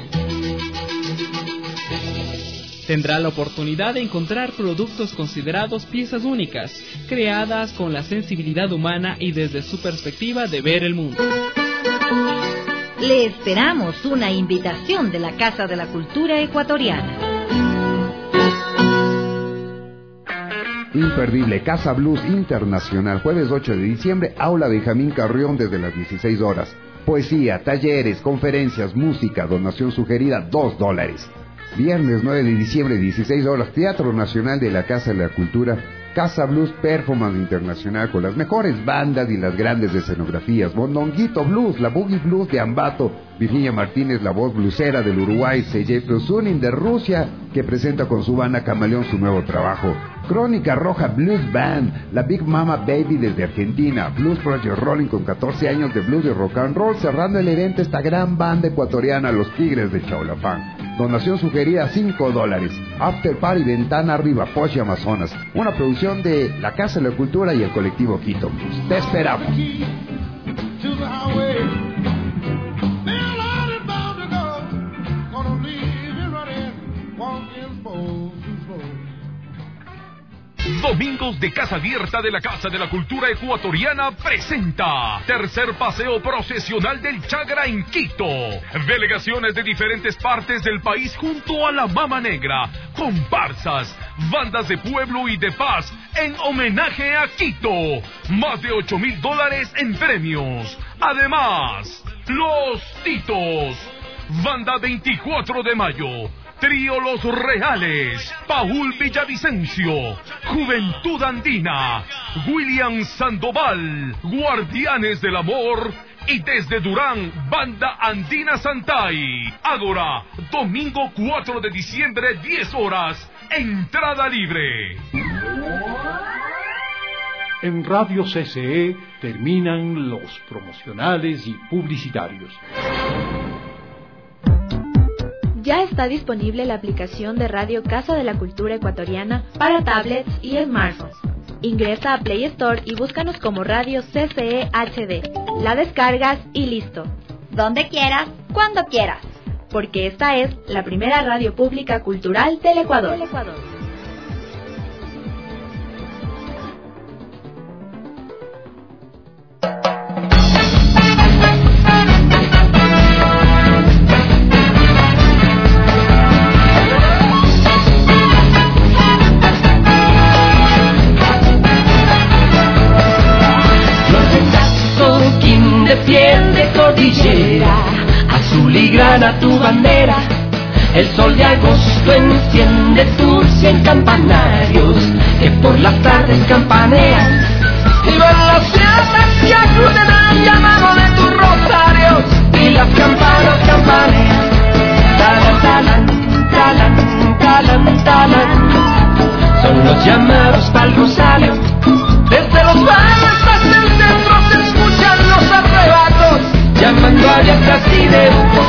Tendrá la oportunidad de encontrar productos considerados piezas únicas, creadas con la sensibilidad humana y desde su perspectiva de ver el mundo. Le esperamos, una invitación de la Casa de la Cultura Ecuatoriana. Imperdible Casa Blues Internacional, jueves 8 de diciembre, Aula Benjamín Carrión desde las 16 horas. Poesía, talleres, conferencias, música, donación sugerida, $2. Viernes 9 de diciembre, 16 horas, Teatro Nacional de la Casa de la Cultura, Casa Blues Performance Internacional con las mejores bandas y las grandes escenografías. Mondonguito Blues, la Boogie Blues de Ambato, Virginia Martínez, la voz blusera del Uruguay, CJ Prosunin de Rusia, que presenta con su banda Camaleón su nuevo trabajo. Crónica Roja Blues Band, la Big Mama Baby desde Argentina, Blues Project Rolling con 14 años de blues y rock and roll, cerrando el evento esta gran banda ecuatoriana, Los Tigres de Chaulafán. Donación sugerida $5. After Party Ventana Arriba, Poche Amazonas. Una producción de la Casa de la Cultura y el colectivo Quito Blues. Te esperamos. Domingos de Casa Abierta de la Casa de la Cultura Ecuatoriana presenta tercer paseo procesional del Chagra en Quito. Delegaciones de diferentes partes del país junto a la Mama Negra, comparsas, bandas de pueblo y de paz en homenaje a Quito. Más de $8,000 en premios. Además, Los Titos, Banda 24 de Mayo, Trío Los Reales, Paul Villavicencio, Juventud Andina, William Sandoval, Guardianes del Amor y desde Durán, Banda Andina Santay. Ágora, domingo 4 de diciembre, 10 horas, entrada libre. En Radio CCE terminan los promocionales y publicitarios. Ya está disponible la aplicación de Radio Casa de la Cultura Ecuatoriana para tablets y smartphones. Ingresa a Play Store y búscanos como Radio CCE HD. La descargas y listo. Donde quieras, cuando quieras. Porque esta es la primera radio pública cultural del Ecuador. Piel de cordillera, azul y grana tu bandera. El sol de agosto enciende tus 100 campanarios que por las tardes campanean. Y van las sierras que acuden al llamado de tus rosarios y las campanas campanean. Talan, talan, talan, talan, talan. Son los llamados pa'l rosario. Desde los valles hasta el centro se escuchan los arrebatos, llamando a diestras y de humo.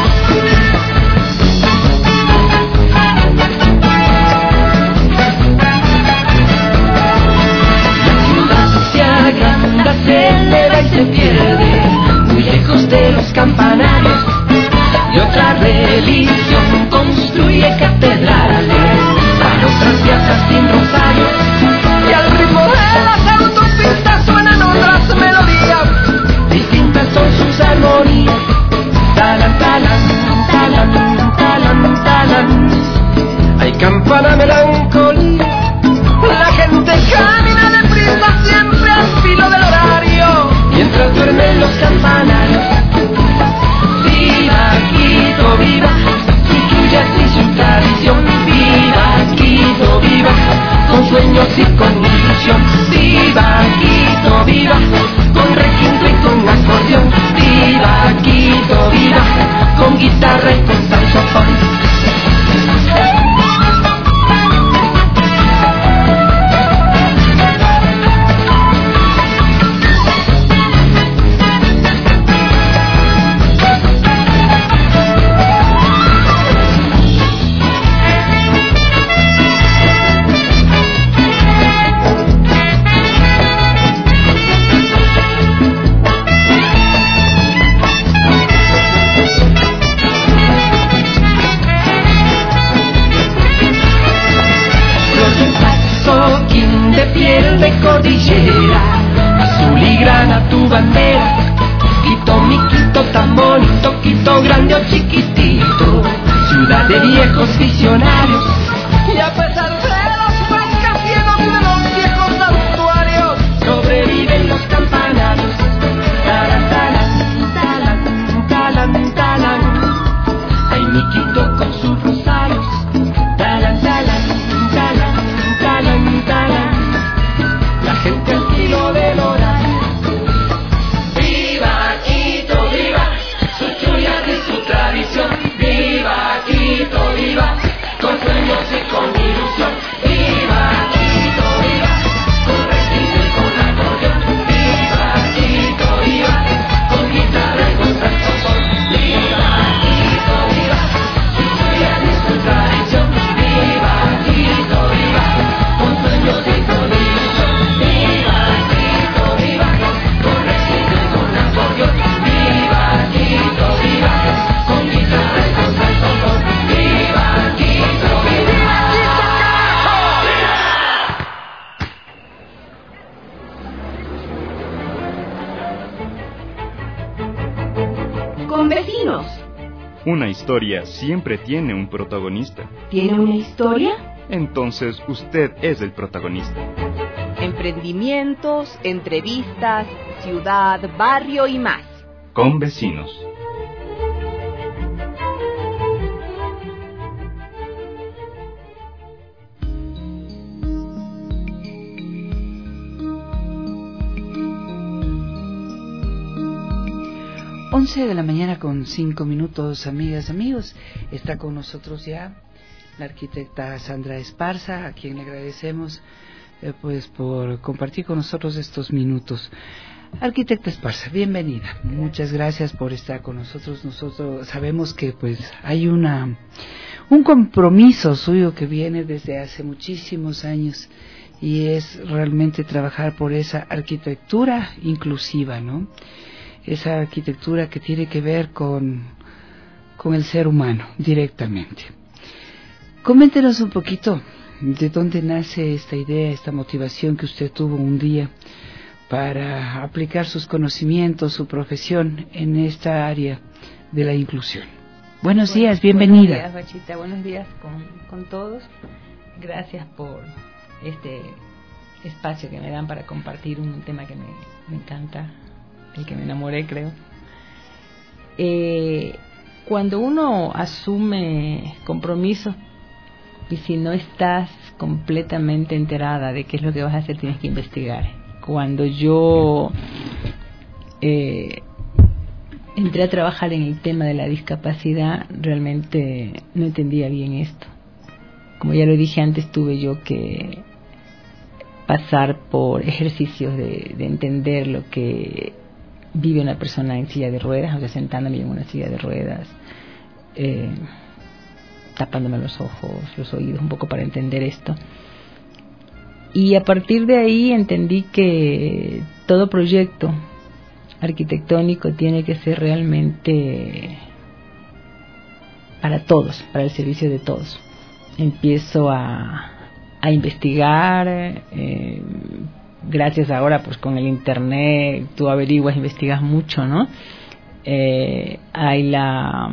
La ciudad se agranda, se eleva y se pierde, muy lejos de los campanarios. Y otra religión construye catedrales para otras piazas sin rosarios. Y al ritmo de las autopistas suenan otras melodías, distintas son sus armonías. Talan, talan, talan, talan, talan. Hay campana melancolía, la gente camina deprisa siempre al filo del horario, mientras duermen los campanarios. Viva Quito, viva, y cordillera, azul y grana tu bandera. Quito, mi Quito tan bonito, Quito grande o chiquitito, ciudad de viejos visionarios. Y a pesar de los rascacielos de los viejos santuarios, sobreviven los campanarios. Talan, talan, talan, talan, talan. Ay, mi Quito con sus rosarios. Talan, talan, talan, talan, talan. La gente al filo del horario. Viva Quito, viva sus chullas y su tradición. Viva Quito, viva con sueños y con ilusión. Viva Quito, viva con requinto y con acordeón. Viva Quito, viva con guitarra y con saxofón. Viva Quito, viva sus chullas y su tradición. Viva Quito, viva con sueños y con ilusión. Viva Quito, viva con requinto y con acordeón. Viva Quito, viva con guitarra y con saxofón. Viva Quito, viva Quito, carajo. Con vecinos. Una historia siempre tiene un protagonista. ¿Tiene una historia? Entonces usted es el protagonista. Emprendimientos, entrevistas, ciudad, barrio y más. Con vecinos. De la mañana con 5 minutos, amigas, amigos. Está con nosotros ya la arquitecta Sandra Esparza, a quien le agradecemos pues por compartir con nosotros estos minutos. Arquitecta Esparza, bienvenida. Muchas gracias por estar con nosotros. Nosotros sabemos que pues hay un compromiso suyo que viene desde hace muchísimos años y es realmente trabajar por esa arquitectura inclusiva, ¿no? Esa arquitectura que tiene que ver con el ser humano directamente. Coméntenos un poquito de dónde nace esta idea, esta motivación que usted tuvo un día para aplicar sus conocimientos, su profesión en esta área de la inclusión. Buenos días, bienvenida. Buenos días, Bachita, buenos días con todos. Gracias por este espacio que me dan para compartir un tema que me encanta, el que me enamoré, creo. Cuando uno asume compromiso y si no estás completamente enterada de qué es lo que vas a hacer, tienes que investigar. Cuando yo entré a trabajar en el tema de la discapacidad, realmente no entendía bien esto. Como ya lo dije antes, tuve yo que pasar por ejercicios de entender lo que vive una persona en silla de ruedas, o sea, sentándome en una silla de ruedas, tapándome los ojos, los oídos, un poco para entender esto. Y a partir de ahí entendí que todo proyecto arquitectónico tiene que ser realmente para todos, para el servicio de todos. Empiezo a investigar, gracias ahora pues con el internet tú averiguas, investigas mucho, ¿no? Hay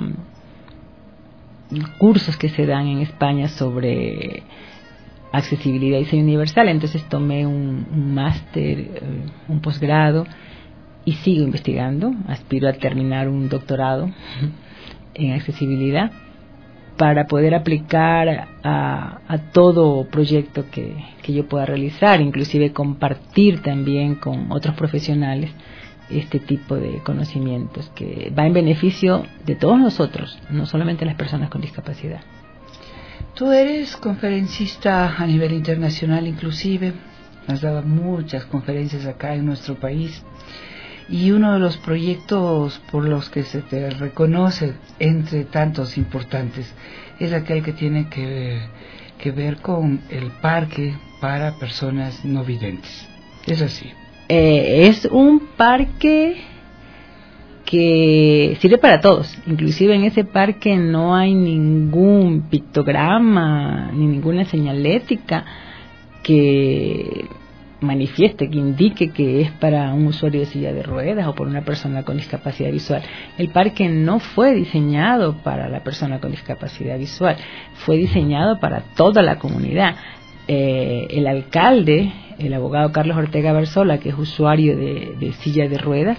cursos que se dan en España sobre accesibilidad y diseño universal, entonces tomé un máster, un posgrado y sigo investigando, aspiro a terminar un doctorado en accesibilidad para poder aplicar a todo proyecto que yo pueda realizar, inclusive compartir también con otros profesionales este tipo de conocimientos que va en beneficio de todos nosotros, no solamente las personas con discapacidad. Tú eres conferencista a nivel internacional inclusive, has dado muchas conferencias acá en nuestro país y uno de los proyectos por los que se te reconoce entre tantos importantes es aquel que tiene que ver con el parque para personas no videntes. ¿Es así? Es un parque que sirve para todos. Inclusive en ese parque no hay ningún pictograma ni ninguna señalética que manifieste, que indique que es para un usuario de silla de ruedas o por una persona con discapacidad visual. El parque no fue diseñado para la persona con discapacidad visual, fue diseñado para toda la comunidad. El alcalde, el abogado Carlos Ortega Barzola, que es usuario de silla de ruedas,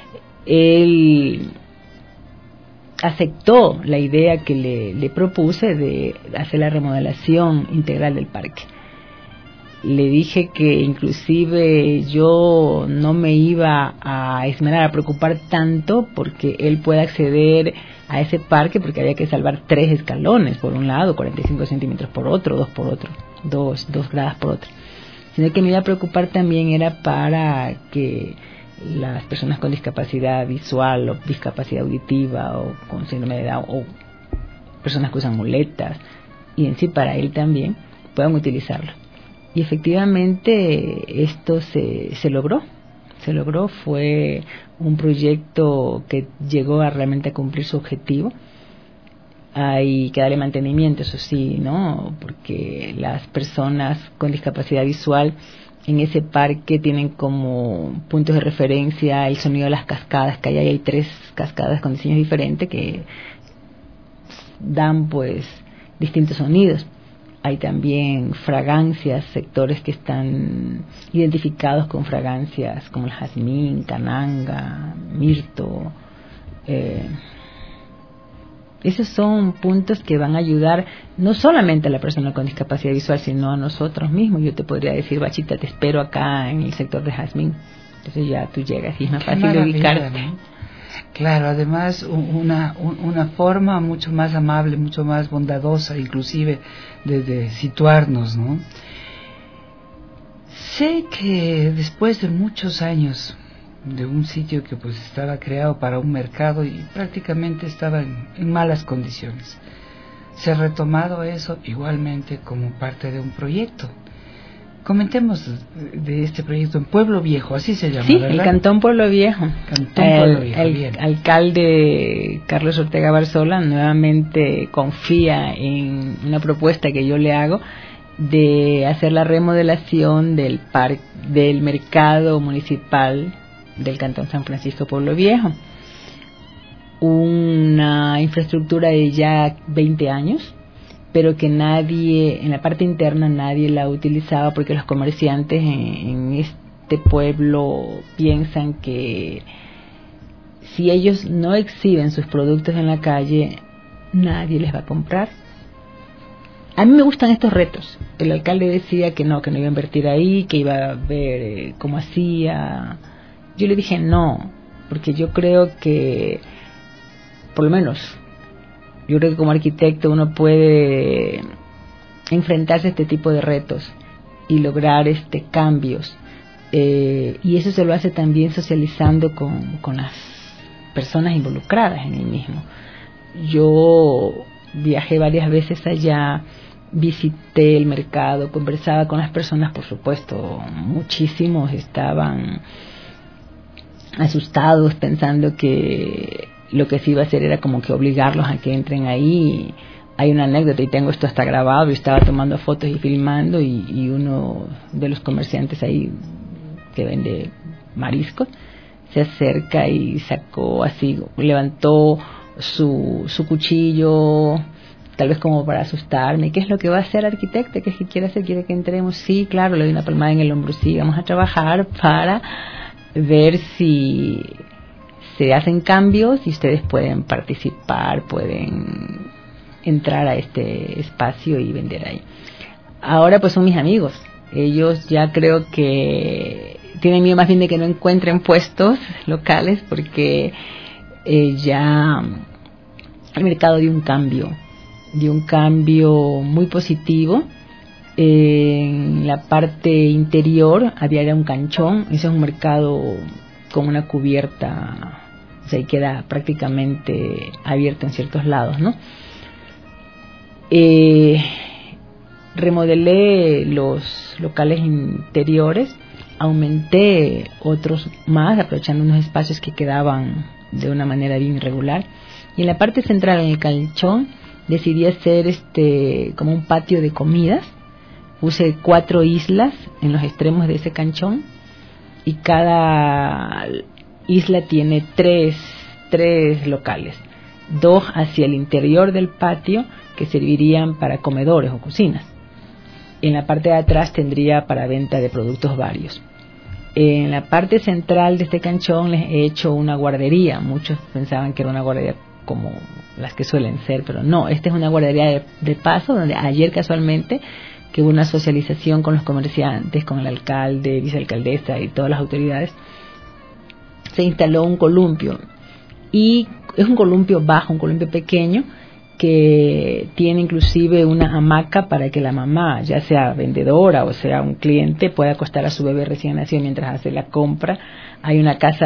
él aceptó la idea que le propuse de hacer la remodelación integral del parque. Le dije que inclusive yo no me iba a esmerar, a preocupar tanto porque él pueda acceder a ese parque, porque había que salvar 3 escalones por un lado, 45 centímetros por otro, 2 por otro, 2 gradas por otro. Sino que me iba a preocupar también era para que las personas con discapacidad visual o discapacidad auditiva o con síndrome de Down o personas que usan muletas, y en sí para él también, puedan utilizarlo. Y efectivamente esto se logró, fue un proyecto que llegó realmente a cumplir su objetivo. Hay que darle mantenimiento, eso sí, ¿no? Porque las personas con discapacidad visual en ese parque tienen como puntos de referencia el sonido de las cascadas, que hay 3 cascadas con diseños diferentes que dan pues distintos sonidos. Hay también fragancias, sectores que están identificados con fragancias como el jazmín, cananga, mirto. Esos son puntos que van a ayudar no solamente a la persona con discapacidad visual, sino a nosotros mismos. Yo te podría decir, Bachita, te espero acá en el sector de jazmín. Entonces ya tú llegas y es más fácil de ubicarte, ¿no? Claro, además una forma mucho más amable, mucho más bondadosa, inclusive de situarnos, ¿no? Sé que después de muchos años de un sitio que pues estaba creado para un mercado y prácticamente estaba en malas condiciones, se ha retomado eso igualmente como parte de un proyecto. Comentemos de este proyecto en Pueblo Viejo, así se llama, sí, ¿verdad? El Cantón Pueblo Viejo. Pueblo Viejo, el alcalde Carlos Ortega Barzola nuevamente confía en una propuesta que yo le hago de hacer la remodelación del mercado municipal del Cantón San Francisco Pueblo Viejo. Una infraestructura de ya 20 años, pero que nadie, en la parte interna nadie la utilizaba porque los comerciantes en este pueblo piensan que si ellos no exhiben sus productos en la calle, nadie les va a comprar. A mí me gustan estos retos. El alcalde decía que no iba a invertir ahí, que iba a ver cómo hacía. Yo le dije no, porque yo creo que, por lo menos, yo creo que como arquitecto uno puede enfrentarse a este tipo de retos y lograr cambios. Y eso se lo hace también socializando con las personas involucradas en el mismo. Yo viajé varias veces allá, visité el mercado, conversaba con las personas, por supuesto, muchísimos estaban asustados pensando que lo que se iba a hacer era como que obligarlos a que entren ahí. Hay una anécdota y tengo esto hasta grabado. Yo estaba tomando fotos y filmando y uno de los comerciantes ahí que vende mariscos se acerca y sacó así, levantó su cuchillo, tal vez como para asustarme. ¿Qué es lo que va a hacer, arquitecta? ¿Qué es que quiere hacer? ¿Quiere que entremos? Sí, claro, le doy una palmada en el hombro. Sí, vamos a trabajar para ver si se hacen cambios y ustedes pueden participar, pueden entrar a este espacio y vender ahí. Ahora pues son mis amigos. Ellos ya creo que tienen miedo más bien de que no encuentren puestos locales porque ya el mercado dio un cambio muy positivo. En la parte interior había un canchón, ese es un mercado con una cubierta, o sea, y queda prácticamente abierto en ciertos lados, ¿no? Remodelé los locales interiores, aumenté otros más, aprovechando unos espacios que quedaban de una manera bien irregular, y en la parte central, en el canchón, decidí hacer como un patio de comidas, puse 4 islas en los extremos de ese canchón y cada isla tiene tres locales, 2 hacia el interior del patio que servirían para comedores o cocinas. En la parte de atrás tendría para venta de productos varios. En la parte central de este canchón les he hecho una guardería. Muchos pensaban que era una guardería como las que suelen ser, pero no, esta es una guardería de paso, donde ayer casualmente, que hubo una socialización con los comerciantes, con el alcalde, vicealcaldesa y todas las autoridades, se instaló un columpio, y es un columpio bajo, un columpio pequeño, que tiene inclusive una hamaca para que la mamá, ya sea vendedora o sea un cliente, pueda acostar a su bebé recién nacido mientras hace la compra. Hay una casa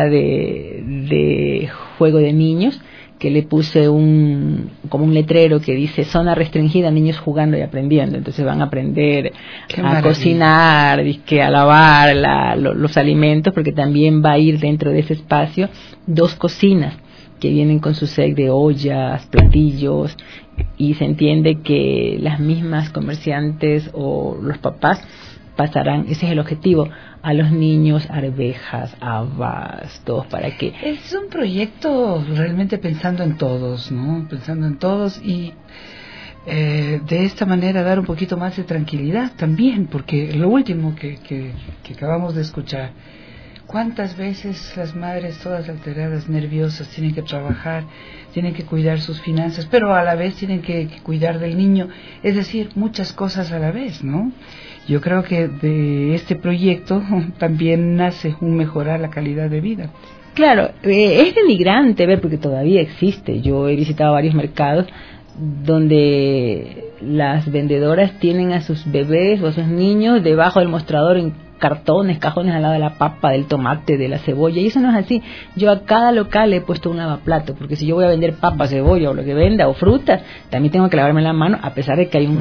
de juego de niños que le puse como un letrero que dice zona restringida, niños jugando y aprendiendo. Entonces van a aprender a cocinar, a lavar los alimentos, porque también va a ir dentro de ese espacio 2 cocinas que vienen con su set de ollas, platillos, y se entiende que las mismas comerciantes o los papás pasarán, ese es el objetivo, a los niños arvejas, habas, todos, para que... Es un proyecto realmente pensando en todos, ¿no? Pensando en todos y de esta manera dar un poquito más de tranquilidad también, porque lo último que acabamos de escuchar, ¿cuántas veces las madres todas alteradas, nerviosas, tienen que trabajar, tienen que cuidar sus finanzas, pero a la vez tienen que cuidar del niño? Es decir, muchas cosas a la vez, ¿no? Yo creo que de este proyecto también nace un mejorar la calidad de vida. Claro, es denigrante ver, porque todavía existe. Yo he visitado varios mercados donde las vendedoras tienen a sus bebés o a sus niños debajo del mostrador en cartones, cajones al lado de la papa, del tomate, de la cebolla, y eso no es así. Yo a cada local he puesto un lavaplato, porque si yo voy a vender papa, cebolla o lo que venda, o frutas, también tengo que lavarme la mano, a pesar de que hay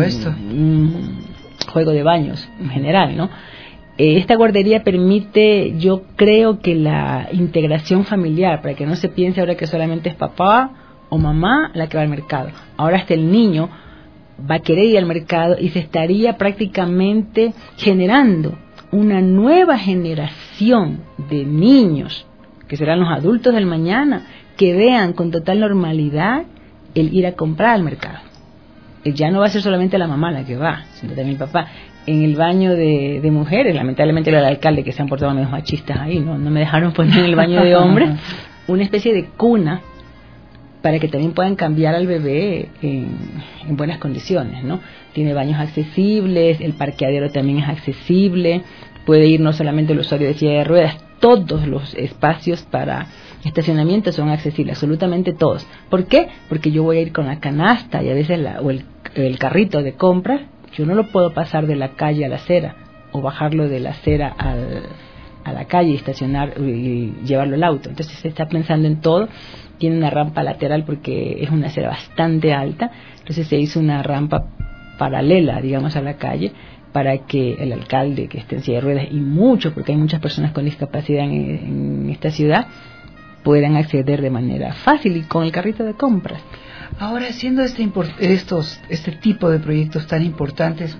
un juego de baños en general, ¿no? Esta guardería permite, yo creo, que la integración familiar, para que no se piense ahora que solamente es papá o mamá la que va al mercado. Ahora hasta el niño va a querer ir al mercado y se estaría prácticamente generando una nueva generación de niños, que serán los adultos del mañana, que vean con total normalidad el ir a comprar al mercado. Ya no va a ser solamente la mamá la que va, sino también el papá. En el baño de mujeres, lamentablemente era el alcalde que se han portado menos machistas ahí, no me dejaron poner en el baño de hombres una especie de cuna para que también puedan cambiar al bebé en buenas condiciones, ¿no? Tiene baños accesibles, el parqueadero también es accesible, puede ir no solamente el usuario de silla de ruedas, todos los espacios para estacionamiento son accesibles, absolutamente todos. ¿Por qué? Porque yo voy a ir con la canasta y a veces el carrito de compras, yo no lo puedo pasar de la calle a la acera o bajarlo de la acera a la calle y estacionar y llevarlo al auto. Entonces se está pensando en todo. Tiene una rampa lateral porque es una acera bastante alta, entonces se hizo una rampa paralela, digamos, a la calle, para que el alcalde, que esté en silla de ruedas, y muchos, porque hay muchas personas con discapacidad en esta ciudad, puedan acceder de manera fácil y con el carrito de compras. Ahora, siendo este tipo de proyectos tan importantes,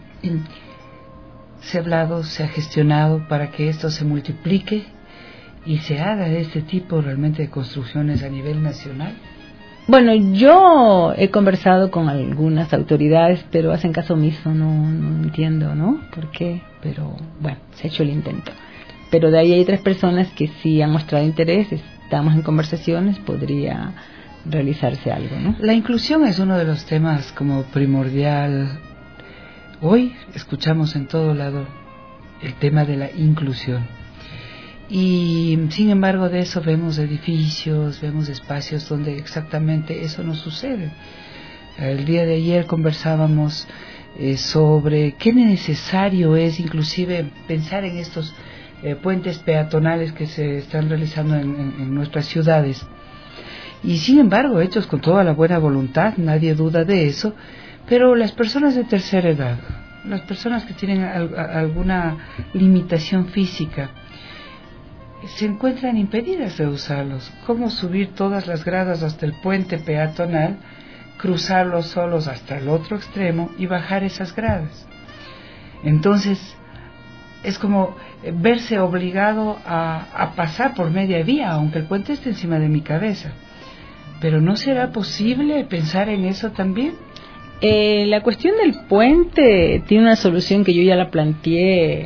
se ha hablado, se ha gestionado para que esto se multiplique y se haga de este tipo realmente de construcciones a nivel nacional. Bueno, yo he conversado con algunas autoridades, pero hacen caso omiso, no entiendo, ¿no? ¿Por qué? Pero bueno, se ha hecho el intento. Pero de ahí hay 3 personas que sí han mostrado interés, estamos en conversaciones, podría realizarse algo, ¿no? La inclusión es uno de los temas como primordial. Hoy escuchamos en todo lado el tema de la inclusión. Y sin embargo de eso vemos edificios, vemos espacios donde exactamente eso no sucede. El día de ayer conversábamos sobre qué necesario es inclusive pensar en estos puentes peatonales que se están realizando en nuestras ciudades. Y sin embargo, hechos con toda la buena voluntad, nadie duda de eso, pero las personas de tercera edad, las personas que tienen alguna limitación física, se encuentran impedidas de usarlos. ¿Cómo subir todas las gradas hasta el puente peatonal, cruzarlos solos hasta el otro extremo y bajar esas gradas? Entonces, es como verse obligado a pasar por media vía, aunque el puente esté encima de mi cabeza. Pero ¿no será posible pensar en eso también? La cuestión del puente tiene una solución que yo ya la planteé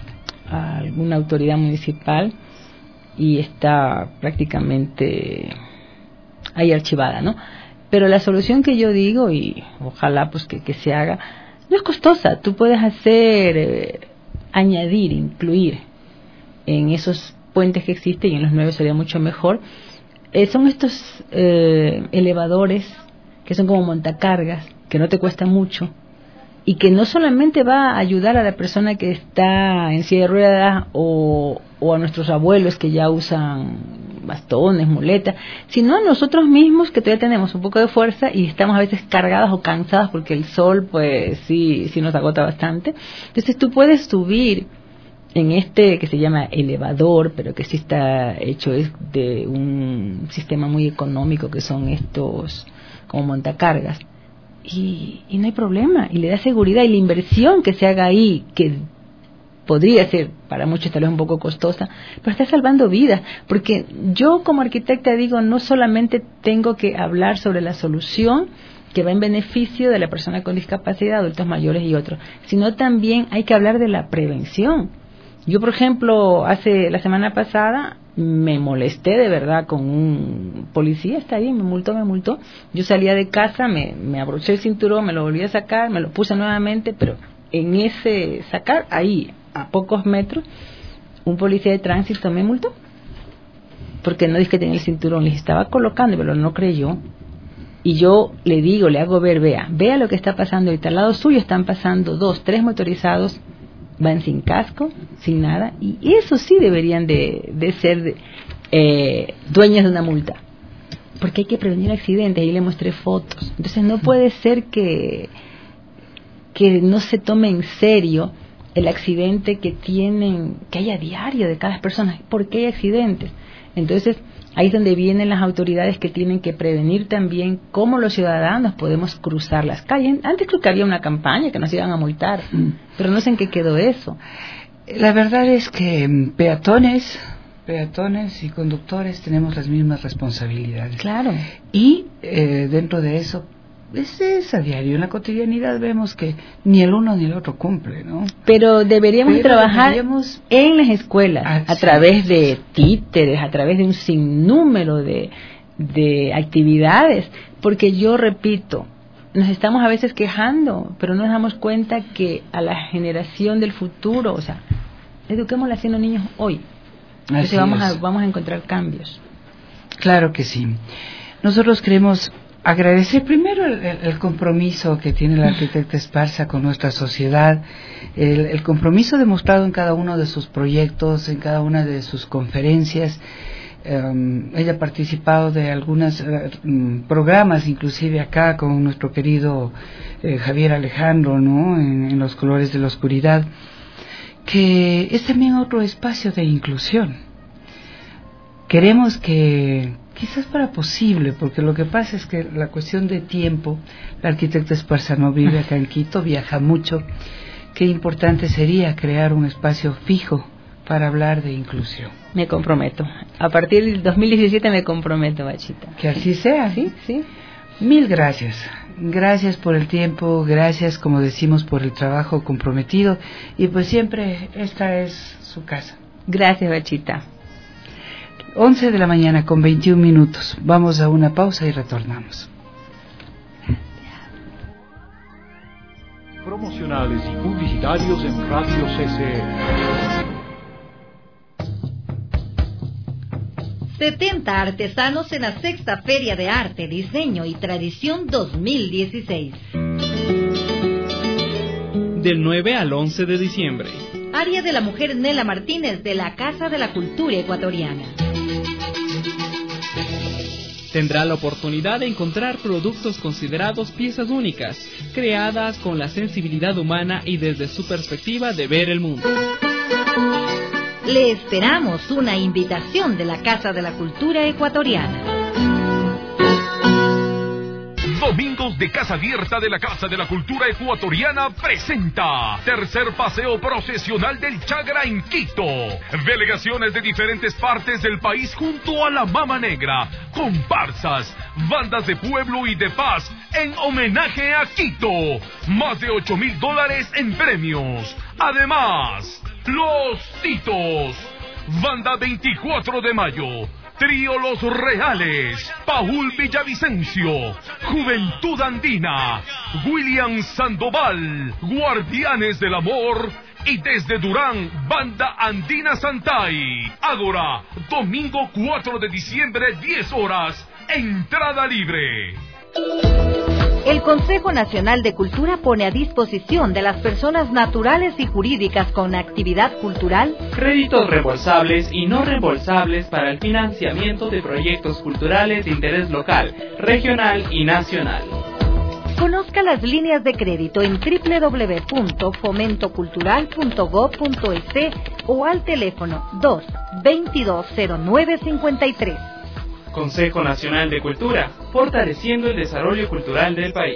a alguna autoridad municipal y está prácticamente ahí archivada, ¿no? Pero la solución que yo digo, y ojalá pues que se haga, no es costosa. Tú puedes hacer, añadir, incluir en esos puentes que existen, y en los 9 sería mucho mejor. Son estos elevadores que son como montacargas, que no te cuesta mucho y que no solamente va a ayudar a la persona que está en silla de ruedas o a nuestros abuelos que ya usan bastones, muletas, sino a nosotros mismos que todavía tenemos un poco de fuerza y estamos a veces cargadas o cansadas porque el sol pues sí nos agota bastante. Entonces tú puedes subir en este que se llama elevador, pero que sí está hecho es de un sistema muy económico, que son estos como montacargas, y no hay problema, y le da seguridad, y la inversión que se haga ahí, que podría ser para muchos tal vez un poco costosa, pero está salvando vidas, porque yo como arquitecta digo, no solamente tengo que hablar sobre la solución que va en beneficio de la persona con discapacidad, adultos mayores y otros, sino también hay que hablar de la prevención. Yo, por ejemplo, la semana pasada me molesté de verdad con un policía, está bien, me multó. Yo salía de casa, me abroché el cinturón, me lo volví a sacar, me lo puse nuevamente, pero en ese sacar, ahí, a pocos metros, un policía de tránsito me multó. Porque no dije que tenía el cinturón, le estaba colocando, pero no creyó. Y yo le digo, le hago ver, vea lo que está pasando ahorita. Al lado suyo están pasando 2, 3 motorizados, van sin casco, sin nada, y eso sí deberían de ser dueños de una multa, porque hay que prevenir accidentes. Ahí le mostré fotos. Entonces no puede ser que no se tome en serio el accidente que haya diario de cada persona. ¿Por qué hay accidentes? Entonces ahí es donde vienen las autoridades que tienen que prevenir también cómo los ciudadanos podemos cruzar las calles. Antes creo que había una campaña que nos iban a multar, pero no sé en qué quedó eso. La verdad es que peatones y conductores tenemos las mismas responsabilidades. Claro. Y dentro de eso, es a diario, en la cotidianidad vemos que ni el uno ni el otro cumple, ¿no? Pero deberíamos trabajar en las escuelas, a través de títeres, a través de un sinnúmero de actividades, porque yo repito, nos estamos a veces quejando, pero no nos damos cuenta que a la generación del futuro, o sea, eduquemos a los niños hoy. Entonces vamos a encontrar cambios. Claro que sí. Nosotros queremos agradecer primero el compromiso que tiene la arquitecta Esparza con nuestra sociedad, el compromiso demostrado en cada uno de sus proyectos, en cada una de sus conferencias. Ella ha participado de algunos programas, inclusive acá con nuestro querido Javier Alejandro, ¿no? En Los Colores de la Oscuridad, que es también otro espacio de inclusión. Queremos que quizás para posible, porque lo que pasa es que la cuestión de tiempo, la arquitecta Esparza no vive acá en Quito, viaja mucho. Qué importante sería crear un espacio fijo para hablar de inclusión. Me comprometo. A partir del 2017 me comprometo, Bachita. Que así sea. Sí. Mil gracias. Gracias por el tiempo, gracias, como decimos, por el trabajo comprometido. Y pues siempre esta es su casa. Gracias, Bachita. 11 de la mañana con 21 minutos. Vamos a una pausa y retornamos. Promocionales y publicitarios en Radio CCE. 70 artesanos en la Sexta Feria de Arte, Diseño y Tradición 2016. Del 9 al 11 de diciembre. Área de la Mujer Nela Martínez de la Casa de la Cultura Ecuatoriana. Tendrá la oportunidad de encontrar productos considerados piezas únicas, creadas con la sensibilidad humana y desde su perspectiva de ver el mundo. Le esperamos, una invitación de la Casa de la Cultura Ecuatoriana. Domingos de Casa Abierta de la Casa de la Cultura Ecuatoriana presenta tercer paseo procesional del Chagra en Quito. Delegaciones de diferentes partes del país junto a la Mama Negra, comparsas, bandas de pueblo y de paz en homenaje a Quito. Más de $8,000 en premios. Además, Los Titos, Banda 24 de Mayo, Trío Los Reales, Paul Villavicencio, Juventud Andina, William Sandoval, Guardianes del Amor y desde Durán, Banda Andina Santay. Ágora, domingo 4 de diciembre, 10 horas, entrada libre. El Consejo Nacional de Cultura pone a disposición de las personas naturales y jurídicas con actividad cultural créditos reembolsables y no reembolsables para el financiamiento de proyectos culturales de interés local, regional y nacional. Conozca las líneas de crédito en www.fomentocultural.gov.es o al teléfono 2-220953. Consejo Nacional de Cultura, fortaleciendo el desarrollo cultural del país.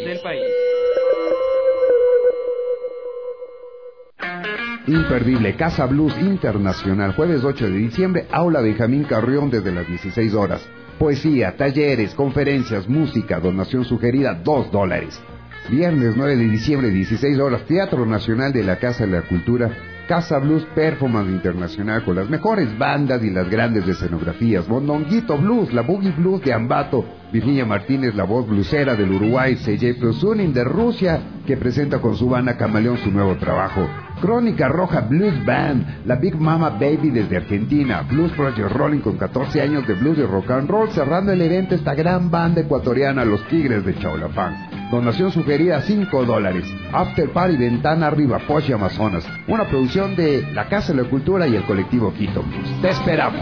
Imperdible Casa Blues Internacional, jueves 8 de diciembre, Aula Benjamín Carrión desde las 16 horas. Poesía, talleres, conferencias, música, donación sugerida, $2. Viernes 9 de diciembre, 16 horas, Teatro Nacional de la Casa de la Cultura, Casa Blues Performance Internacional con las mejores bandas y las grandes escenografías. Mondonguito Blues, la Boogie Blues de Ambato, Virginia Martínez, la voz blusera del Uruguay, Sergei Prosunin de Rusia, que presenta con su banda Camaleón su nuevo trabajo. Crónica Roja Blues Band, la Big Mama Baby desde Argentina, Blues Project Rolling con 14 años de blues y rock and roll, cerrando el evento esta gran banda ecuatoriana, Los Tigres de Chaulafán. Donación sugerida $5. After Party Ventana Arriba, Poche Amazonas. Una producción de la Casa de la Cultura y el colectivo Quito Blues. Te esperamos.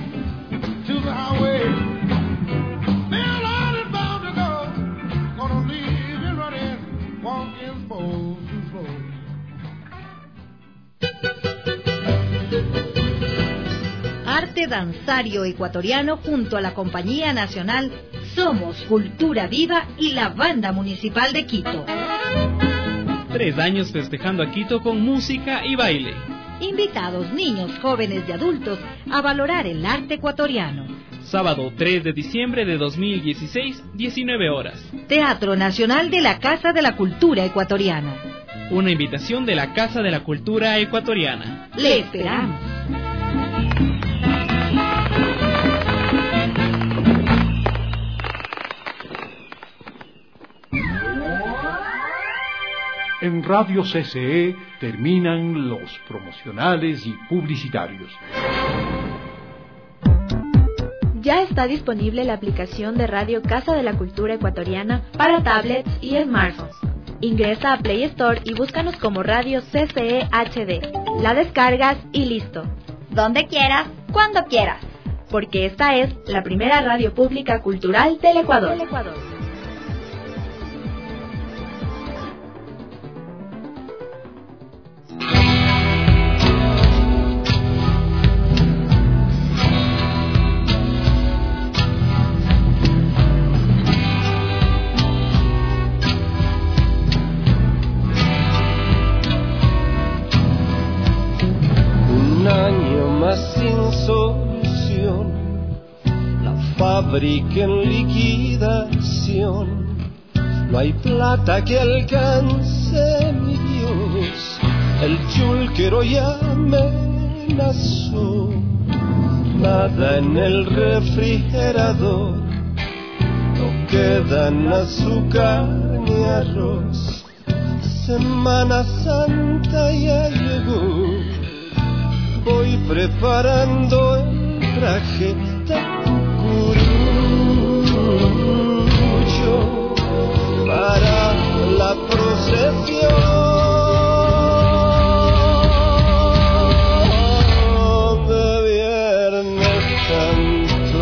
Arte danzario ecuatoriano junto a la Compañía Nacional Somos Cultura Viva y la Banda Municipal de Quito. 3 años festejando a Quito con música y baile. Invitados niños, jóvenes y adultos a valorar el arte ecuatoriano. Sábado 3 de diciembre de 2016, 19 horas. Teatro Nacional de la Casa de la Cultura Ecuatoriana. Una invitación de la Casa de la Cultura Ecuatoriana. Le esperamos. En Radio CCE terminan los promocionales y publicitarios. Ya está disponible la aplicación de Radio Casa de la Cultura Ecuatoriana para tablets y smartphones. Ingresa a Play Store y búscanos como Radio CCE HD. La descargas y listo. Donde quieras, cuando quieras. Porque esta es la primera radio pública cultural del Ecuador. Sin solución, la fábrica en liquidación, no hay plata que alcance mi Dios, el yulquero ya amenazó, nada en el refrigerador, no quedan azúcar ni arroz, Semana Santa ya llegó. Voy preparando el traje de cucurucho para la procesión de Viernes Santo.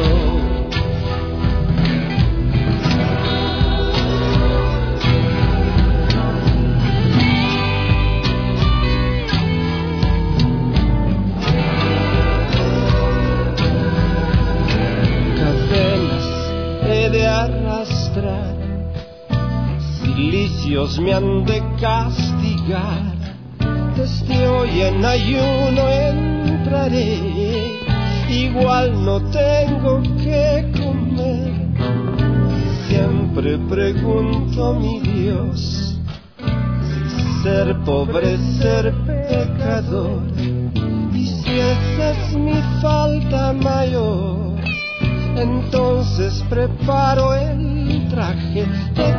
suplicios me han de castigar. Desde hoy en ayuno entraré, igual no tengo que comer. Siempre pregunto a mi Dios, si ser pobre es ser pecador, y si esa es mi falta mayor, entonces preparo el traje de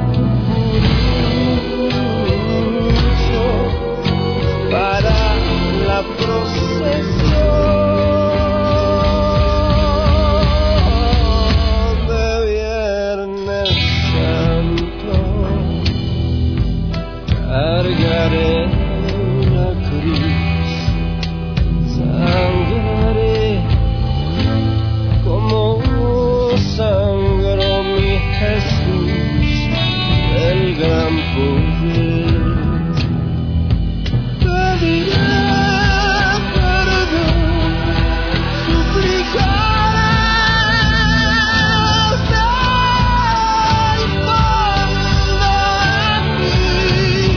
cucurucho para la procesión de Viernes Santo. Cargaré una cruz, sangraré como sangró mi Jesús, el gran poder. Pediré perdón, suplicaré del fondo de mi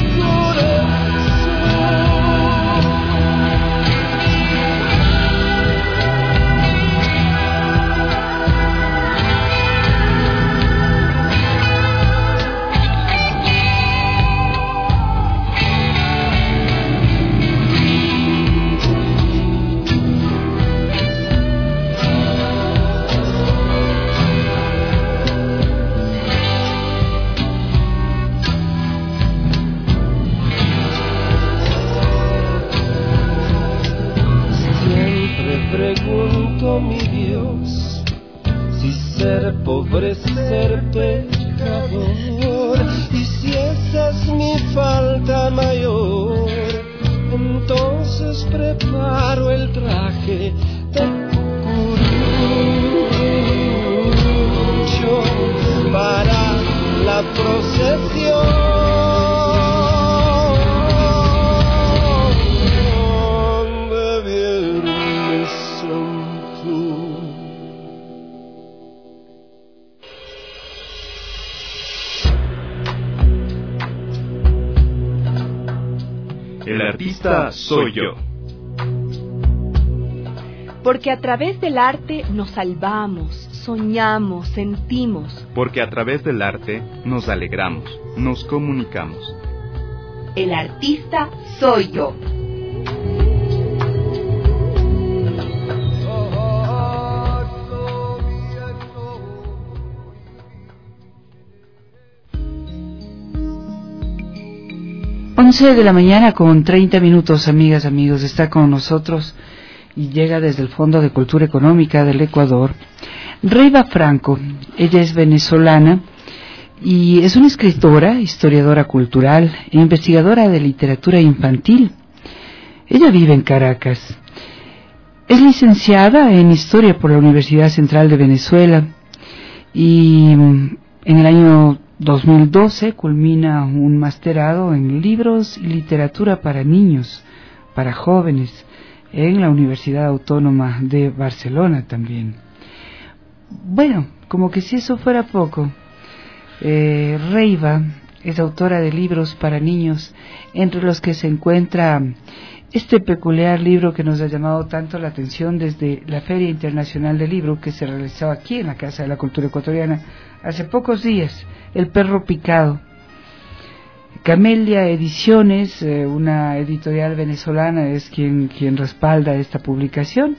pregunto a mi Dios, si ser pobre es ser pecador, y si esa es mi falta mayor, entonces preparo el traje de cucurucho para la procesión. El artista soy yo. Porque a través del arte nos salvamos, soñamos, sentimos. Porque a través del arte nos alegramos, nos comunicamos. El artista soy yo. De la mañana con 30 minutos, amigas, amigos. Está con nosotros y llega desde el Fondo de Cultura Económica del Ecuador Reiva Franco. Ella es venezolana y es una escritora, historiadora cultural e investigadora de literatura infantil. Ella vive en Caracas. Es licenciada en Historia por la Universidad Central de Venezuela y en el año 2012 culmina un masterado en libros y literatura para niños, para jóvenes, en la Universidad Autónoma de Barcelona también. Bueno, como que si eso fuera poco, Reiva es autora de libros para niños, entre los que se encuentra este peculiar libro que nos ha llamado tanto la atención desde la Feria Internacional del Libro que se realizó aquí en la Casa de la Cultura Ecuatoriana hace pocos días, El perro picado. Camelia Ediciones, una editorial venezolana, es quien respalda esta publicación.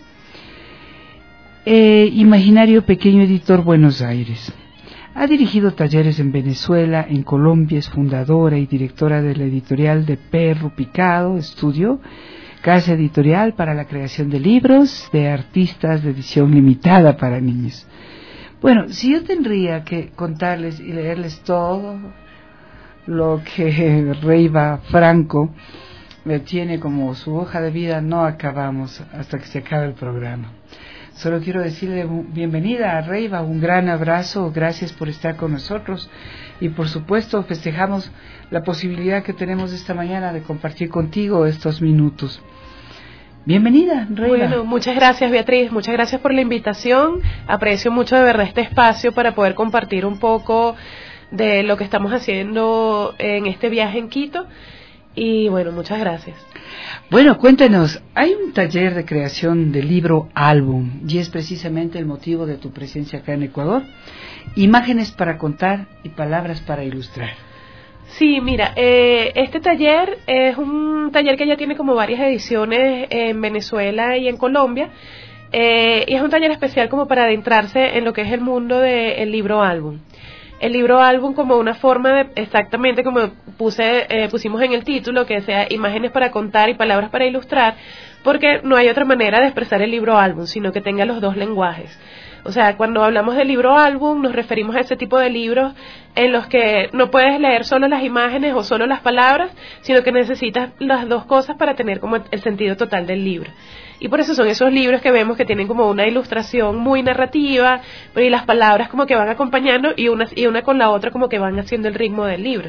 Imaginario Pequeño Editor, Buenos Aires. Ha dirigido talleres en Venezuela, en Colombia, es fundadora y directora de la editorial de Perro Picado, Estudio, casa editorial para la creación de libros de artistas de edición limitada para niños. Bueno, si yo tendría que contarles y leerles todo lo que Reiva Franco tiene como su hoja de vida, no acabamos hasta que se acabe el programa. Solo quiero decirle bienvenida a Reiva, un gran abrazo, gracias por estar con nosotros y por supuesto festejamos la posibilidad que tenemos esta mañana de compartir contigo estos minutos. Bienvenida, Reiva. Bueno, muchas gracias, Beatriz, muchas gracias por la invitación. Aprecio mucho de verdad este espacio para poder compartir un poco de lo que estamos haciendo en este viaje en Quito. Y bueno, muchas gracias. Bueno, cuéntanos, hay un taller de creación de libro álbum y es precisamente el motivo de tu presencia acá en Ecuador. Imágenes para contar y palabras para ilustrar. Sí, mira, este taller es un taller que ya tiene como varias ediciones en Venezuela y en Colombia. Y es un taller especial como para adentrarse en lo que es el mundo del libro álbum. El libro álbum como una forma de, exactamente como pusimos en el título, que sea imágenes para contar y palabras para ilustrar, porque no hay otra manera de expresar el libro álbum, sino que tenga los dos lenguajes. O sea, cuando hablamos de libro álbum nos referimos a ese tipo de libros en los que no puedes leer solo las imágenes o solo las palabras, sino que necesitas las dos cosas para tener como el sentido total del libro. Y por eso son esos libros que vemos que tienen como una ilustración muy narrativa, y las palabras como que van acompañando y una con la otra como que van haciendo el ritmo del libro.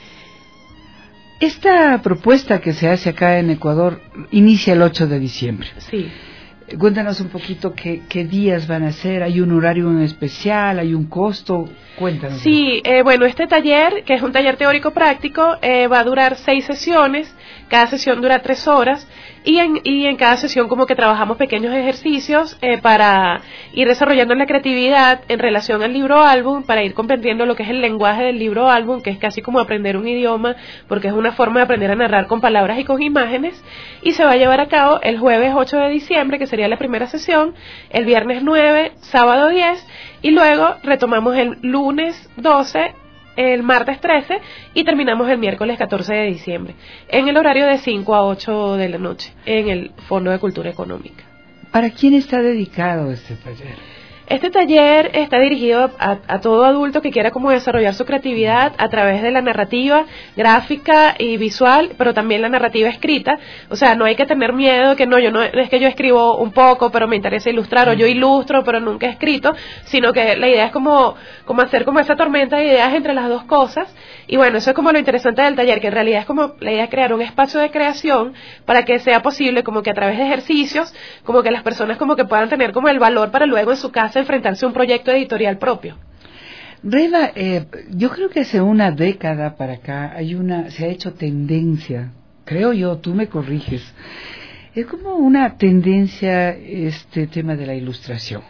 Esta propuesta que se hace acá en Ecuador inicia el 8 de diciembre. Sí. Cuéntanos un poquito qué días van a ser, ¿hay un horario en especial, hay un costo? Cuéntanos. Sí, bueno, este taller, que es un taller teórico práctico, va a durar 6 sesiones, cada sesión dura 3 horas, y en cada sesión como que trabajamos pequeños ejercicios para ir desarrollando la creatividad en relación al libro álbum, para ir comprendiendo lo que es el lenguaje del libro álbum, que es casi como aprender un idioma, porque es una forma de aprender a narrar con palabras y con imágenes, y se va a llevar a cabo el jueves 8 de diciembre, que sería la primera sesión, el viernes 9, sábado 10, y luego retomamos el lunes 12, el martes 13 y terminamos el miércoles 14 de diciembre, en el horario de 5 a 8 de la noche, en el Fondo de Cultura Económica. ¿Para quién está dedicado este taller? Este taller está dirigido a todo adulto que quiera como desarrollar su creatividad a través de la narrativa gráfica y visual, pero también la narrativa escrita. O sea, no hay que tener miedo que no es que yo escribo un poco, pero me interesa ilustrar, o yo ilustro, pero nunca he escrito, sino que la idea es como hacer como esa tormenta de ideas entre las dos cosas. Y bueno, eso es como lo interesante del taller, que en realidad es como la idea de crear un espacio de creación para que sea posible como que a través de ejercicios, como que las personas como que puedan tener como el valor para luego en su casa enfrentarse a un proyecto editorial propio. Reba, yo creo que hace una década para acá se ha hecho tendencia, creo yo, tú me corriges, es como una tendencia este tema de la ilustración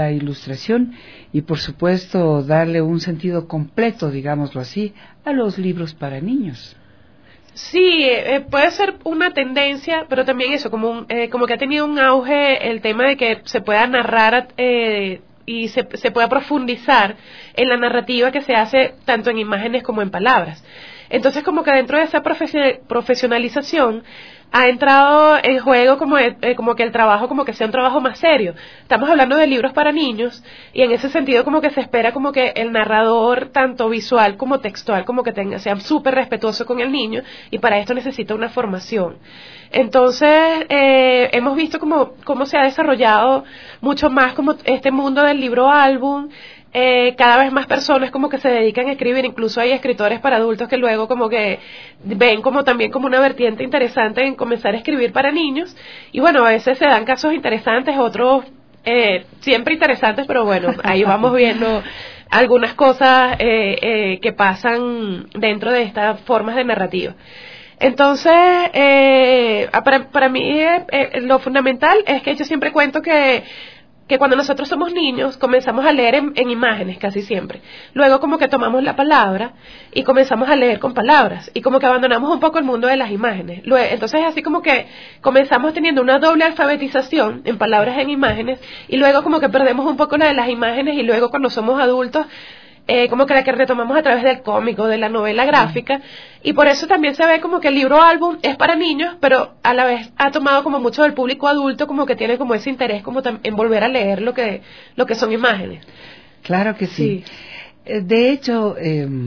y por supuesto darle un sentido completo, digámoslo así, a los libros para niños. Sí, puede ser una tendencia, pero también eso, como que ha tenido un auge el tema de que se pueda narrar y se pueda profundizar en la narrativa que se hace tanto en imágenes como en palabras. Entonces, como que dentro de esa profesionalización ha entrado en juego como que el trabajo como que sea un trabajo más serio. Estamos hablando de libros para niños y en ese sentido como que se espera como que el narrador tanto visual como textual como que sea súper respetuoso con el niño, y para esto necesita una formación. Entonces hemos visto cómo se ha desarrollado mucho más como este mundo del libro álbum. Cada vez más personas como que se dedican a escribir, incluso hay escritores para adultos que luego como que ven como también como una vertiente interesante en comenzar a escribir para niños, y bueno, a veces se dan casos interesantes, otros siempre interesantes, pero bueno, ahí vamos viendo algunas cosas que pasan dentro de estas formas de narrativa. Entonces, para mí lo fundamental es que yo siempre cuento que cuando nosotros somos niños comenzamos a leer en imágenes casi siempre. Luego como que tomamos la palabra y comenzamos a leer con palabras y como que abandonamos un poco el mundo de las imágenes. Entonces así como que comenzamos teniendo una doble alfabetización en palabras, en imágenes, y luego como que perdemos un poco la de las imágenes, y luego cuando somos adultos como que la que retomamos a través del cómic o de la novela gráfica, y por eso también se ve como que el libro álbum es para niños, pero a la vez ha tomado como mucho del público adulto, como que tiene como ese interés como en volver a leer lo que son imágenes. Claro que sí. De hecho,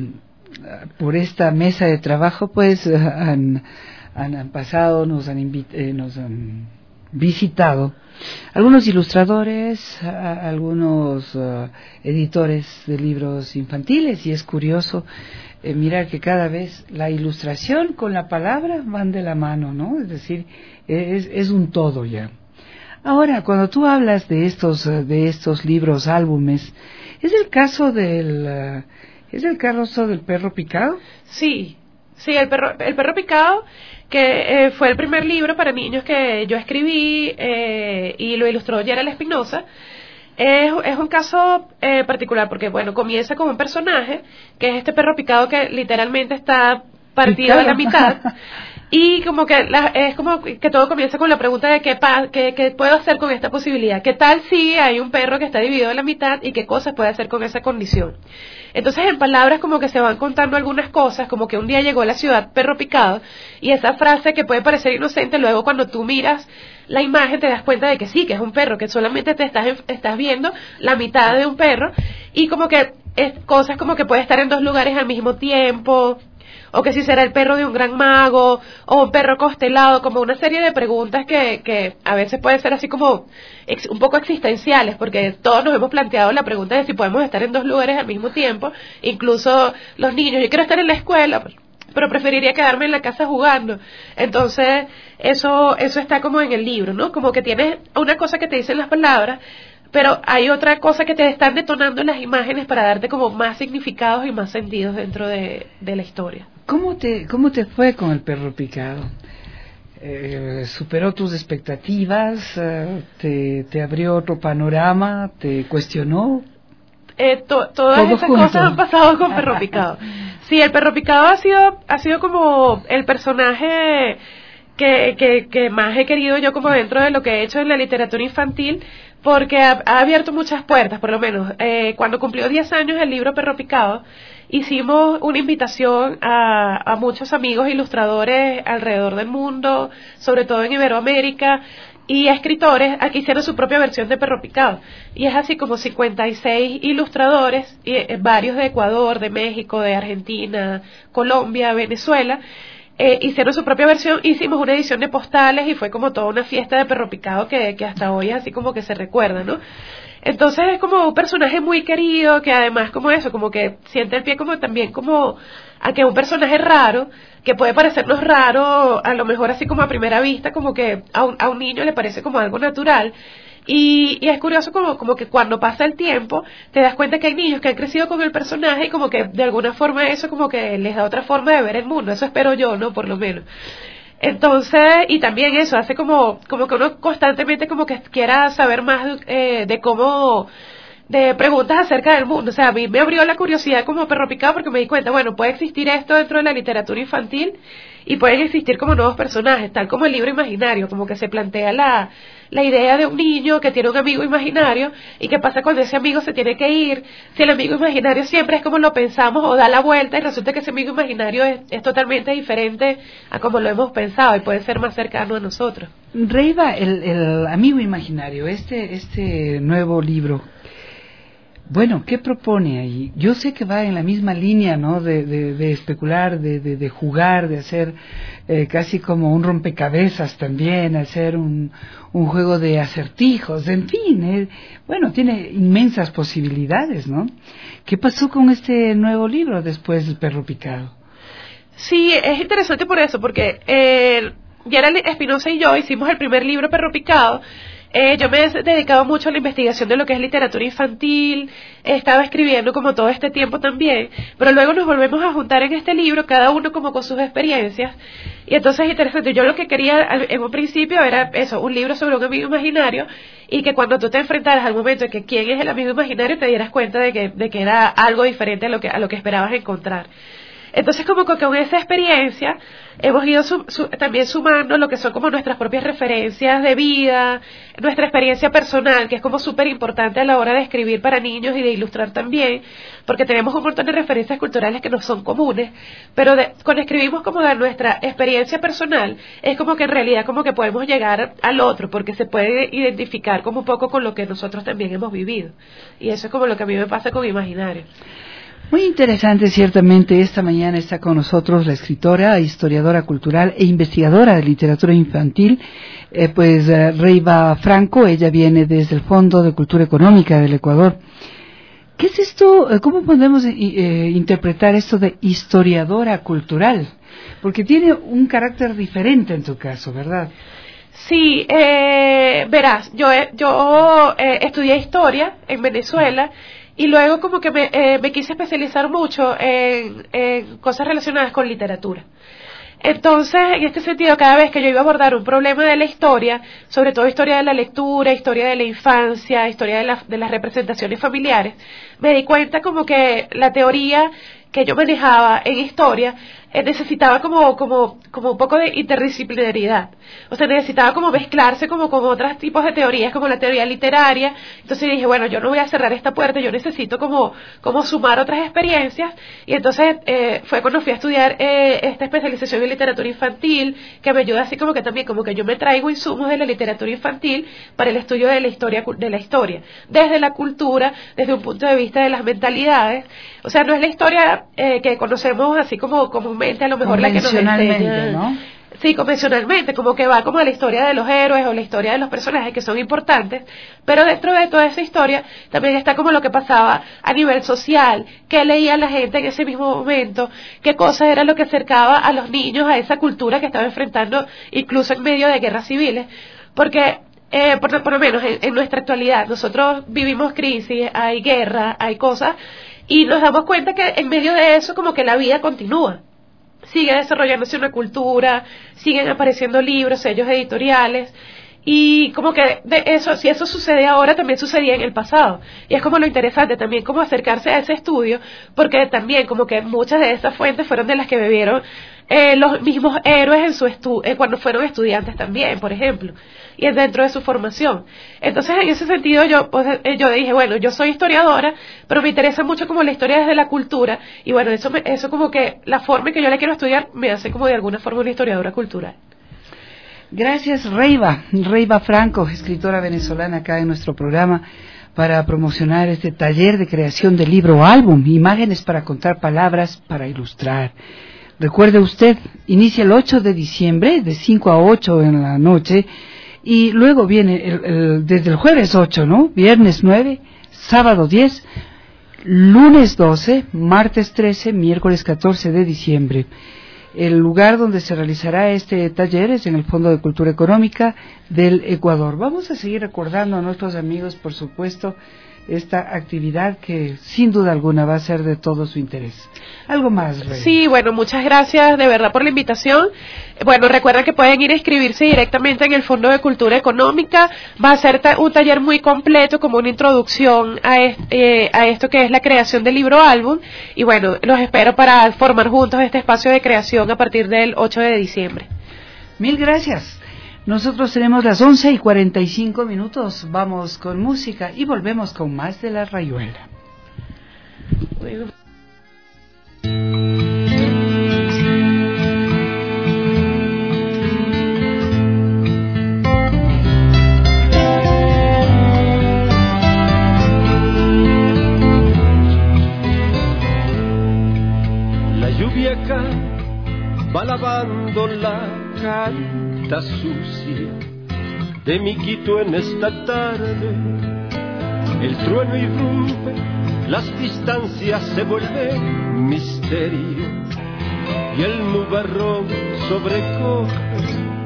por esta mesa de trabajo pues han pasado, nos han visitado algunos ilustradores, algunos editores de libros infantiles, y es curioso mirar que cada vez la ilustración con la palabra van de la mano, ¿no? Es decir, es un todo ya. Ahora, cuando tú hablas de estos libros álbumes, es el caso del ¿Es el carrozo del perro picado? Sí, el perro picado, que fue el primer libro para niños que yo escribí y lo ilustró Gerald Espinosa. Es un caso particular porque, bueno, comienza con un personaje que es este perro picado que literalmente está partido a la mitad. Y como que es como que todo comienza con la pregunta de qué puedo hacer con esta posibilidad. ¿Qué tal si hay un perro que está dividido a la mitad y qué cosas puede hacer con esa condición? Entonces, en palabras como que se van contando algunas cosas, como que un día llegó a la ciudad perro picado, y esa frase que puede parecer inocente, luego cuando tú miras la imagen te das cuenta de que sí, que es un perro, que solamente te estás viendo la mitad de un perro, y como que es cosas como que puede estar en dos lugares al mismo tiempo, o que si será el perro de un gran mago, o un perro constelado, como una serie de preguntas que a veces pueden ser así como un poco existenciales, porque todos nos hemos planteado la pregunta de si podemos estar en dos lugares al mismo tiempo, incluso los niños. Yo quiero estar en la escuela, pero preferiría quedarme en la casa jugando. Entonces, eso está como en el libro, ¿no? Como que tienes una cosa que te dicen las palabras, pero hay otra cosa que te están detonando en las imágenes para darte como más significados y más sentidos dentro de la historia. ¿Cómo te fue con el perro picado? ¿Superó tus expectativas? ¿Te abrió otro panorama? ¿Te cuestionó? Todas esas cosas han pasado con Perro Picado. Sí, el Perro Picado ha sido como el personaje que más he querido yo como dentro de lo que he hecho en la literatura infantil, porque ha abierto muchas puertas, por lo menos. Cuando cumplió 10 años el libro Perro Picado, hicimos una invitación a muchos amigos ilustradores alrededor del mundo, sobre todo en Iberoamérica, y a escritores a que hicieron su propia versión de Perro Picado. Y es así como 56 ilustradores, varios de Ecuador, de México, de Argentina, Colombia, Venezuela, hicieron su propia versión. Hicimos una edición de postales y fue como toda una fiesta de Perro Picado que hasta hoy es así como que se recuerda, ¿no? Entonces es como un personaje muy querido, que además como eso, como que siente el pie como también como a que un personaje raro, que puede parecernos raro a lo mejor así como a primera vista, como que a un niño le parece como algo natural. Y es curioso como que cuando pasa el tiempo te das cuenta que hay niños que han crecido con el personaje y como que de alguna forma eso como que les da otra forma de ver el mundo. Eso espero yo, ¿no? Por lo menos. Entonces, y también eso hace como que uno constantemente como que quiera saber más de preguntas acerca del mundo. O sea, a mí me abrió la curiosidad como Perro Picado porque me di cuenta, bueno, puede existir esto dentro de la literatura infantil y pueden existir como nuevos personajes, tal como el libro imaginario, como que se plantea la idea de un niño que tiene un amigo imaginario y qué pasa cuando ese amigo se tiene que ir, si el amigo imaginario siempre es como lo pensamos o da la vuelta y resulta que ese amigo imaginario es totalmente diferente a como lo hemos pensado y puede ser más cercano a nosotros. Reiva, el amigo imaginario, este nuevo libro, bueno, ¿qué propone ahí? Yo sé que va en la misma línea, ¿no? De especular, de jugar, de hacer casi como un rompecabezas también, hacer un juego de acertijos, en fin, bueno, tiene inmensas posibilidades, ¿no? ¿Qué pasó con este nuevo libro después del Perro Picado? Sí, es interesante por eso, porque Gerald Espinosa y yo hicimos el primer libro Perro Picado. Yo me he dedicado mucho a la investigación de lo que es literatura infantil, he estado escribiendo como todo este tiempo también, pero luego nos volvemos a juntar en este libro, cada uno como con sus experiencias, y entonces es interesante. Yo lo que quería en un principio era eso, un libro sobre un amigo imaginario, y que cuando tú te enfrentaras al momento de que quién es el amigo imaginario, te dieras cuenta de que era algo diferente a lo que esperabas encontrar. Entonces como que con esa experiencia hemos ido también sumando lo que son como nuestras propias referencias de vida, nuestra experiencia personal, que es como súper importante a la hora de escribir para niños y de ilustrar también, porque tenemos un montón de referencias culturales que no son comunes, pero cuando escribimos como de nuestra experiencia personal, es como que en realidad como que podemos llegar al otro, porque se puede identificar como un poco con lo que nosotros también hemos vivido, y eso es como lo que a mí me pasa con Imaginario. Muy interesante, ciertamente. Esta mañana está con nosotros la escritora, historiadora cultural e investigadora de literatura infantil, Reiva Franco. Ella viene desde el Fondo de Cultura Económica del Ecuador. ¿Qué es esto? ¿Cómo podemos interpretar esto de historiadora cultural? Porque tiene un carácter diferente en tu caso, ¿verdad? Sí, verás, yo estudié historia en Venezuela. y luego como que me quise especializar mucho en cosas relacionadas con literatura. Entonces, en este sentido, cada vez que yo iba a abordar un problema de la historia, sobre todo historia de la lectura, historia de la infancia, historia de las representaciones familiares, me di cuenta como que la teoría que yo manejaba en historia necesitaba como un poco de interdisciplinaridad. O sea, necesitaba como mezclarse como con otros tipos de teorías, como la teoría literaria. Entonces dije, bueno, yo no voy a cerrar esta puerta, yo necesito como sumar otras experiencias. Y entonces fue cuando fui a estudiar esta especialización en literatura infantil, que me ayuda así como que también, como que yo me traigo insumos de la literatura infantil para el estudio de la historia, desde la cultura, desde un punto de vista de las mentalidades. O sea, no es la historia que conocemos así como comúnmente, a lo mejor la que nos enseña, ¿no? Sí, convencionalmente, como que va como a la historia de los héroes o la historia de los personajes que son importantes, pero dentro de toda esa historia también está como lo que pasaba a nivel social, qué leía la gente en ese mismo momento, qué cosas era lo que acercaba a los niños a esa cultura que estaba enfrentando incluso en medio de guerras civiles, porque por lo menos en nuestra actualidad nosotros vivimos crisis, hay guerra, hay cosas, y nos damos cuenta que en medio de eso como que la vida continúa. Sigue desarrollándose una cultura, siguen apareciendo libros, sellos editoriales, y como que de eso, si eso sucede ahora, también sucedía en el pasado. Y es como lo interesante también, como acercarse a ese estudio, porque también como que muchas de esas fuentes fueron de las que bebieron los mismos héroes en cuando fueron estudiantes también, por ejemplo, y dentro de su formación. Entonces, en ese sentido, yo dije, bueno, yo soy historiadora, pero me interesa mucho como la historia desde la cultura, y bueno, eso como que la forma en que yo la quiero estudiar me hace como de alguna forma una historiadora cultural. Gracias, Reiva Franco, escritora venezolana acá en nuestro programa, para promocionar este taller de creación de libro álbum, imágenes para contar palabras para ilustrar. Recuerde usted, inicia el 8 de diciembre, de 5 a 8 en la noche, y luego viene desde el jueves 8, ¿no? Viernes 9, sábado 10, lunes 12, martes 13, miércoles 14 de diciembre. El lugar donde se realizará este taller es en el Fondo de Cultura Económica del Ecuador. Vamos a seguir recordando a nuestros amigos, por supuesto, esta actividad que sin duda alguna va a ser de todo su interés. ¿Algo más, Rey? Sí, bueno, muchas gracias de verdad por la invitación. Bueno, recuerden que pueden ir a inscribirse directamente en el Fondo de Cultura Económica. Va a ser un taller muy completo, como una introducción a esto que es la creación del libro álbum. Y bueno, los espero para formar juntos este espacio de creación a partir del 8 de diciembre. Mil gracias. Nosotros tenemos las 11:45. Vamos con música y volvemos con más de La Rayuela. Bueno. La lluvia cae, va lavando la carita sucia de mi Quito en esta tarde. El trueno irrumpe, las distancias se vuelven misterio y el nubarrón sobrecoge.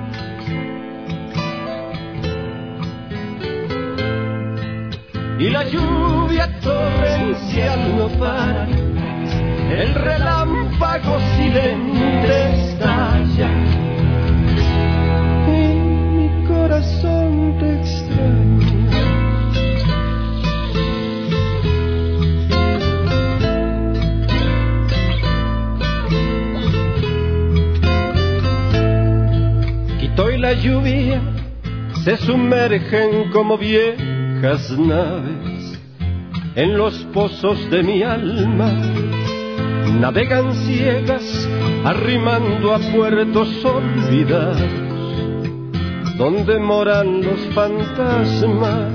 Y la lluvia torrencial no para, el relámpago silente estalla. Mi corazón te extraña. Quito y la lluvia se sumergen como viejas naves en los pozos de mi alma. Navegan ciegas, arrimando a puertos olvidados, donde moran los fantasmas.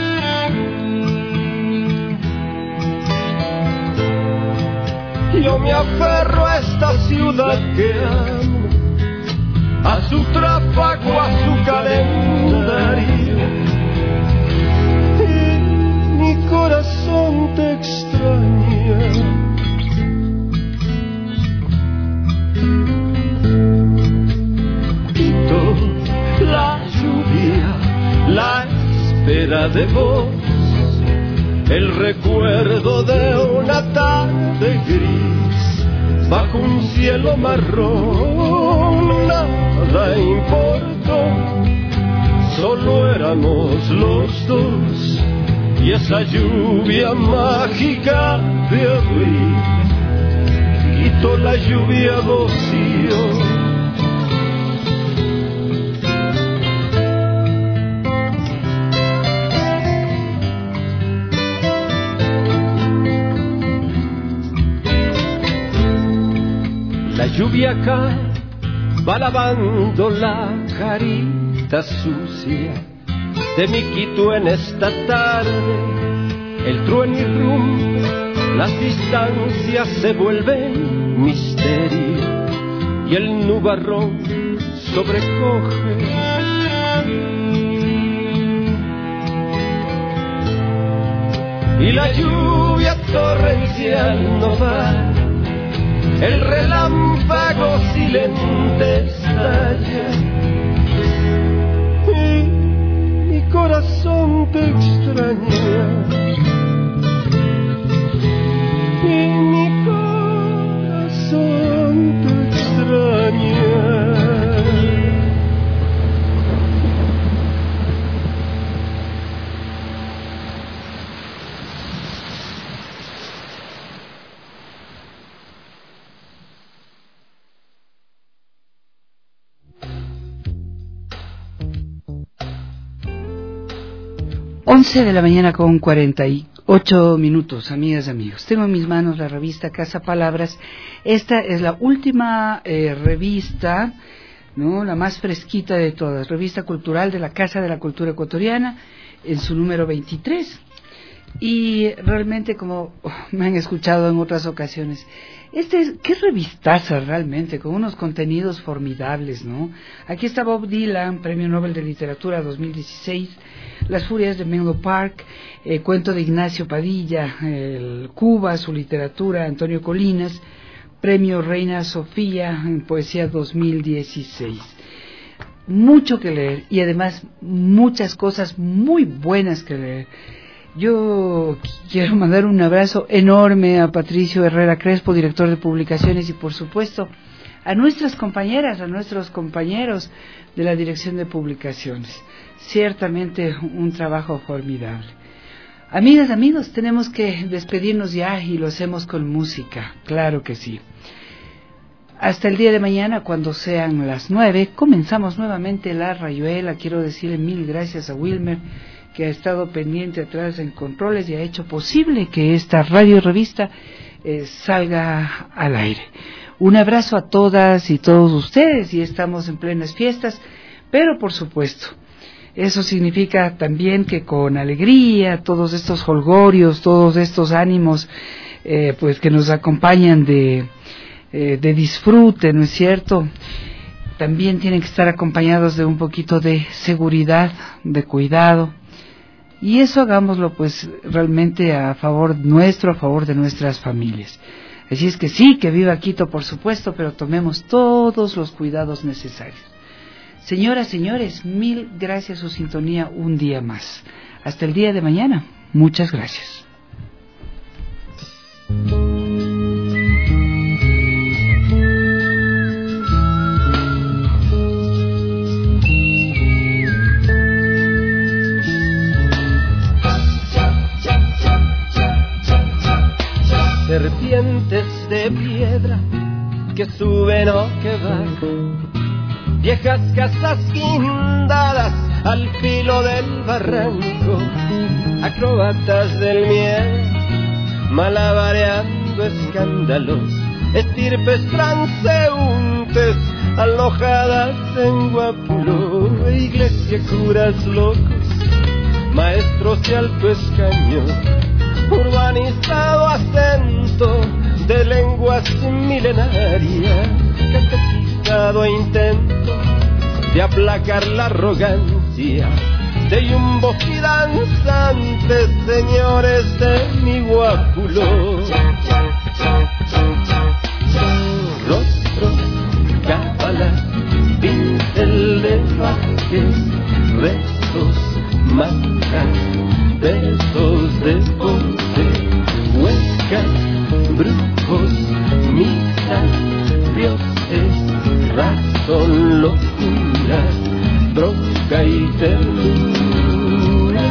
Yo me aferro a esta ciudad que amo, a su tráfago, a su calendario, y mi corazón te extraña. La lluvia, la espera de vos, el recuerdo de una tarde gris bajo un cielo marrón. Nada importó, solo éramos los dos y esa lluvia mágica de abril quitó la lluvia rocío. La lluvia cae, va lavando la carita sucia de mi Quito en esta tarde. El trueno irrumpe, las distancias se vuelven misterio y el nubarrón sobrecoge. Y la lluvia torrencial no va, el relámpago silente estalla y mi corazón te extraña, y mi corazón te extraña. 11 de la mañana con 48 minutos, amigas y amigos. Tengo en mis manos la revista Casa Palabras. Esta es la última revista, ¿no?, la más fresquita de todas, revista cultural de la Casa de la Cultura Ecuatoriana, en su número 23. Y realmente, como me han escuchado en otras ocasiones, qué revistaza realmente, con unos contenidos formidables, ¿no? Aquí está Bob Dylan, Premio Nobel de Literatura 2016, Las Furias de Menlo Park, cuento de Ignacio Padilla, Cuba, su literatura, Antonio Colinas, Premio Reina Sofía en Poesía 2016. Mucho que leer y además muchas cosas muy buenas que leer. Yo quiero mandar un abrazo enorme a Patricio Herrera Crespo, director de publicaciones, y por supuesto a nuestras compañeras, a nuestros compañeros de la dirección de publicaciones. Ciertamente un trabajo formidable. Amigas, amigos, tenemos que despedirnos ya y lo hacemos con música, claro que sí. Hasta el día de mañana, cuando sean las 9, comenzamos nuevamente la rayuela. Quiero decirle mil gracias a Wilmer, que ha estado pendiente atrás en controles y ha hecho posible que esta radio revista salga al aire. Un abrazo a todas y todos ustedes, y estamos en plenas fiestas, pero por supuesto, eso significa también que con alegría, todos estos jolgorios, todos estos ánimos pues que nos acompañan de disfrute, ¿no es cierto?, también tienen que estar acompañados de un poquito de seguridad, de cuidado. Y eso hagámoslo pues realmente a favor nuestro, a favor de nuestras familias. Así es que sí, que viva Quito por supuesto, pero tomemos todos los cuidados necesarios. Señoras, señores, mil gracias a su sintonía un día más. Hasta el día de mañana. Muchas gracias. Serpientes de piedra que suben o que bajan, viejas casas guindadas al filo del barranco, acróbatas del miedo, malabareando escándalos, estirpes transeúntes alojadas en Guapuló, iglesia, curas locos, maestros de alto escaño, urbanizado acento de lenguas milenarias, catequizado intento de aplacar la arrogancia de yumbos y danzantes, señores de mi Guapuló. Rostros, cábalas, pincel de Vázquez, besos, manjas, besos de razón, locura, bronca y ternura.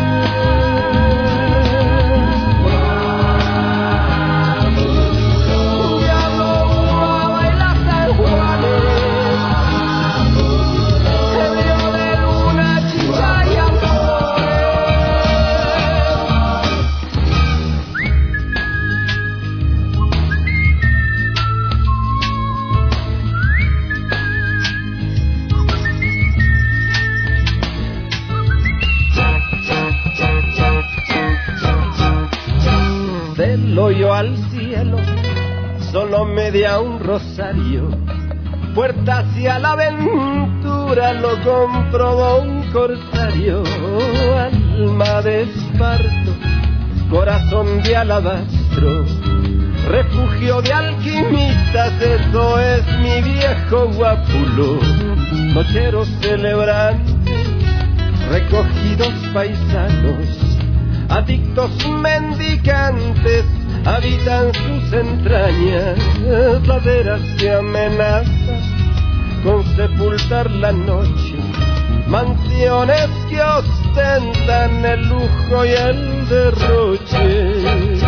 Del hoyo al cielo, solo media un rosario, puerta hacia la aventura, lo comprobó un corsario. Alma de esparto, corazón de alabastro, refugio de alquimistas, eso es mi viejo guapulo. Nocheros celebrantes, recogidos paisanos, adictos mendicantes, habitan sus entrañas, laderas que amenazan con sepultar la noche, mansiones que ostentan el lujo y el derroche.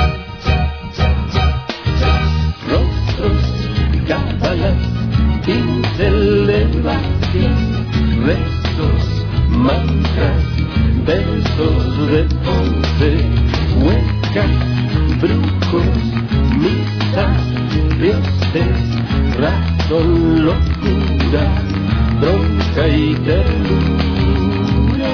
Rostros, cábalas, pincel de vacío, besos, mantras, besos de once, huecas, brujos, misas, dioses, razón, locura, bronca y ternura.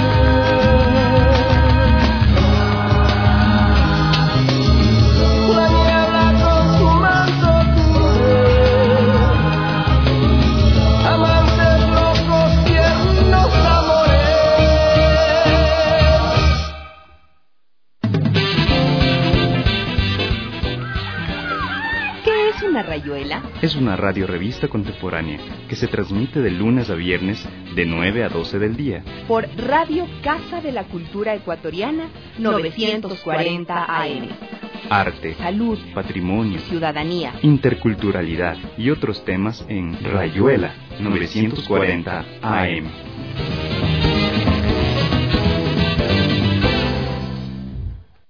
La niebla con su manto cubre, amantes locos, tiernos amores. ¿Una rayuela? Es una radiorevista contemporánea que se transmite de lunes a viernes de 9 a 12 del día. Por Radio Casa de la Cultura Ecuatoriana, 940 AM. Arte, salud, patrimonio, ciudadanía, interculturalidad y otros temas en Rayuela 940 AM.